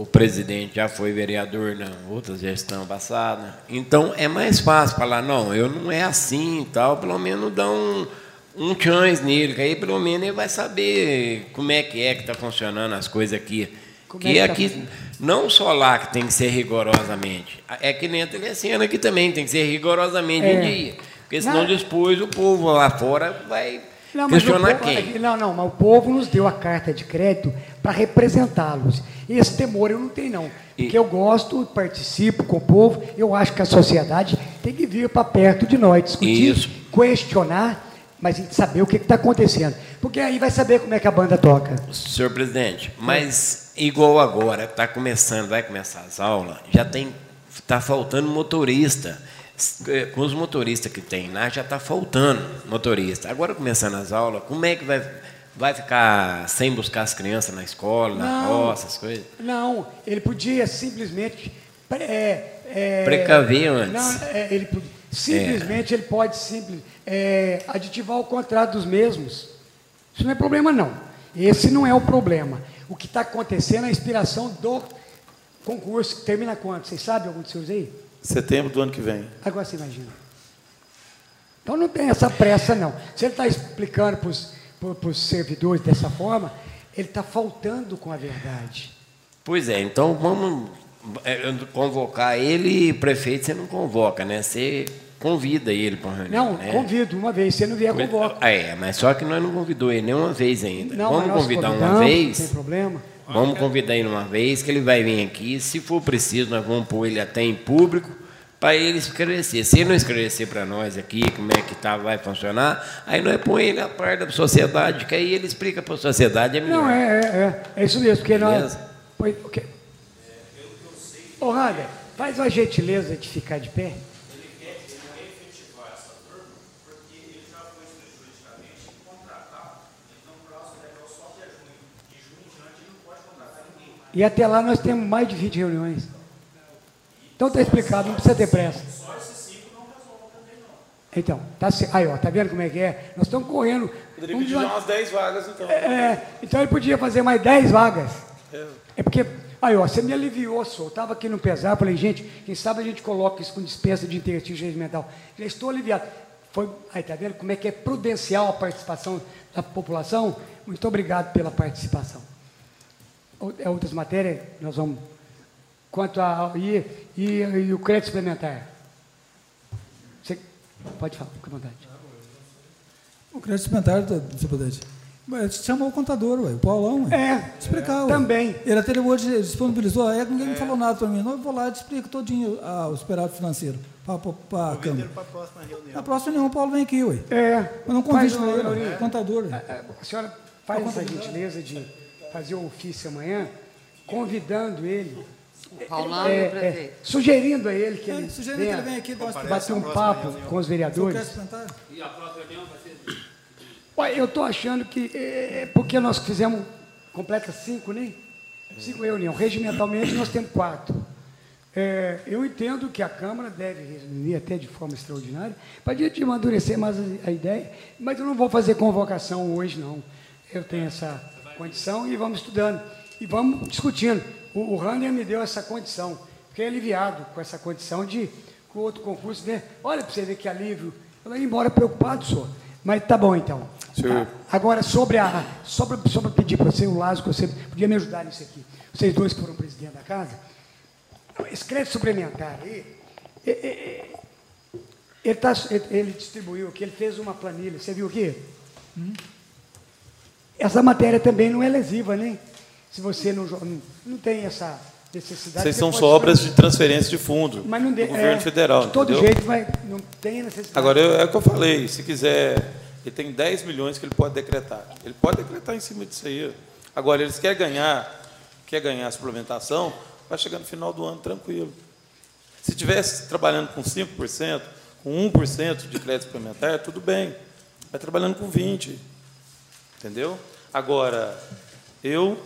presidente já foi vereador na outra gestão passada. Então, é mais fácil falar, não, eu não é assim e tal, pelo menos dá um chance nele, que aí pelo menos ele vai saber como é que está funcionando as coisas aqui. Que aqui, não só lá que tem que ser rigorosamente, é que nem a Telecena aqui também tem que ser rigorosamente em dia. Porque senão depois o povo lá fora vai questionar quem. Não, mas o povo nos deu a carta de crédito para representá-los. Esse temor eu não tenho, não. Porque eu gosto, participo com o povo, eu acho que a sociedade tem que vir para perto de nós, discutir, questionar, mas a gente saber o que está acontecendo. Porque aí vai saber como é que a banda toca. Senhor presidente, mas igual agora, vai começar as aulas, está faltando motorista. Com os motoristas que tem lá, já está faltando motorista. Agora, começando as aulas, como é que vai ficar sem buscar as crianças na escola, na roça, essas coisas? Não, ele podia simplesmente... precaver antes. Não, ele pode aditivar o contrato dos mesmos. Isso não é problema, não. Esse não é o problema. O que está acontecendo é a inspiração do concurso, que termina quando? Vocês sabem algum dos seus aí? Setembro do ano que vem. Agora você imagina. Então não tem essa pressa, não. Se ele está explicando para os servidores dessa forma, ele está faltando com a verdade. Pois é, então vamos convocar ele, prefeito, você não convoca, né? Você convida ele para a reunião. Não, né? Convido uma vez, se ele não vier, convoca. Mas só que nós não convidou ele nenhuma vez ainda. Não, vamos convidar uma vez. Não tem problema. Vamos convidar ele uma vez, que ele vai vir aqui. Se for preciso, nós vamos pôr ele até em público para ele esclarecer. Se ele não esclarecer para nós aqui como é que vai funcionar, aí nós põe ele a par da sociedade, que aí ele explica para a sociedade. É melhor. Não, é isso mesmo, porque nós... Ô, Rander, faz uma gentileza de ficar de pé. E até lá nós temos mais de 20 reuniões. Então está explicado, não precisa ter pressa. Só esses 5 não resolvem também, não. Então, aí, ó, tá vendo como é que é? Nós estamos correndo. Poderia pedir umas 10 vagas, então. Então ele podia fazer mais 10 vagas. É porque, aí, ó, você me aliviou, só. Eu estava aqui no pesar, falei, gente, quem sabe a gente coloca isso com dispensa de interstício regimental. Já estou aliviado. Aí, tá vendo como é que é prudencial a participação da população? Muito obrigado pela participação. Outras matérias, nós vamos... Quanto a... E o crédito suplementar? Você pode falar, fica à vontade. O crédito suplementar, senhor presidente, chamou o contador, o Paulão. Explicar. Também. Ele até hoje disponibilizou, ninguém me falou nada para mim. Não, eu vou lá e explico todinho o superávit financeiro para a Câmara. Para a próxima reunião. Na próxima reunião, o Paulo vem aqui, ué. Mas não convite para ele, contador. A senhora faz essa gentileza de fazer o ofício amanhã, convidando ele, Paulão, prefeito. sugerindo a ele que ele venha aqui bater um papo com os vereadores. E a próxima reunião vai ser... Ué, eu estou achando que, porque nós fizemos, completa 5, né? 5 reuniões. Regimentalmente nós temos 4. Eu entendo que a Câmara deve reunir até de forma extraordinária, para a gente amadurecer mais a ideia, mas eu não vou fazer convocação hoje, não. Eu tenho essa condição e vamos estudando. E vamos discutindo. O Rander me deu essa condição. Fiquei aliviado com essa condição de, com o outro concurso, né? Olha para você ver que alívio. Eu ia embora preocupado, senhor. Mas tá bom, então. Senhor. Agora, sobre pedir para você, o Lázaro, que você podia me ajudar nisso aqui. Vocês dois que foram presidente da casa. Esse crédito suplementar aí, ele distribuiu aqui, ele fez uma planilha. Você viu aqui? Essa matéria também não é lesiva, né? Se você não tem essa necessidade... Vocês são só obras de transferência de fundo mas não do governo federal, de todo entendeu? jeito, não tem necessidade. Agora, é o que eu falei, se quiser, ele tem 10 milhões que ele pode decretar. Ele pode decretar em cima disso aí. Agora, eles querem ganhar a suplementação, vai chegar no final do ano tranquilo. Se estivesse trabalhando com 5%, com 1% de crédito suplementar, tudo bem. Vai trabalhando com 20%. Entendeu? Agora, eu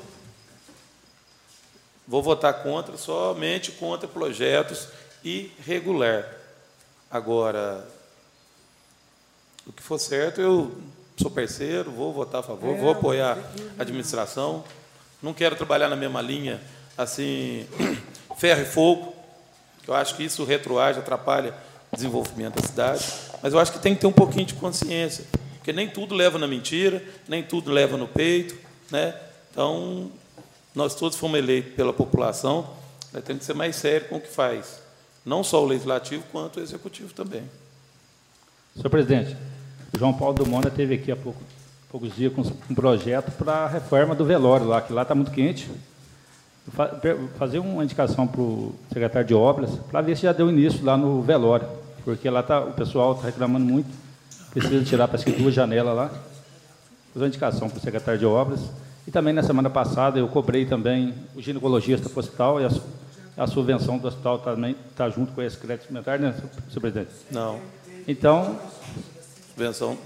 vou votar somente contra projetos irregulares. Agora, o que for certo, eu sou parceiro, vou votar a favor, vou apoiar a administração. Não quero trabalhar na mesma linha assim, ferro e fogo. Eu acho que isso retroage, atrapalha o desenvolvimento da cidade. Mas eu acho que tem que ter um pouquinho de consciência, porque nem tudo leva na mentira, nem tudo leva no peito, né? Então, nós todos fomos eleitos pela população, nós temos que ser mais sérios com o que faz, não só o legislativo, quanto o executivo também. Senhor presidente, o João Paulo Dumont esteve aqui há poucos dias com um projeto para a reforma do velório lá, que lá está muito quente. Fazer uma indicação para o secretário de obras, para ver se já deu início lá no velório, porque lá o pessoal está reclamando muito, precisa tirar, parece que 2 janelas lá. Fazer uma indicação para o secretário de obras. E também, na semana passada, eu cobrei também o ginecologista para o hospital, e a subvenção do hospital também está junto com esse crédito suplementar, né, senhor presidente? Não. Então... Subvenção?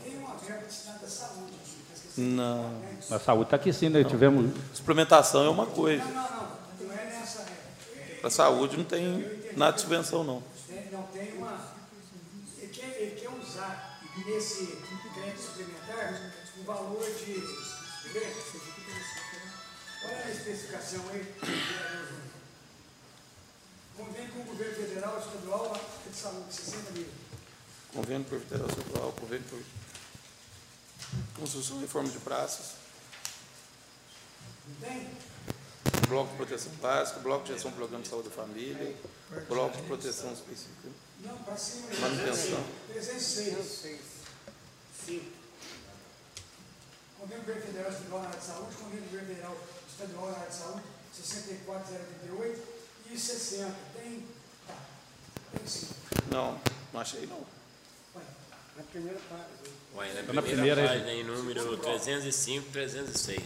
Não. A saúde está aqui sim, né? Tivemos... Suplementação é uma coisa. Para a saúde não tem nada de subvenção, não. Não tem uma... Ele quer usar nesse crédito suplementar um valor de... Olha a especificação aí. Convênio com o governo federal, estadual, de saúde, 60 mil. Convênio por federal, estadual, convênio por construção e reforma de praças. Não tem? Bloco de proteção básica, bloco de gestão do programa de saúde da família, bloco de proteção específica. Não, para cima. Manutenção. 306. Sim. Convênio do governo federal estadual na área de saúde, convênio do governo federal estadual na área de saúde, 64.088 e 60. Tem? Tá. Tem sim. Não, não achei não. Na primeira página. Ué, na primeira página, em número 305, 306.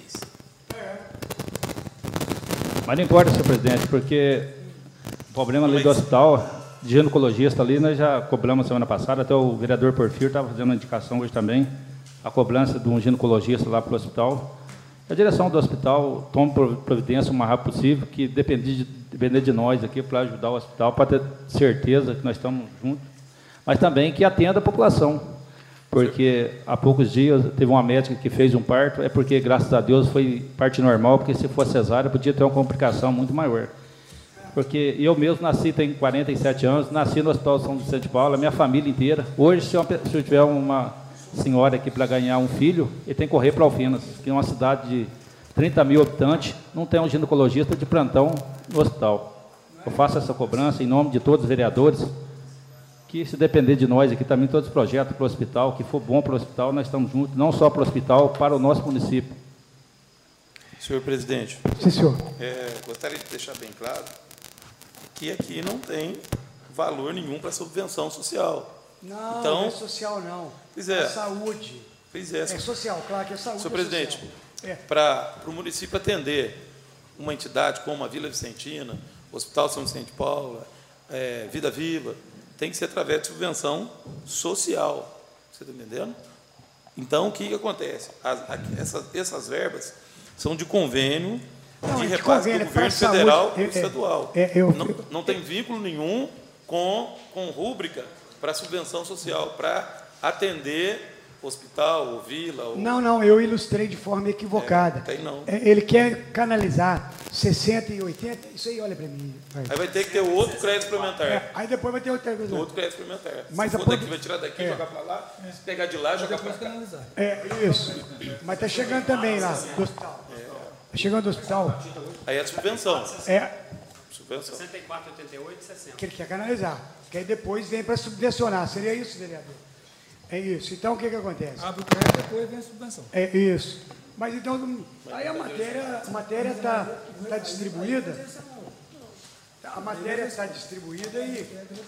Mas não importa, senhor presidente, porque o problema ali do hospital, de ginecologista ali, nós já cobramos semana passada, até o vereador Porfírio estava fazendo uma indicação hoje também, a cobrança de um ginecologista lá para o hospital. A direção do hospital toma providência o mais rápido possível, que depender de nós aqui para ajudar o hospital, para ter certeza que nós estamos juntos, mas também que atenda a população. Porque há poucos dias teve uma médica que fez um parto, é porque, graças a Deus, foi parte normal, porque se fosse cesárea, podia ter uma complicação muito maior. Porque eu mesmo nasci, tenho 47 anos, nasci no Hospital São Vicente de Paula, a minha família inteira. Hoje, se eu tiver uma senhora aqui para ganhar um filho, ele tem que correr para Alfenas, que é uma cidade de 30 mil habitantes, não tem um ginecologista de plantão no hospital. Eu faço essa cobrança em nome de todos os vereadores, que se depender de nós aqui também, todos os projetos para o hospital, que for bom para o hospital, nós estamos juntos, não só para o hospital, para o nosso município. Senhor presidente. Sim, senhor. Gostaria de deixar bem claro que aqui não tem valor nenhum para subvenção social. Não, então, não é social, não. Pois é. É saúde. Pois é. É social, claro que é saúde. Senhor presidente, É. para o município atender uma entidade como a Vila Vicentina, o Hospital São Vicente de Paula, Vida Viva, tem que ser através de subvenção social. Você está entendendo? Então, o que acontece? Essas verbas são de convênio de repasse do governo federal e estadual. Não tem vínculo nenhum com rúbrica para subvenção social, para atender hospital ou vila. Ou... Não, eu ilustrei de forma equivocada. Tem não. Ele quer canalizar 60 e 80, isso aí, olha para mim. Aí vai ter que ter outro crédito suplementar. Aí depois vai ter outra coisa. Outro crédito suplementar. Mas se for daqui, vai tirar daqui, jogar para lá, se pegar de lá, jogar para cá. Isso. Mas está chegando também lá, do hospital. Está chegando do hospital. Aí é subvenção. Subvenção. 64, 88, 60. Que ele quer canalizar. Que aí depois vem para subvencionar. Seria isso, vereador? É isso. Então, o que acontece? Abre o crédito, depois vem a subvenção. É isso. Mas então, aí a matéria está distribuída. A matéria está distribuída e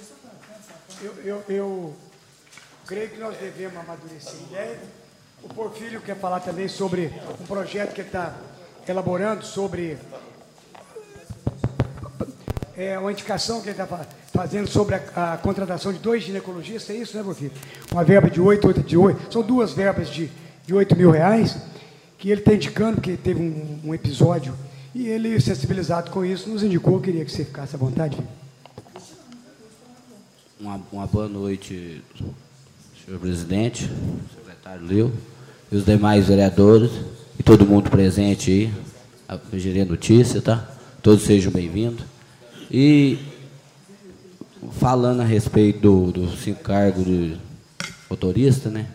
eu creio que nós devemos amadurecer a ideia. O Porfírio quer falar também sobre um projeto que ele está elaborando sobre uma indicação que ele está fazendo sobre a contratação de 2 ginecologistas, é isso, né, Porfírio? Uma verba de 8, são 2 verbas de R$8 mil, que ele está indicando, porque teve um episódio, e ele, sensibilizado com isso, nos indicou. Eu queria que você ficasse à vontade. Uma boa noite, senhor presidente, secretário Leo, e os demais vereadores, e todo mundo presente aí, a Gerir Notícia, tá? todos sejam bem-vindos. E falando a respeito do 5 cargos de motorista, né?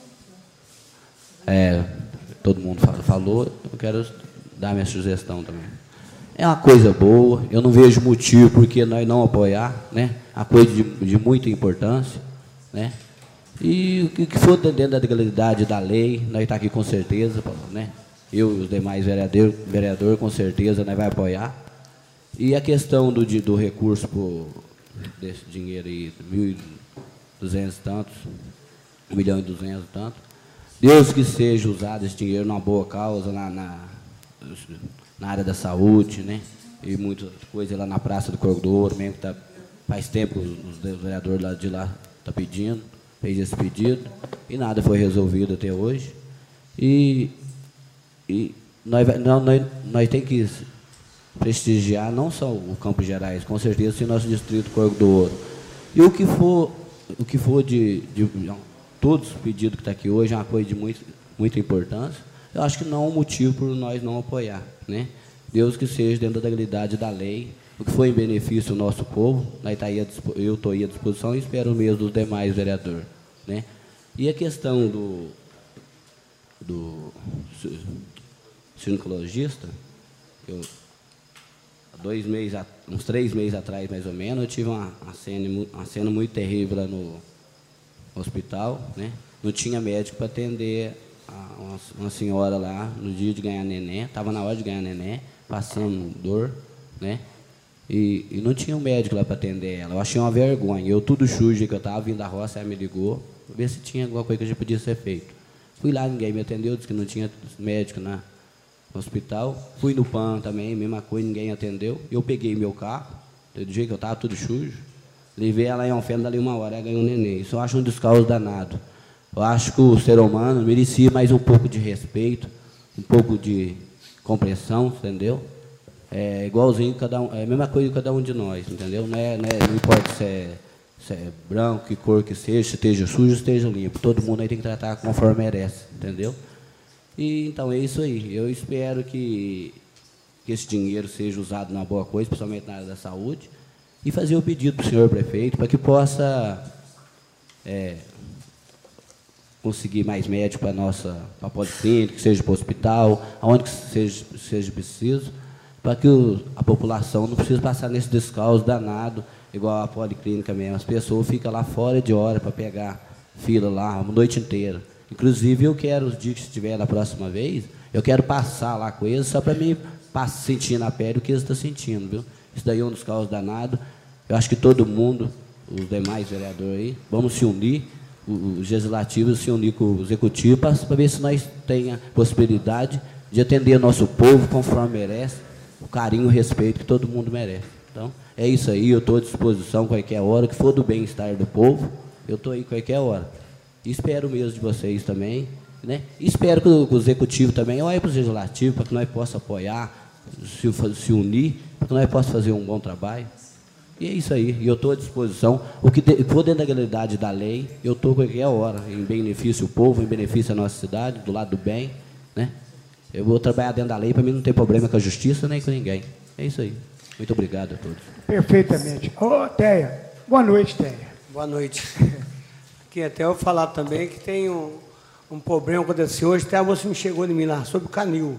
Todo mundo falou, eu quero dar minha sugestão também. É uma coisa boa, eu não vejo motivo porque nós não apoiar, né? A coisa de muita importância, né? E o que for dentro da legalidade da lei, nós estamos aqui com certeza, né? Eu e os demais vereador com certeza nós vamos apoiar. E a questão do recurso desse dinheiro aí, 1.200 e tantos, 1.200.000 e tanto, Deus que seja usado esse dinheiro numa boa causa, na área da saúde, né? E muitas coisas lá na Praça do Corgo do Ouro, mesmo que faz tempo os vereadores lá de lá estão pedindo, fez esse pedido, e nada foi resolvido até hoje. E nós temos que prestigiar não só o Campos Gerais, com certeza, sim, nosso distrito Corgo do Ouro. E o que for de todos os pedidos que estão aqui hoje é uma coisa de muita importância. Eu acho que não é um motivo por nós não apoiar, né? Deus que seja dentro da legalidade da lei, o que for em benefício do nosso povo, eu estou aí à disposição e espero mesmo dos demais vereadores, né? E a questão do ginecologista, uns 3 meses atrás, mais ou menos, eu tive uma cena muito terrível lá no hospital, né? Não tinha médico para atender uma senhora lá no dia de ganhar neném, estava na hora de ganhar neném, passando dor, né? E não tinha um médico lá para atender ela. Eu achei uma vergonha. Eu, tudo sujo, que eu estava vindo da roça, ela me ligou, para ver se tinha alguma coisa que já podia ser feito. Fui lá, ninguém me atendeu, disse que não tinha médico no hospital. Fui no PAN também, mesma coisa, ninguém atendeu. Eu peguei meu carro, do jeito que eu estava tudo sujo, levei ela em Alfena, dali 1 hora, ela ganhou um neném. Isso eu acho um descaso danado. Eu acho que o ser humano merecia mais um pouco de respeito, um pouco de compreensão, entendeu? É igualzinho, é a mesma coisa de cada um de nós, entendeu? Não importa se é branco, que cor que seja, se esteja sujo, esteja limpo. Todo mundo aí tem que tratar conforme merece, entendeu? E, então, é isso aí. Eu espero que esse dinheiro seja usado numa boa coisa, principalmente na área da saúde, e fazer o pedido para o senhor prefeito para que possa conseguir mais médicos para a policlínica, que seja para o hospital, aonde que seja preciso, para que a população não precise passar nesse descaso danado, igual a policlínica mesmo. As pessoas ficam lá fora de hora para pegar fila lá a noite inteira. Inclusive, eu quero, os dias que estiver da próxima vez, eu quero passar lá com eles, só para mim sentir na pele o que eles estão sentindo, viu? Isso daí é um descaso danado. Eu acho que todo mundo, os demais vereadores aí, vamos se unir, os legislativos se unir com o executivo, para ver se nós tenhamos a possibilidade de atender nosso povo conforme merece, o carinho e o respeito que todo mundo merece. Então, é isso aí, eu estou à disposição qualquer hora, que for do bem-estar do povo, eu estou aí qualquer hora. E espero mesmo de vocês também, né? E espero que o executivo também olhe para o legislativo, para que nós possamos apoiar, se unir, para que nós possamos fazer um bom trabalho. E é isso aí, e eu estou à disposição. O que for dentro da legalidade da lei, eu estou qualquer hora, em benefício do povo, em benefício da nossa cidade, do lado do bem, né? Eu vou trabalhar dentro da lei, para mim não ter problema com a justiça nem com ninguém. É isso aí. Muito obrigado a todos. Perfeitamente. Ô, Teia. Boa noite, Teia. Boa noite. Aqui até eu falar também que tem um problema que aconteceu hoje. Até a moça me chegou de mim lá, sobre o canil.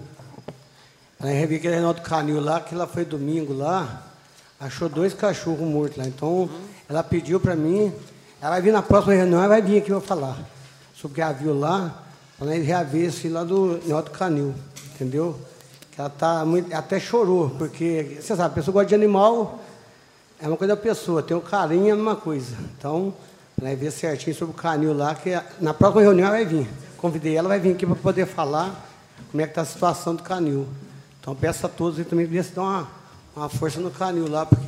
Ela revi aquele Reinaldo Canil lá, que lá foi domingo lá, achou 2 cachorros mortos lá. Então, ela pediu para mim, ela vai vir na próxima reunião, ela vai vir aqui, eu vou falar sobre o que ela viu lá, ela reaver esse lá do Reinaldo Canil, entendeu? Que ela tá muito, até chorou, porque, você sabe, a pessoa gosta de animal, é uma coisa da pessoa, tem um carinho, é a mesma coisa. Então, ela vai ver certinho sobre o canil lá, que na próxima reunião ela vai vir. Convidei ela, vai vir aqui para poder falar como é que está a situação do canil. Então, peço a todos aí também ver se dão uma força no canil lá, porque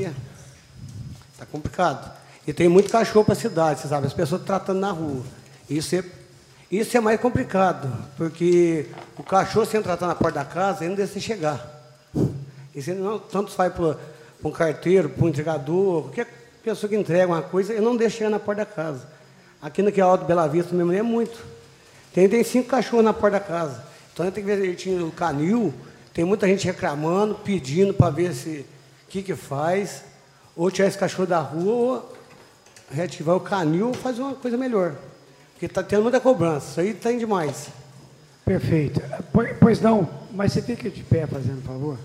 está complicado. E tem muito cachorro para a cidade, você sabe, as pessoas tratando na rua. Isso é mais complicado, porque o cachorro, se entrar na porta da casa, ele não deixa você chegar. E se não, tanto faz para um carteiro, para um entregador, qualquer pessoa que entrega uma coisa, ele não deixa chegar na porta da casa. Aqui no que é Alto Bela Vista mesmo, é muito. Tem 5 cachorros na porta da casa. Então, ele tem que ver direitinho o canil, Tem muita gente reclamando, pedindo para ver se o que faz. Ou tirar esse cachorro da rua, ou reativar o canil, ou fazer uma coisa melhor. Porque está tendo muita cobrança. Isso aí tem demais. Perfeito. Pois não, mas você fica de pé fazendo favor.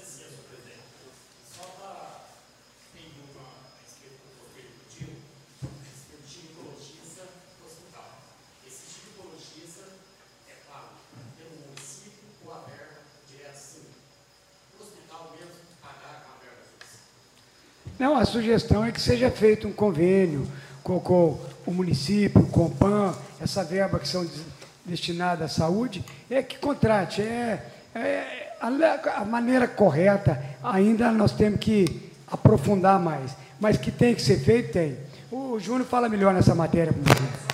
Não, a sugestão é que seja feito um convênio com o município, com o PAN, essa verba que são destinadas à saúde, é que contrate. A maneira correta, ainda nós temos que aprofundar mais, mas que tem que ser feito, tem. O Júnior fala melhor nessa matéria com você.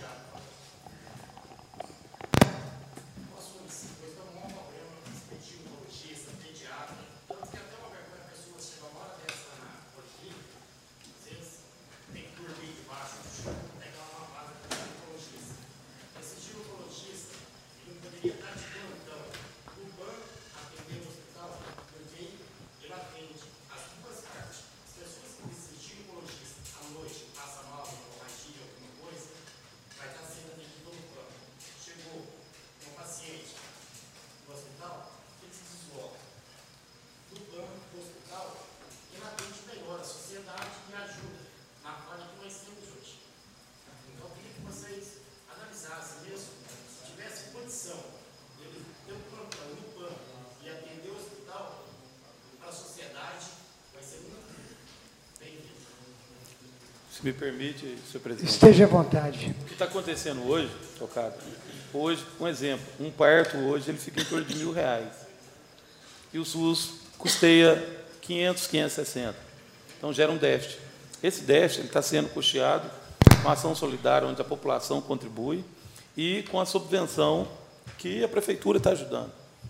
Se me permite, senhor presidente. Esteja à vontade. O que está acontecendo hoje, Tocado? Hoje, um exemplo, um parto hoje ele fica em torno de R$1.000. E o SUS custeia 500, 560. Então gera um déficit. Esse déficit ele está sendo custeado com a ação solidária, onde a população contribui, e com a subvenção que a prefeitura está ajudando.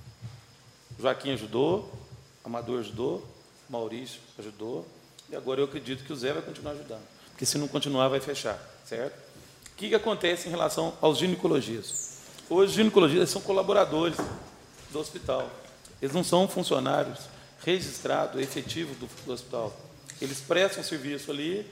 O Joaquim ajudou, Amador ajudou, Maurício ajudou, e agora eu acredito que o Zé vai continuar ajudando. Porque se não continuar, vai fechar, certo? O que acontece em relação aos ginecologistas? Hoje, os ginecologistas são colaboradores do hospital. Eles não são funcionários registrados, efetivos do hospital. Eles prestam serviço ali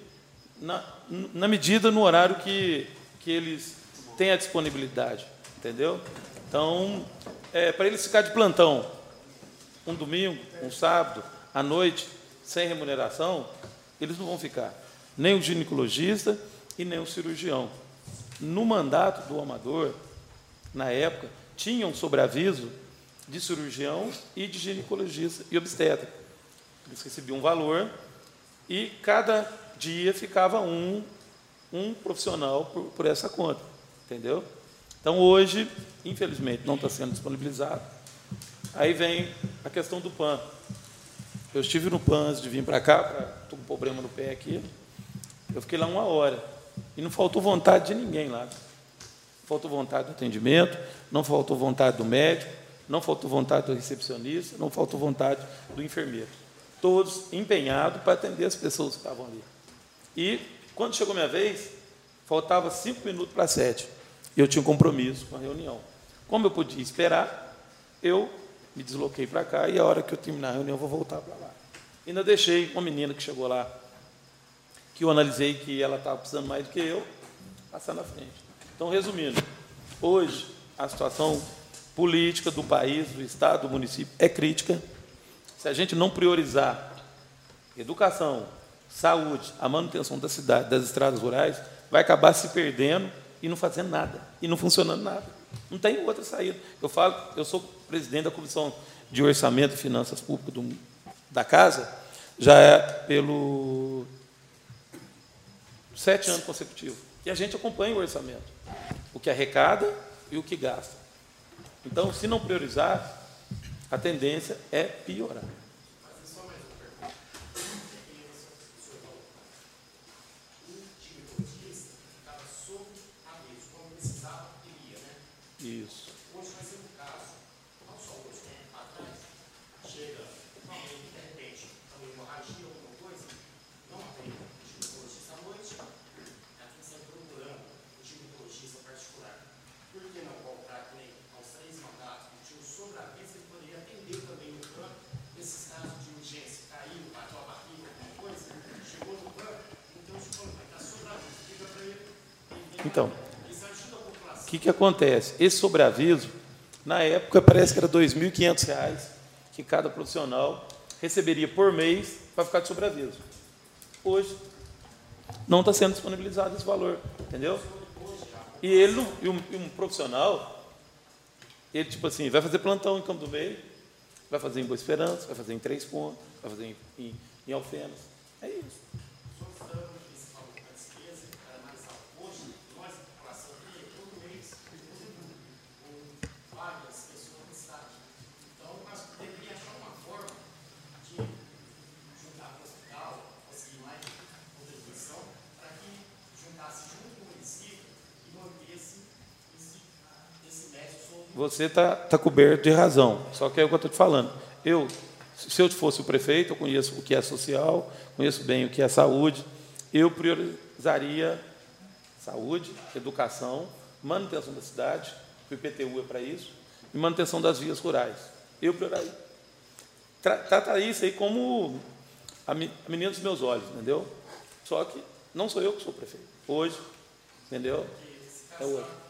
na medida, no horário que eles têm a disponibilidade, entendeu? Então, para eles ficar de plantão um domingo, um sábado, à noite, sem remuneração, eles não vão ficar. Nem o ginecologista e nem o cirurgião. No mandato do Amador, na época, tinha um sobreaviso de cirurgião e de ginecologista e obstetra. Eles recebiam um valor e cada dia ficava um profissional por essa conta, entendeu? Então, hoje, infelizmente, não está sendo disponibilizado. Aí vem a questão do PAN. Eu estive no PAN antes de vir para cá, estou com um problema no pé aqui. Eu fiquei lá 1 hora. E não faltou vontade de ninguém lá. Não faltou vontade do atendimento, não faltou vontade do médico, não faltou vontade do recepcionista, não faltou vontade do enfermeiro. Todos empenhados para atender as pessoas que estavam ali. E, quando chegou minha vez, faltava 5 minutos para 7. E eu tinha um compromisso com a reunião. Como eu podia esperar, eu me desloquei para cá e a hora que eu terminar a reunião, eu vou voltar para lá. Ainda deixei uma menina que chegou lá, que eu analisei que ela estava precisando mais do que eu, passar na frente. Então, resumindo, hoje a situação política do país, do Estado, do município, é crítica. Se a gente não priorizar educação, saúde, a manutenção da cidade, das estradas rurais, vai acabar se perdendo e não fazendo nada, e não funcionando nada. Não tem outra saída. Eu sou presidente da Comissão de Orçamento e Finanças Públicas da Casa, já é pelo 7 anos consecutivos. E a gente acompanha o orçamento, o que arrecada e o que gasta. Então, se não priorizar, a tendência é piorar. Isso. Hoje vai ser um caso, não só hoje, como atrás, chega alguém que, de repente, está uma hemorragia, alguma coisa, não tem ginecologista à noite, aqui sempre procurando o ginecologista particular. Por que não voltar que nem aos 3 mandatos, que tinha o sobreaviso, ele poderia atender Então, o que acontece? Esse sobreaviso, na época, parece que era R$ 2.500 que cada profissional receberia por mês para ficar de sobreaviso. Hoje, não está sendo disponibilizado esse valor, entendeu? E um profissional, ele, tipo assim, vai fazer plantão em Campo do Meio, vai fazer em Boa Esperança, vai fazer em Três Pontos, vai fazer em Alfenas. É isso. Você está coberto de razão, só que é o que eu estou te falando. Se eu fosse o prefeito, eu conheço o que é social, conheço bem o que é saúde, eu priorizaria saúde, educação, manutenção da cidade, o IPTU é para isso, e manutenção das vias rurais. Eu priorizaria. Trata isso aí como a menina dos meus olhos, entendeu? Só que não sou eu que sou o prefeito. Hoje, entendeu? É o outro.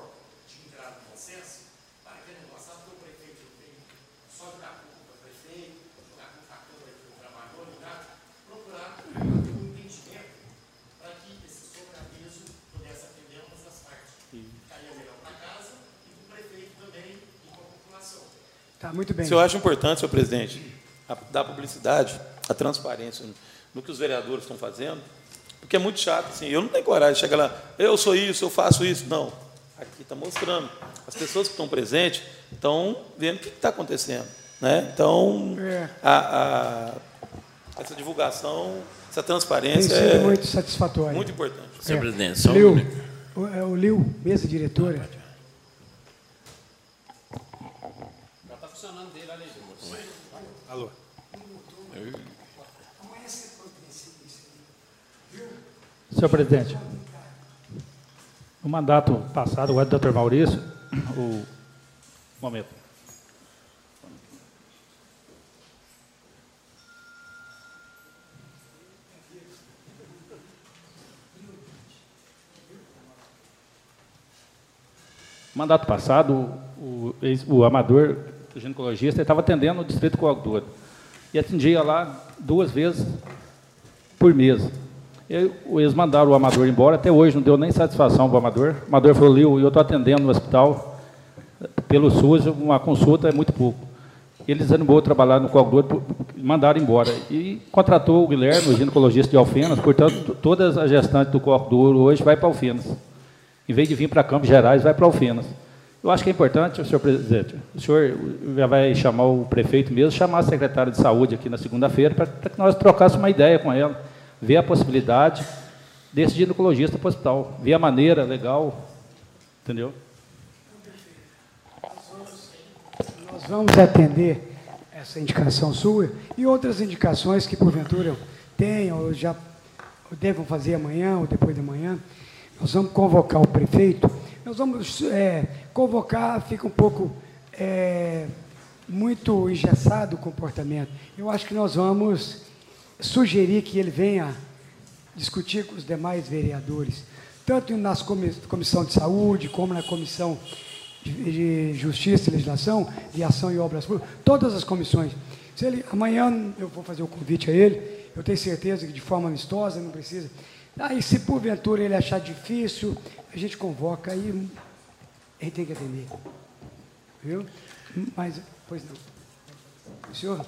Tá, muito bem. Se eu acho importante, senhor presidente, dar publicidade, a transparência no que os vereadores estão fazendo, porque é muito chato, assim, eu não tenho coragem de chegar lá, eu sou isso, eu faço isso. Não, aqui está mostrando. As pessoas que estão presentes estão vendo o que está acontecendo. Né? Então, essa divulgação, essa transparência tem sido muito satisfatória. Muito importante. Senhor presidente, só o Liu, mesa diretora. Já está funcionando dele ali. Alô. Senhor presidente, no mandato passado, o doutor Maurício, momento. No mandato passado, o Amador, o ginecologista, estava atendendo o distrito coautor e atendia lá 2 vezes por mês. Eles mandaram o Amador embora, até hoje não deu nem satisfação para o Amador. O Amador falou, Liu, eu estou atendendo no hospital, pelo SUS, uma consulta é muito pouco. Eles desanimou trabalhar no coautor, mandaram embora. E contratou o Guilherme, o ginecologista de Alfenas, portanto, todas as gestantes do coautor hoje vai para Alfenas. Em vez de vir para Campos Gerais, vai para Alfenas. Eu acho que é importante, senhor presidente, o senhor já vai chamar o prefeito mesmo, chamar a secretária de saúde aqui na segunda-feira, para que nós trocássemos uma ideia com ela, ver a possibilidade desse ginecologista para o hospital, ver a maneira legal, entendeu? Nós vamos atender essa indicação sua e outras indicações que, porventura, tenham, ou já devam fazer amanhã ou depois de amanhã. Nós vamos convocar o prefeito, nós vamos convocar, fica um pouco muito engessado o comportamento. Eu acho que nós vamos sugerir que ele venha discutir com os demais vereadores, tanto na comissão de saúde, como na comissão de Justiça e Legislação, de Ação e Obras Públicas, todas as comissões. Amanhã eu vou fazer o convite a ele, eu tenho certeza que de forma amistosa, não precisa. Aí, se porventura ele achar difícil, a gente convoca, aí a gente tem que atender. Viu? Mas, pois não. Senhor?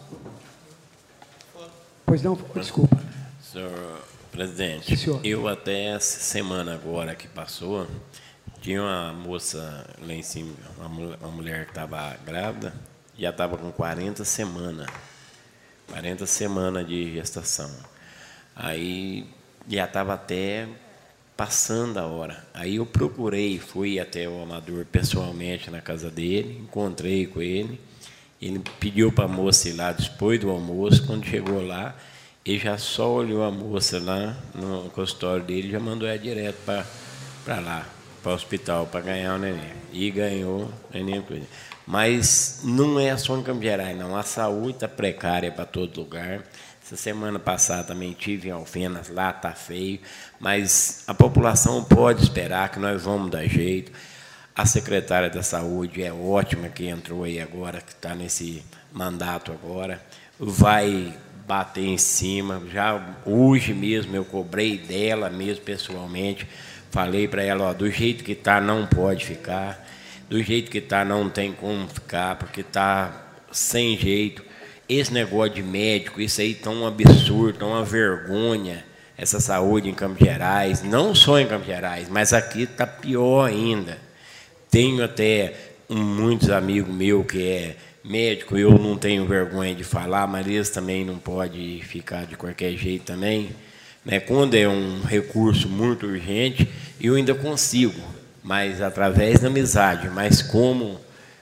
Pois não, desculpa. Senhor presidente, Sim, senhor. Eu até essa semana agora que passou, tinha uma moça lá em cima, uma mulher que estava grávida, já estava com 40 semanas. 40 semanas de gestação. Aí já estava até passando a hora. Aí eu procurei, fui até o Amador pessoalmente na casa dele, encontrei com ele. Ele pediu para a moça ir lá depois do almoço. Quando chegou lá, ele já só olhou a moça lá no consultório dele e já mandou ela direto para lá, para o hospital, para ganhar o neném. E ganhou o neném. Mas não é só em Campos Gerais, não. A saúde está precária para todo lugar. Essa semana passada também tive em Alfenas, lá está feio, mas a população pode esperar que nós vamos dar jeito. A secretária da Saúde é ótima, que entrou aí agora, que está nesse mandato agora, vai bater em cima. Já hoje mesmo eu cobrei dela mesmo pessoalmente, falei para ela, ó, do jeito que está não pode ficar, do jeito que está não tem como ficar, porque está sem jeito. Esse negócio de médico, isso aí está um absurdo, está uma vergonha, essa saúde em Campos Gerais, não só em Campos Gerais, mas aqui está pior ainda. Tenho até muitos amigos meus que é médico, eu não tenho vergonha de falar, mas eles também não podem ficar de qualquer jeito também. Né? Quando é um recurso muito urgente, eu ainda consigo, mas através da amizade, mas como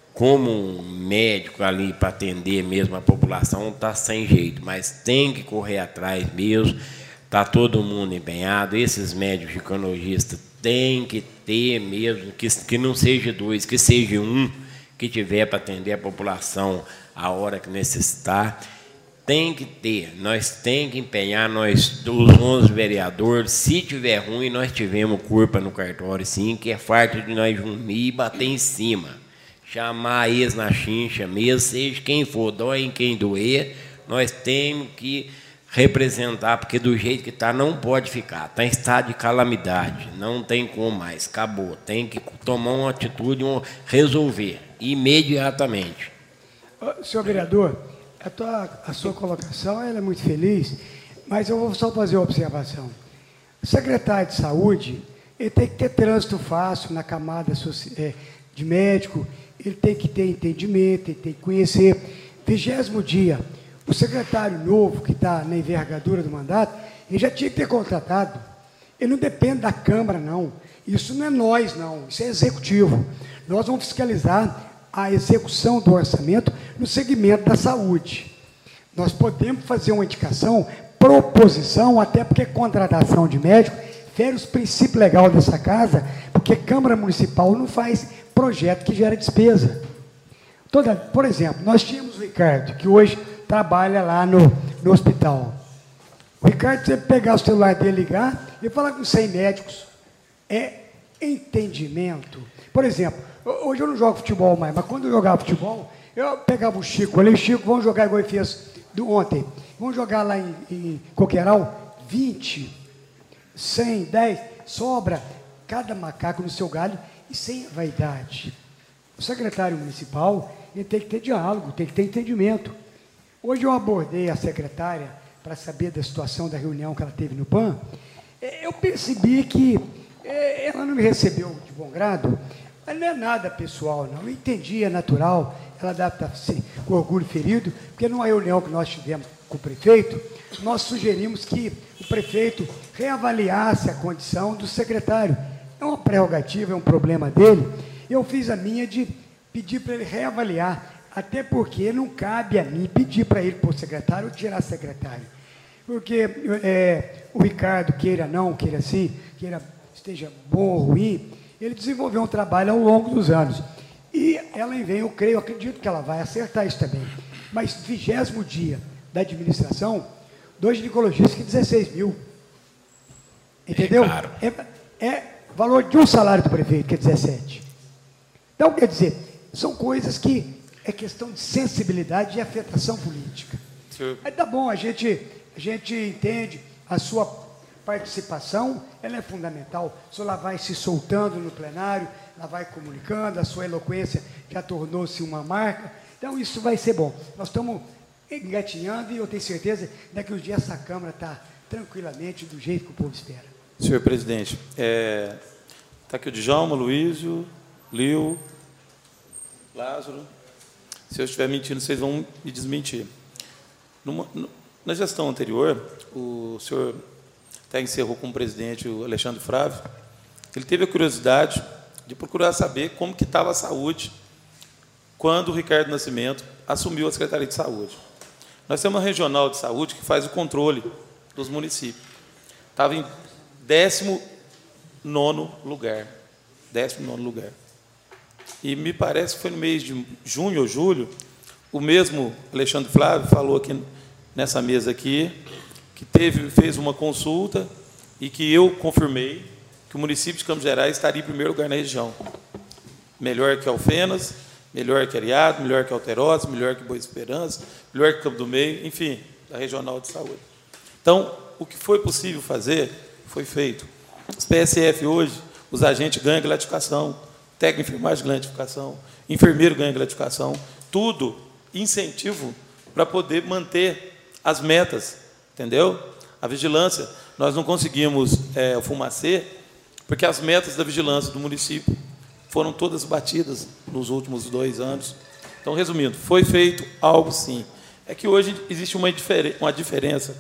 um médico ali para atender mesmo a população, está sem jeito, mas tem que correr atrás mesmo, está todo mundo empenhado, esses médicos ginecologista tem que ter mesmo, que não seja 2, que seja 1, que tiver para atender a população a hora que necessitar, tem que ter, nós tem que empenhar, nós, os 11 vereadores, se tiver ruim, nós tivemos culpa no cartório, sim, que é farto de nós unir e bater em cima. Chamar eles na chincha mesmo, seja quem for, dói em quem doer, nós temos que representar, porque do jeito que está não pode ficar, está em estado de calamidade, não tem como mais, acabou, tem que tomar uma atitude, resolver, imediatamente. Senhor vereador, a sua colocação ela é muito feliz, mas eu vou só fazer uma observação. O secretário de saúde, ele tem que ter trânsito fácil na camada de médico, ele tem que ter entendimento, ele tem que conhecer. 20º dia, o secretário novo, que está na envergadura do mandato, ele já tinha que ter contratado. Ele não depende da Câmara, não. Isso não é nós, não. Isso é executivo. Nós vamos fiscalizar a execução do orçamento no segmento da saúde. Nós podemos fazer uma indicação, proposição, até porque contratação de médico fere os princípios legais dessa casa, porque Câmara Municipal não faz projeto que gera despesa. Por exemplo, nós tínhamos o Ricardo, que hoje trabalha lá no hospital. O Ricardo, se ele pegar o celular dele, ligar e falar com 100 médicos, é entendimento. Por exemplo, hoje eu não jogo futebol mais, mas quando eu jogava futebol, eu pegava o Chico, falei, Chico, vamos jogar igual ele fez ontem. Vamos jogar lá em Coqueiral, 20, 100, 10, sobra cada macaco no seu galho e sem vaidade. O secretário municipal, ele tem que ter diálogo, tem que ter entendimento. Hoje eu abordei a secretária para saber da situação da reunião que ela teve no PAN. Eu percebi que ela não me recebeu de bom grado, mas não é nada pessoal, não. Eu entendi, é natural, ela deve estar com orgulho ferido, porque numa reunião que nós tivemos com o prefeito, nós sugerimos que o prefeito reavaliasse a condição do secretário. É uma prerrogativa, é um problema dele. Eu fiz a minha de pedir para ele reavaliar, até porque não cabe a mim pedir para ele pôr secretário ou tirar secretário. Porque o Ricardo, queira não, queira sim, queira esteja bom ou ruim, ele desenvolveu um trabalho ao longo dos anos. E ela vem, eu acredito que ela vai acertar isso também. Mas 20º dia da administração, 2 ginecologistas que 16 mil. Entendeu? É valor de um salário do prefeito, que é 17. Então, quer dizer, são coisas que é questão de sensibilidade e afetação política. Aí tá bom, a gente entende a sua participação, ela é fundamental. O senhor lá vai se soltando no plenário, ela vai comunicando, a sua eloquência já tornou-se uma marca. Então, isso vai ser bom. Nós estamos engatinhando e eu tenho certeza que daqui uns dias essa Câmara está tranquilamente do jeito que o povo espera. Senhor presidente, está aqui o Djalma, Luísio, Lio, Lázaro. Se eu estiver mentindo, vocês vão me desmentir. Na gestão anterior, o senhor até encerrou com o presidente, o Alexandre Frávio, ele teve a curiosidade de procurar saber como que estava a saúde quando o Ricardo Nascimento assumiu a Secretaria de Saúde. Nós temos uma regional de saúde que faz o controle dos municípios. Estava em 19º lugar. 19º lugar. E me parece que foi no mês de junho ou julho, o mesmo Alexandre Flávio falou aqui nessa mesa aqui, que fez uma consulta e que eu confirmei que o município de Campos Gerais estaria em primeiro lugar na região. Melhor que Alfenas, melhor que Areado, melhor que Alterosa, melhor que Boa Esperança, melhor que Campo do Meio, enfim, da Regional de Saúde. Então, o que foi possível fazer, foi feito. Os PSF hoje, os agentes ganham gratificação, técnico de enfermagem ganha gratificação, enfermeiro ganha gratificação, tudo incentivo para poder manter as metas, entendeu? A vigilância, nós não conseguimos o Fumacê, porque as metas da vigilância do município foram todas batidas nos últimos 2 anos. Então, resumindo, foi feito algo sim. É que hoje existe uma diferença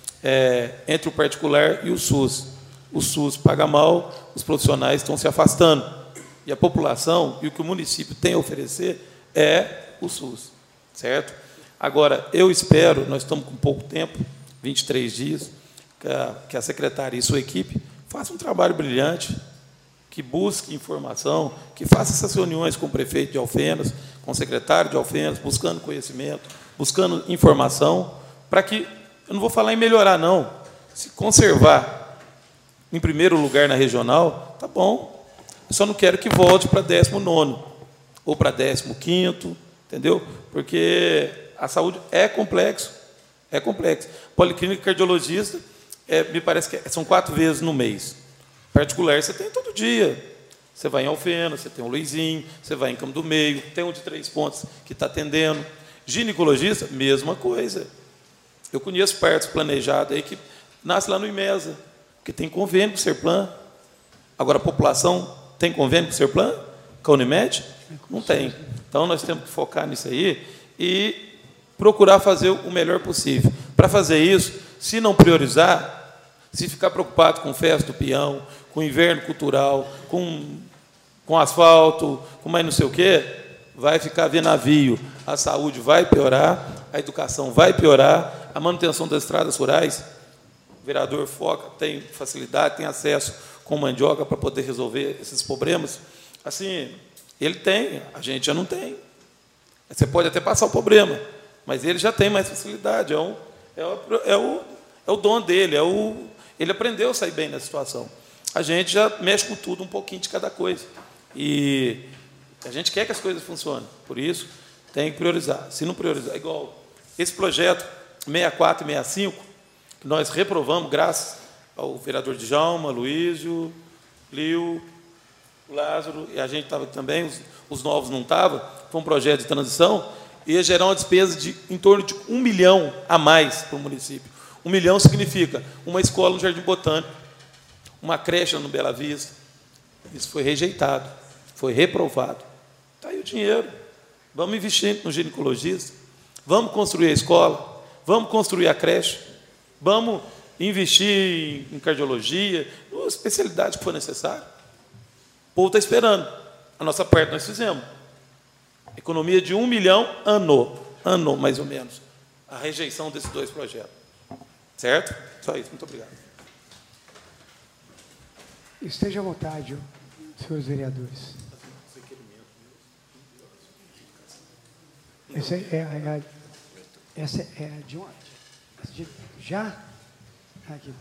entre o particular e o SUS. O SUS paga mal, os profissionais estão se afastando. E a população e o que o município tem a oferecer é o SUS, certo? Agora, eu espero, nós estamos com pouco tempo, 23 dias, que a secretária e sua equipe façam um trabalho brilhante, que busque informação, que faça essas reuniões com o prefeito de Alfenas, com o secretário de Alfenas, buscando conhecimento, buscando informação, para que, eu não vou falar em melhorar, não, se conservar em primeiro lugar na regional, tá bom. Eu só não quero que volte para 19º ou para 15º, entendeu? Porque a saúde é complexo, é complexo. Policlínica cardiologista, me parece que são 4 vezes no mês. Particular, você tem todo dia. Você vai em Alfenas, você tem o Luizinho, você vai em Campo do Meio, tem um de 3 pontos que está atendendo. Ginecologista, mesma coisa. Eu conheço partos planejados aí que nascem lá no IMESA, que tem convênio com o Serplan. Agora, a população tem convênio com o Serplan? Com a Unimed? Não tem. Então, nós temos que focar nisso aí e procurar fazer o melhor possível. Para fazer isso, se não priorizar, se ficar preocupado com festa do peão, com inverno cultural, com asfalto, com mais não sei o quê, vai ficar vendo navio. A saúde vai piorar, a educação vai piorar, a manutenção das estradas rurais, o vereador foca, tem facilidade, tem acesso com mandioca para poder resolver esses problemas. Assim, ele tem, a gente já não tem. Você pode até passar o problema, mas ele já tem mais facilidade, é o dom dele, ele aprendeu a sair bem na situação. A gente já mexe com tudo, um pouquinho de cada coisa. E a gente quer que as coisas funcionem, por isso tem que priorizar. Se não priorizar, igual esse projeto 64 e 65, que nós reprovamos, graças ao vereador Djalma, Luísio, Lio, Lázaro, e a gente estava também, os novos não estavam, foi um projeto de transição, ia gerar uma despesa de em torno de 1 milhão a mais para o município. 1 milhão significa uma escola no Jardim Botânico, uma creche no Bela Vista. Isso foi rejeitado, foi reprovado. Está aí o dinheiro. Vamos investir no ginecologista, vamos construir a escola, vamos construir a creche, vamos investir em cardiologia, na especialidade que for necessário. O povo está esperando. A nossa parte nós fizemos. Economia de 1 milhão ano mais ou menos. A rejeição desses 2 projetos. Certo? Só isso. Muito obrigado. Esteja à vontade, senhores vereadores. Essa é a de onde? Já? Aqui.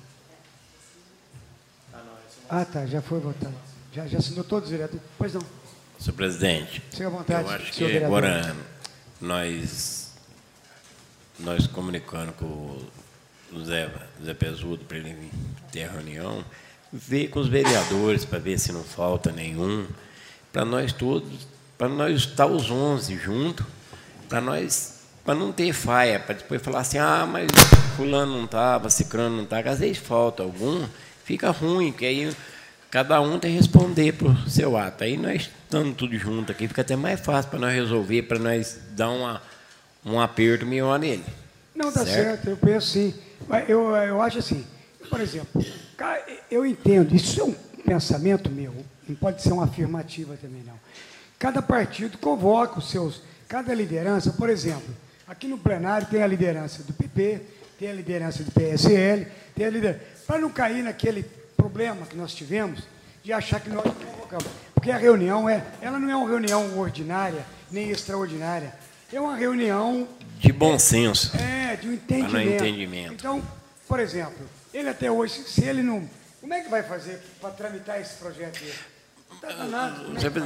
Ah, tá, já foi votado. Já assinou todos os vereadores? Pois não. Senhor presidente, Fique à vontade, eu acho que senhor vereador. agora nós comunicando com o Zé Pesudo para ele vir ter a reunião, ver com os vereadores para ver se não falta nenhum, para nós todos, para nós estar os 11 juntos, para não ter faia, para depois falar assim, mas fulano não estava, cicrano não estava, às vezes falta algum, fica ruim, porque aí cada um tem que responder para o seu ato. Aí nós estamos tudo junto aqui, fica até mais fácil para nós resolver, para nós dar um aperto melhor nele. Não, dá certo, eu penso sim. Mas eu acho assim, por exemplo, eu entendo, isso é um pensamento meu, não pode ser uma afirmativa também, não. Cada partido convoca os seus, cada liderança, por exemplo, aqui no plenário tem a liderança do PP, tem a liderança do PSL, tem a liderança... Para não cair naquele problema que nós tivemos, de achar que nós convocamos. Porque a reunião ela não é uma reunião ordinária, nem extraordinária. É uma reunião... De bom senso. De um entendimento. Para entendimento. Então, por exemplo, ele até hoje, se ele não... Como é que vai fazer para tramitar esse projeto dele? Não está danado.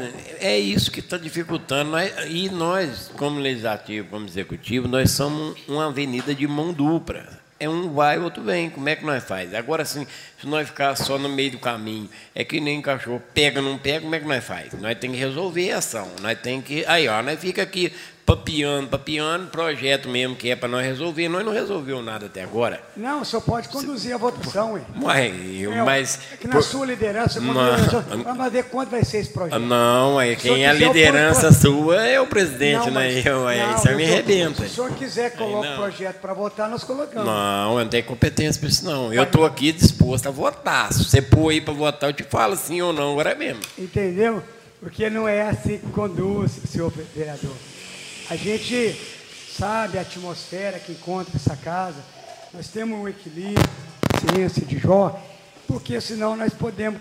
É isso que está dificultando. E nós, como legislativo, como executivo, nós somos uma avenida de mão dupla. É um vai, outro vem. Como é que nós faz? Agora, assim, se nós ficar só no meio do caminho, é que nem cachorro pega, não pega, como é que nós faz? Nós temos que resolver a ação. Nós temos que... Aí, ó, nós fica aqui papiando, projeto mesmo que é para nós resolver. Nós não resolvemos nada até agora. Não, o senhor pode conduzir a votação, hein? Mas é que na sua liderança, vamos ver quanto vai ser esse projeto. Não, quem é a liderança sua é o presidente, não, né? Isso me arrebenta. Se o senhor quiser colocar o projeto para votar, nós colocamos. Não, eu não tenho competência para isso, não. Eu estou aqui disposto a votar. Se você pôr aí para votar, eu te falo sim ou não, agora mesmo. Entendeu? Porque não é assim que conduz, senhor vereador. A gente sabe a atmosfera que encontra essa casa, nós temos um equilíbrio, ciência de Jó, porque senão nós podemos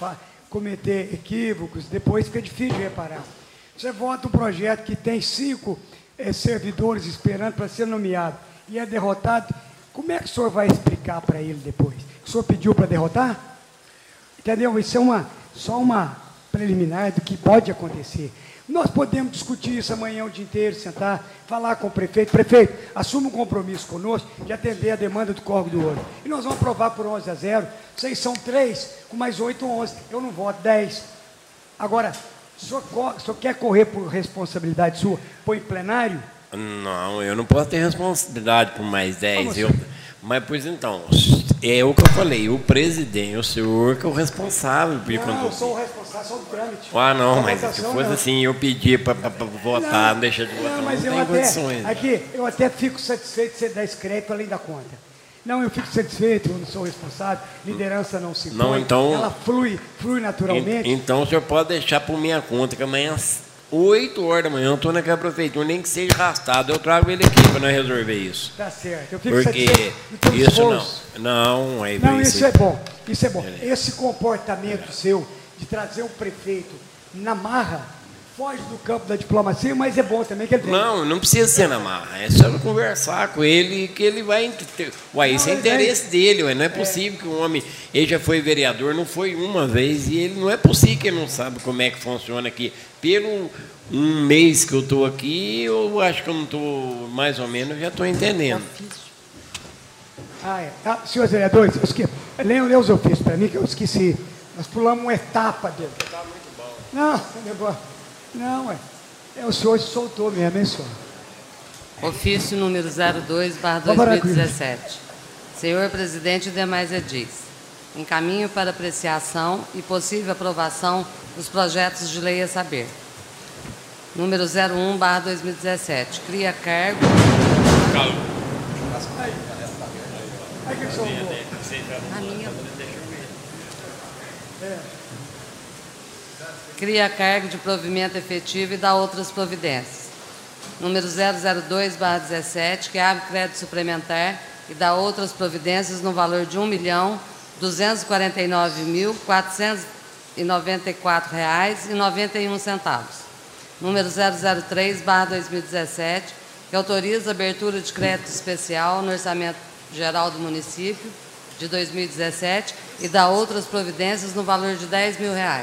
cometer equívocos, depois fica difícil de reparar. Você vota um projeto que tem 5 servidores esperando para ser nomeado e é derrotado, como é que o senhor vai explicar para ele depois? O senhor pediu para derrotar? Entendeu? Isso é só uma preliminar do que pode acontecer. Nós podemos discutir isso amanhã o dia inteiro, sentar, falar com o prefeito. Prefeito, assuma um compromisso conosco de atender a demanda do Córrego do Ouro. E nós vamos aprovar por 11-0. Vocês são 3, com mais 8, 11. Eu não voto 10. Agora, o senhor quer correr por responsabilidade sua, põe em plenário? Não, eu não posso ter responsabilidade por mais 10. Mas, pois então, é o que eu falei, o presidente, o senhor que é o responsável. Não, eu sou o responsável, sou do trâmite. Não, mas se fosse assim, eu pedi para votar, não deixa de votar, mas não tem condições. Eu até fico satisfeito de você dar esse crédito além da conta. Não, eu fico satisfeito, eu não sou responsável, liderança não se põe, então, ela flui naturalmente. Então, o senhor pode deixar por minha conta, que amanhã... 8 horas da manhã, eu estou naquela prefeitura, nem que seja arrastado, eu trago ele aqui para nós resolver isso. Tá certo, eu fico porque isso não, isso é bom, isso é bom. Esse comportamento seu de trazer um prefeito na marra, foge do campo da diplomacia, mas é bom também que ele tenha. Não precisa ser na marra, é só conversar com ele que ele vai... isso é interesse dele, não é possível que um homem... Ele já foi vereador, não foi uma vez, e ele não é possível que ele não sabe como é que funciona aqui. Pelo um mês que eu estou aqui, eu acho que eu não estou, mais ou menos, já estou entendendo. Senhores vereadores, leiam os ofícios para mim, que eu esqueci. Nós pulamos uma etapa dele. Está muito bom. Não, o senhor se soltou mesmo, hein, senhor? Ofício número 02/2017. Senhor presidente e demais edis, encaminho para apreciação e possível aprovação dos projetos de lei a saber. Número 01/2017. Cria cargo... Aí que o senhor mudou. A minha... Cria cargo de provimento efetivo e dá outras providências. Número 002/17, que abre crédito suplementar e dá outras providências no valor de R$ 1.249.494,91. Número 003/2017, que autoriza a abertura de crédito especial no Orçamento Geral do Município de 2017 e dá outras providências no valor de R$ 10.000.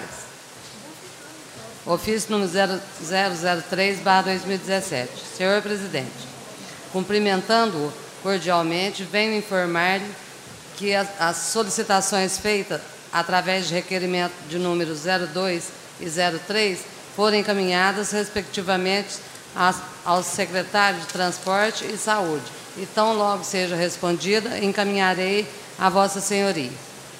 Ofício número 003/2017. Senhor presidente, cumprimentando-o cordialmente, venho informar-lhe que as solicitações feitas através de requerimento de números 02 e 03 foram encaminhadas, respectivamente, aos secretários de Transporte e Saúde. E tão logo seja respondida, encaminharei a Vossa Senhoria.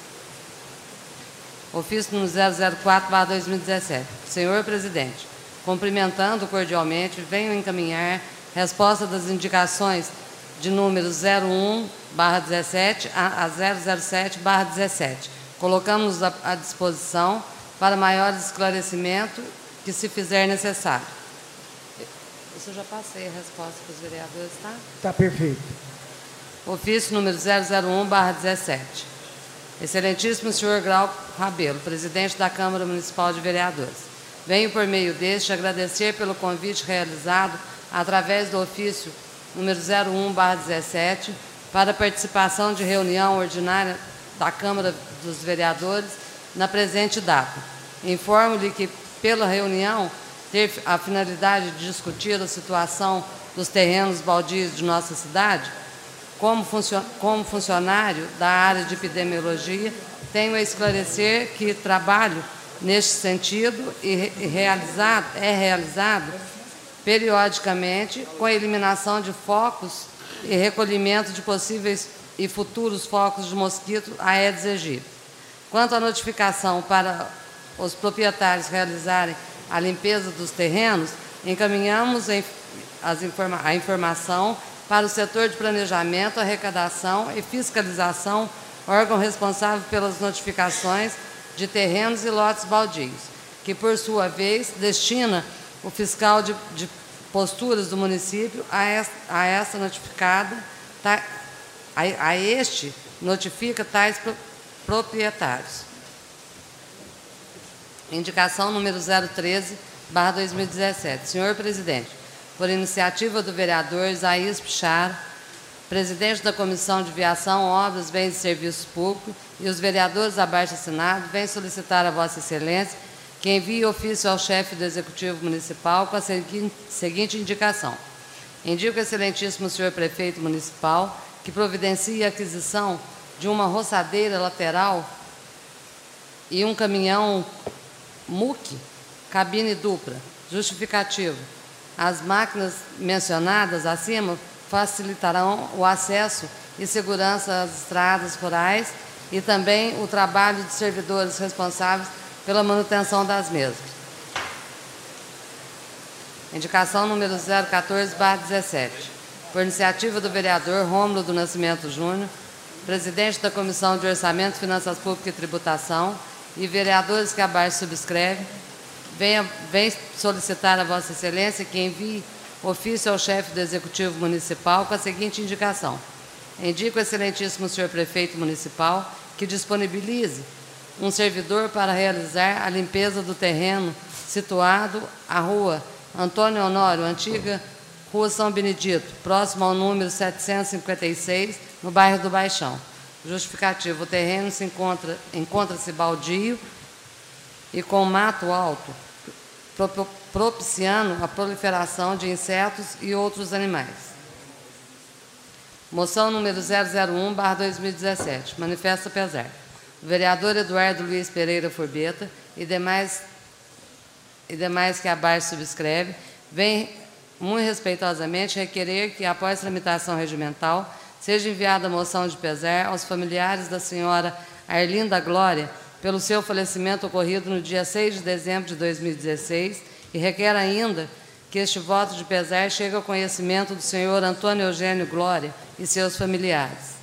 Ofício número 004/2017. Senhor presidente, cumprimentando cordialmente, venho encaminhar resposta das indicações de números 01/17 a 007/17. Colocamos à disposição para maior esclarecimento que se fizer necessário. Isso eu já passei a resposta para os vereadores, tá? Está perfeito. Ofício número 001/17. Excelentíssimo senhor Glauco Rabelo, presidente da Câmara Municipal de Vereadores. Venho, por meio deste, agradecer pelo convite realizado através do ofício número 01/17, para participação de reunião ordinária da Câmara dos Vereadores na presente data. Informo-lhe que, pela reunião, ter a finalidade de discutir a situação dos terrenos baldios de nossa cidade, como funcionário da área de epidemiologia, tenho a esclarecer que trabalho neste sentido e é realizado periodicamente com a eliminação de focos e recolhimento de possíveis e futuros focos de mosquito Aedes aegypti. Quanto à notificação para os proprietários realizarem a limpeza dos terrenos, encaminhamos a informação para o setor de planejamento, arrecadação e fiscalização, órgão responsável pelas notificações de terrenos e lotes baldios, que, por sua vez, destina o fiscal de posturas do município a esta notificada, a este notifica tais proprietários. Indicação número 013/2017. Senhor presidente, por iniciativa do vereador Isaías Pichara, presidente da Comissão de Viação, Obras, Bens e Serviços Públicos, e os vereadores abaixo assinados, vem solicitar a Vossa Excelência que envie ofício ao chefe do Executivo Municipal com a seguinte indicação. Indico ao excelentíssimo senhor prefeito municipal que providencie a aquisição de uma roçadeira lateral e um caminhão MUC, cabine dupla. Justificativo. As máquinas mencionadas acima facilitarão o acesso e segurança às estradas rurais e também o trabalho de servidores responsáveis pela manutenção das mesmas. Indicação número 014/17. Por iniciativa do vereador Rômulo do Nascimento Júnior, presidente da Comissão de Orçamento, Finanças Públicas e Tributação, e vereadores que abaixo subscrevem, vem solicitar a Vossa Excelência que envie ofício ao chefe do Executivo Municipal com a seguinte indicação. Indico ao excelentíssimo senhor prefeito municipal que disponibilize um servidor para realizar a limpeza do terreno situado à rua Antônio Honório, antiga Rua São Benedito, próximo ao número 756, no bairro do Baixão. Justificativo: o terreno encontra-se baldio e com mato alto, propiciando a proliferação de insetos e outros animais. Moção número 001/2017. Manifesta pesar. O vereador Eduardo Luiz Pereira Furbeta e demais que abaixo subscreve, vem muito respeitosamente requerer que, após tramitação regimental, seja enviada a moção de pesar aos familiares da senhora Arlinda Glória pelo seu falecimento ocorrido no dia 6 de dezembro de 2016 e requer ainda que este voto de pesar chegue ao conhecimento do senhor Antônio Eugênio Glória e seus familiares.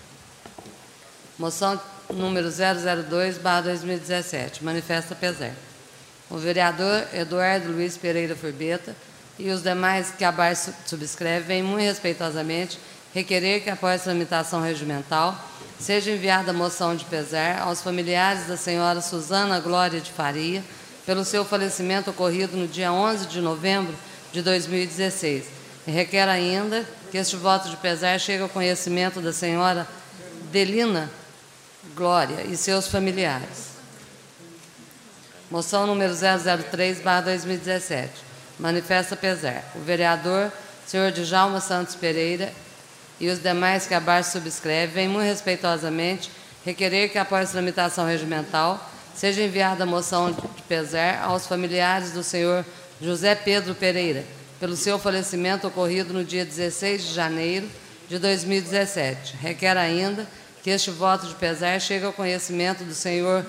Moção número 002/2017. Manifesta pesar. O vereador Eduardo Luiz Pereira Furbeta e os demais que abaixo subscrevem vêm muito respeitosamente requerer que, após tramitação regimental, seja enviada a moção de pesar aos familiares da senhora Suzana Glória de Faria pelo seu falecimento ocorrido no dia 11 de novembro de 2016. E requer ainda que este voto de pesar chegue ao conhecimento da senhora Delina Glória e seus familiares. Moção número 003/2017. Manifesta pesar. O vereador senhor Djalma Santos Pereira e os demais que abaixo subscrevem vêm muito respeitosamente requerer que, após tramitação regimental, seja enviada a moção de pesar aos familiares do senhor José Pedro Pereira, pelo seu falecimento ocorrido no dia 16 de janeiro de 2017. Requer ainda que este voto de pesar chegue ao conhecimento do senhor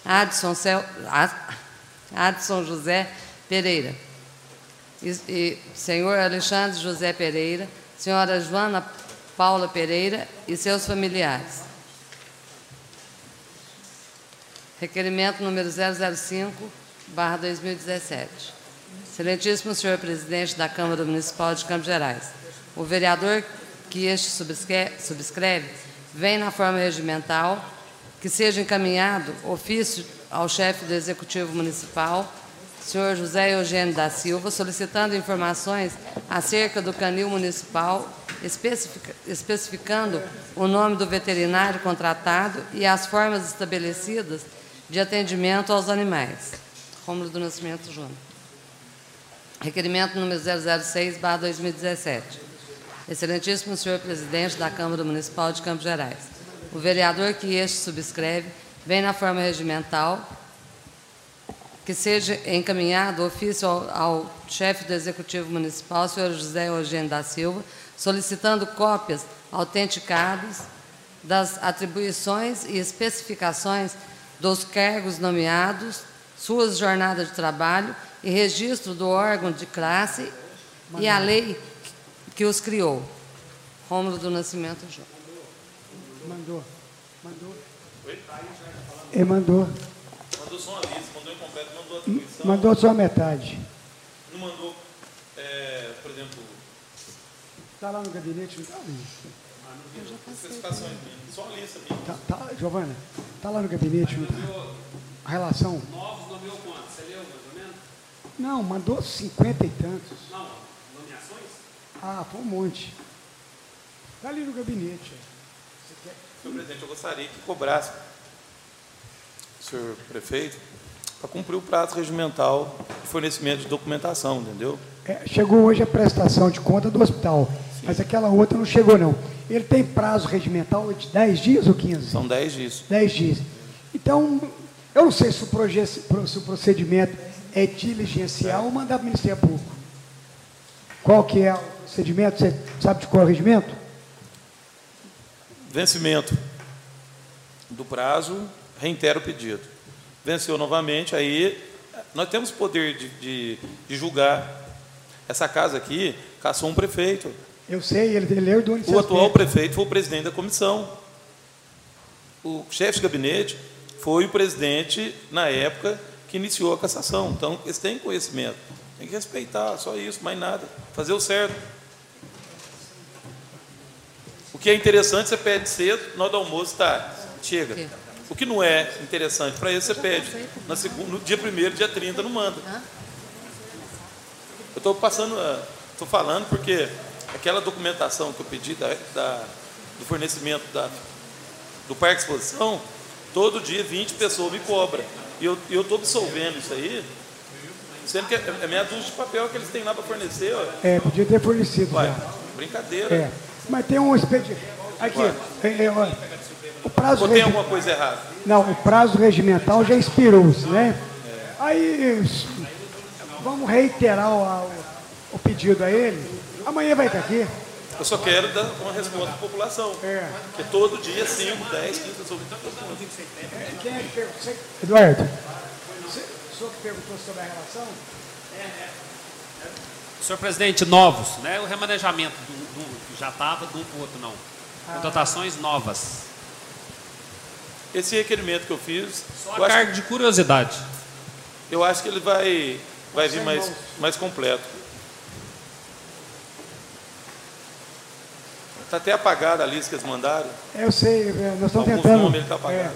Adson José Pereira, e senhor Alexandre José Pereira, senhora Joana Paula Pereira e seus familiares. Requerimento número 005/2017. Excelentíssimo senhor presidente da Câmara Municipal de Campos Gerais, o vereador que este subscreve vem na forma regimental que seja encaminhado ofício ao chefe do Executivo Municipal senhor José Eugênio da Silva, solicitando informações acerca do canil municipal, especificando o nome do veterinário contratado e as formas estabelecidas de atendimento aos animais. Rômulo do Nascimento Júnior. Requerimento número 006/2017. Excelentíssimo senhor presidente da Câmara Municipal de Campos Gerais, o vereador que este subscreve vem na forma regimental que seja encaminhado ofício ao chefe do Executivo Municipal, senhor José Eugênio da Silva, solicitando cópias autenticadas das atribuições e especificações dos cargos nomeados, suas jornadas de trabalho e registro do órgão de classe e a lei que os criou. Rômulo do Nascimento Júnior. Mandou. Ele mandou. Mandou só uma lista, mandou incompleto, mandou a atribuição. Mandou só metade. Não mandou, por exemplo... Está lá no gabinete, não está? Especificações minhas, só uma lista minha. Tá, Giovana, está lá no gabinete, não está? A relação? Novos nomeou quantos? Você leu mais ou menos? Não, mandou 50 e tantos. Não, nomeações? Ah, foi um monte. Está ali no gabinete. Senhor presidente, eu gostaria que cobrasse, senhor prefeito, para cumprir o prazo regimental de fornecimento de documentação, entendeu? Chegou hoje a prestação de conta do hospital, sim, mas aquela outra não chegou, não. Ele tem prazo regimental de 10 dias ou 15? São 10 dias. 10 dias. Então, eu não sei se o procedimento é diligencial ou mandar para o Ministério Público. Qual que é o procedimento? Você sabe de qual é o regimento? Vencimento do prazo, reitera o pedido. Venceu novamente, aí nós temos poder de julgar. Essa casa aqui caçou um prefeito. Eu sei, ele herdou nesse O atual prefeito foi o presidente da comissão. O chefe de gabinete foi o presidente, na época, que iniciou a cassação. Então, eles têm conhecimento. Tem que respeitar, só isso, mais nada. Fazer o certo. O que é interessante, você pede cedo, na hora do almoço, tá, chega. O que não é interessante para ele, você pede. No dia 1º, dia 30, não manda. Eu estou estou falando porque aquela documentação que eu pedi do fornecimento do Parque de Exposição, todo dia 20 pessoas me cobram. E eu estou absolvendo isso aí, sendo que é meia dúzia de papel que eles têm lá para fornecer. Ó. Podia ter fornecido. Ué, brincadeira. Mas tem um expediente. Aqui, o prazo. Ou tem alguma coisa errada? Não, o prazo regimental já expirou-se, né? Aí, vamos reiterar o pedido a ele. Amanhã vai estar aqui. Eu só quero dar uma resposta à população. Porque todo dia 5, 10, 15 pessoas. Quem é que perguntou? Eduardo, o senhor que perguntou sobre a relação? Senhor presidente, novos, né? O remanejamento já estava de um para o outro, não. Contratações novas. Esse requerimento que eu fiz... Só a cargo de curiosidade. Eu acho que ele vai vir mais completo. Está até apagada a lista que eles mandaram. Eu sei, nós estamos Alguns tentando. nomes ele está apagado.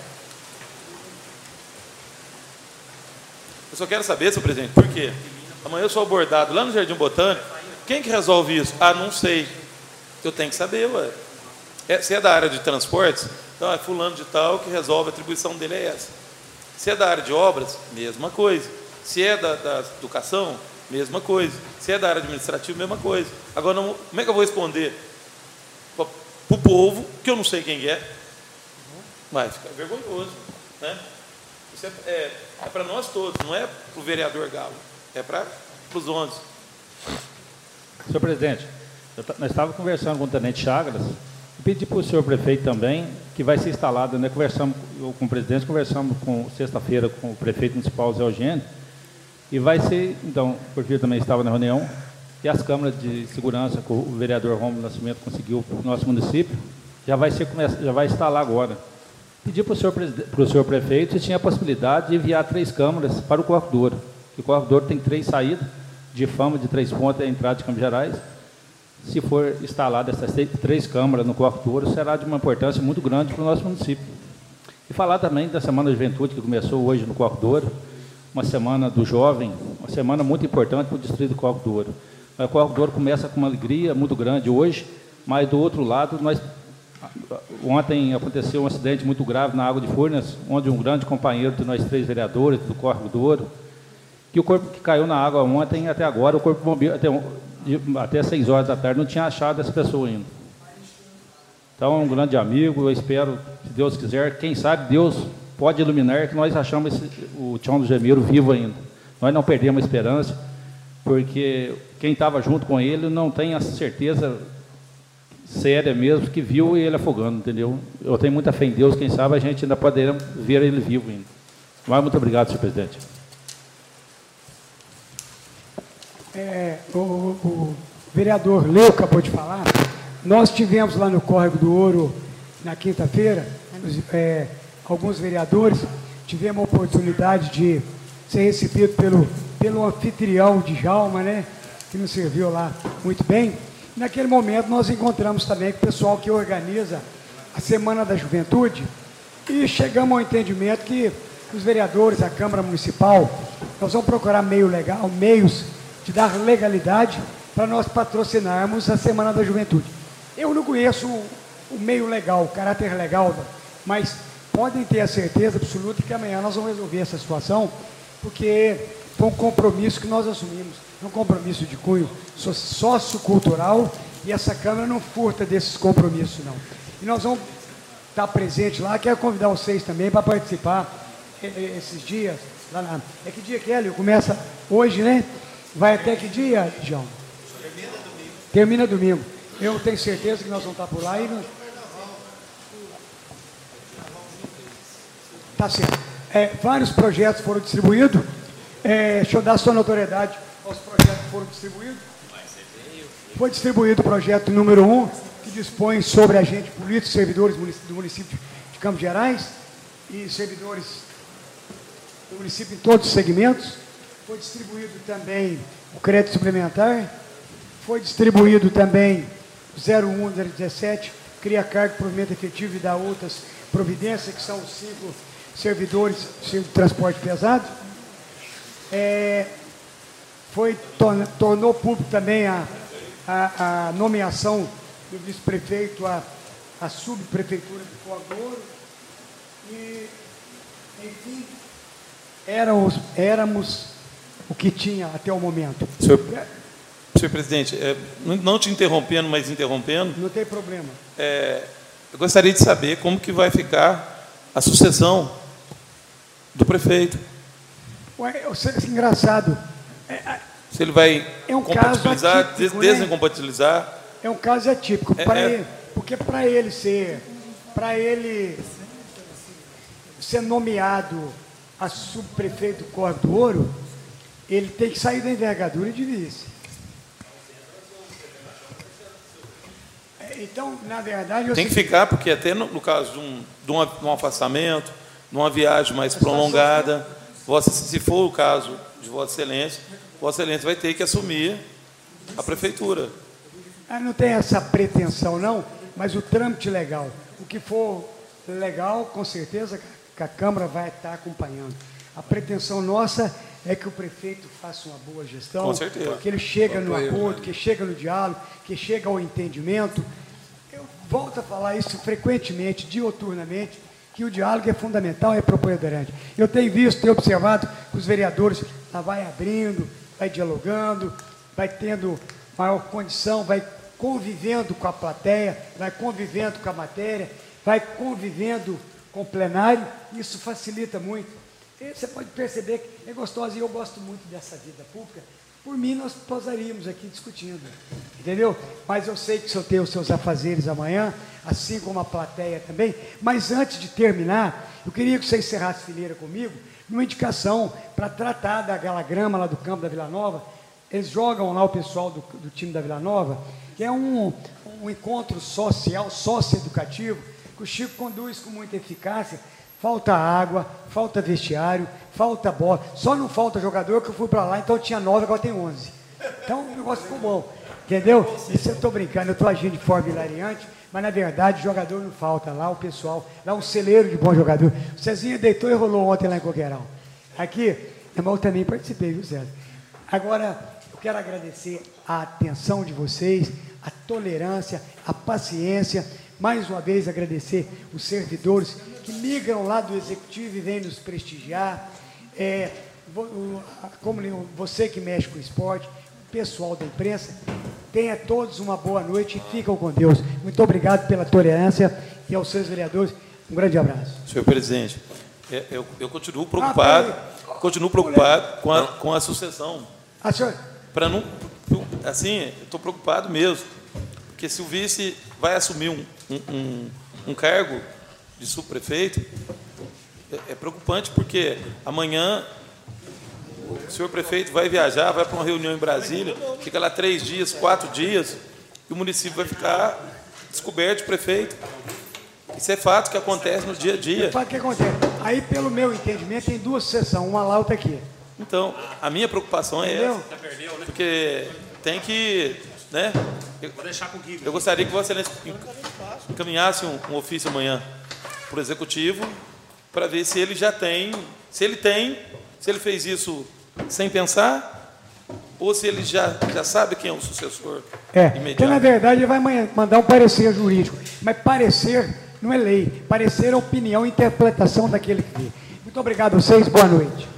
Eu só quero saber, senhor presidente, por quê? Amanhã eu sou abordado lá no Jardim Botânico. Quem que resolve isso? Ah, não sei. Eu tenho que saber, ué. Se é da área de transportes, então é fulano de tal que resolve, a atribuição dele é essa. Se é da área de obras, mesma coisa. Se é da educação, mesma coisa. Se é da área administrativa, mesma coisa. Agora, como é que eu vou responder para o povo, que eu não sei quem é? Vai ficar vergonhoso, né? Isso é para nós todos, não é para o vereador Galo, é para os 11. Senhor presidente, nós estávamos conversando com o tenente Chagas, e pedi para o senhor prefeito também, que vai ser instalado, né? Conversamos com o presidente, conversamos sexta-feira com o prefeito municipal Zé Eugênio, e vai ser, então, porque eu também estava na reunião, e as câmaras de segurança que o vereador Rômulo Nascimento conseguiu para o nosso município, já vai instalar agora. Pedi para o senhor prefeito se tinha a possibilidade de enviar 3 câmaras para o Corredouro, que o Corredouro tem 3 saídas, de fama de 3 pontos a entrada de Campos Gerais. Se for instalada essas 3 câmaras no Corredouro, será de uma importância muito grande para o nosso município. E falar também da Semana da Juventude, que começou hoje no Corredouro, uma semana do jovem, uma semana muito importante para o distrito do Córrego do Ouro. O Córrego do Ouro começa com uma alegria muito grande hoje, mas do outro lado, ontem aconteceu um acidente muito grave na Água de Furnas, onde um grande companheiro de nós 3 vereadores do Córrego do Ouro, que o corpo que caiu na água ontem, até agora, o corpo bombeiro, até 6 horas da tarde, não tinha achado essa pessoa ainda. Então, é um grande amigo, eu espero, se Deus quiser, quem sabe Deus pode iluminar que nós achamos o Tião do Gemeiro vivo ainda. Nós não perdemos a esperança, porque quem estava junto com ele não tem a certeza séria mesmo que viu ele afogando, entendeu? Eu tenho muita fé em Deus, quem sabe a gente ainda poderá ver ele vivo ainda. Mas muito obrigado, senhor presidente. O vereador Leo acabou de falar, nós tivemos lá no Córrego do Ouro, na quinta-feira, alguns vereadores, tivemos a oportunidade de ser recebido pelo anfitrião de Djalma, né, que nos serviu lá muito bem. Naquele momento nós encontramos também com o pessoal que organiza a Semana da Juventude e chegamos ao entendimento que os vereadores, a Câmara Municipal, nós vamos procurar meios de dar legalidade para nós patrocinarmos a Semana da Juventude. Eu não conheço o meio legal, o caráter legal, mas podem ter a certeza absoluta que amanhã nós vamos resolver essa situação, porque foi um compromisso que nós assumimos, um compromisso de cunho sociocultural, e essa Câmara não furta desses compromissos, não. E nós vamos estar presentes lá, quero convidar vocês também para participar esses dias. É que dia que é, Lio? Começa hoje, né? Vai até que dia, João? Termina domingo. Eu tenho certeza que nós vamos estar por lá e... Tá certo. Vários projetos foram distribuídos. Deixa eu dar sua notoriedade aos projetos que foram distribuídos. Foi distribuído o projeto número 1, que dispõe sobre agentes políticos, servidores do município de Campos Gerais e servidores do município em todos os segmentos. Foi distribuído também o crédito suplementar. Foi distribuído também o 01-017, cria cargo, provimento efetivo e dá outras providências, que são os 5 servidores do transporte pesado. Tornou público também a nomeação do vice-prefeito à subprefeitura de Córrego do Ouro. E, enfim, éramos o que tinha até o momento. Senhor presidente, não te interrompendo, mas interrompendo... Não tem problema. Eu gostaria de saber como que vai ficar a sucessão do prefeito. É engraçado. Se ele vai compatibilizar, atípico, desincompatibilizar... Né? É um caso atípico, porque para ele ser nomeado a subprefeito do Córrego do Ouro, ele tem que sair da envergadura de vice. Então, na verdade... Tem que ficar, porque até no caso de um afastamento, de uma viagem mais prolongada, se for o caso de Vossa Excelência vai ter que assumir a prefeitura. Não tem essa pretensão, não, mas o trâmite legal, o que for legal, com certeza que a Câmara vai estar acompanhando. A pretensão nossa é que o prefeito faça uma boa gestão, com certeza, que ele chegue no acordo, que chegue no diálogo, que chegue ao entendimento. Eu volto a falar isso frequentemente, dioturnamente, que o diálogo é fundamental, é preponderante. Eu tenho visto, tenho observado que os vereadores vai abrindo, vai dialogando, vai tendo maior condição, vai convivendo com a plateia, vai convivendo com a matéria, vai convivendo com o plenário, isso facilita muito. E você pode perceber que é gostoso, e eu gosto muito dessa vida pública. Por mim, nós posaríamos aqui discutindo, entendeu? Mas eu sei que o senhor tem os seus afazeres amanhã, assim como a plateia também. Mas antes de terminar, eu queria que você encerrasse fileira comigo, numa indicação para tratar daquela grama lá do campo da Vila Nova. Eles jogam lá o pessoal do time da Vila Nova, que é um encontro social, socioeducativo, que o Chico conduz com muita eficácia. Falta água, falta vestiário, falta bola. Só não falta jogador, que eu fui para lá, então tinha 9, agora tem 11. Então o negócio ficou bom, entendeu? Isso eu estou brincando, eu estou agindo de forma hilariante, mas na verdade jogador não falta lá, o pessoal, lá um celeiro de bom jogador. O Cezinha deitou e rolou ontem lá em Coqueiral. Aqui, Mas eu também participei, viu, César? Agora, eu quero agradecer a atenção de vocês, a tolerância, a paciência. Mais uma vez, agradecer os servidores que migram lá do Executivo e vêm nos prestigiar. Como você que mexe com o esporte, o pessoal da imprensa, tenha todos uma boa noite e ficam com Deus. Muito obrigado pela tolerância e aos seus vereadores, um grande abraço. Senhor presidente, eu continuo preocupado, com a sucessão. Senhor? Para não, assim, estou preocupado mesmo, porque se o vice vai assumir um cargo de subprefeito, é preocupante, porque amanhã o senhor prefeito vai viajar, vai para uma reunião em Brasília, fica lá 3 dias, 4 dias, e o município vai ficar descoberto de prefeito. Isso é fato que acontece no dia a dia. É fato que acontece. Aí, pelo meu entendimento, tem 2 sessões, uma lá, outra aqui. Então, a minha preocupação é essa, porque tem que, né? Vou deixar com o Guilherme. Eu gostaria que Vossa Excelência encaminhasse um ofício amanhã para o Executivo, para ver se ele já tem, se ele fez isso sem pensar, ou se ele já sabe quem é o sucessor imediato. Porque, na verdade, ele vai mandar um parecer jurídico, mas parecer não é lei, parecer é opinião e interpretação daquele que vê. Muito obrigado a vocês, boa noite.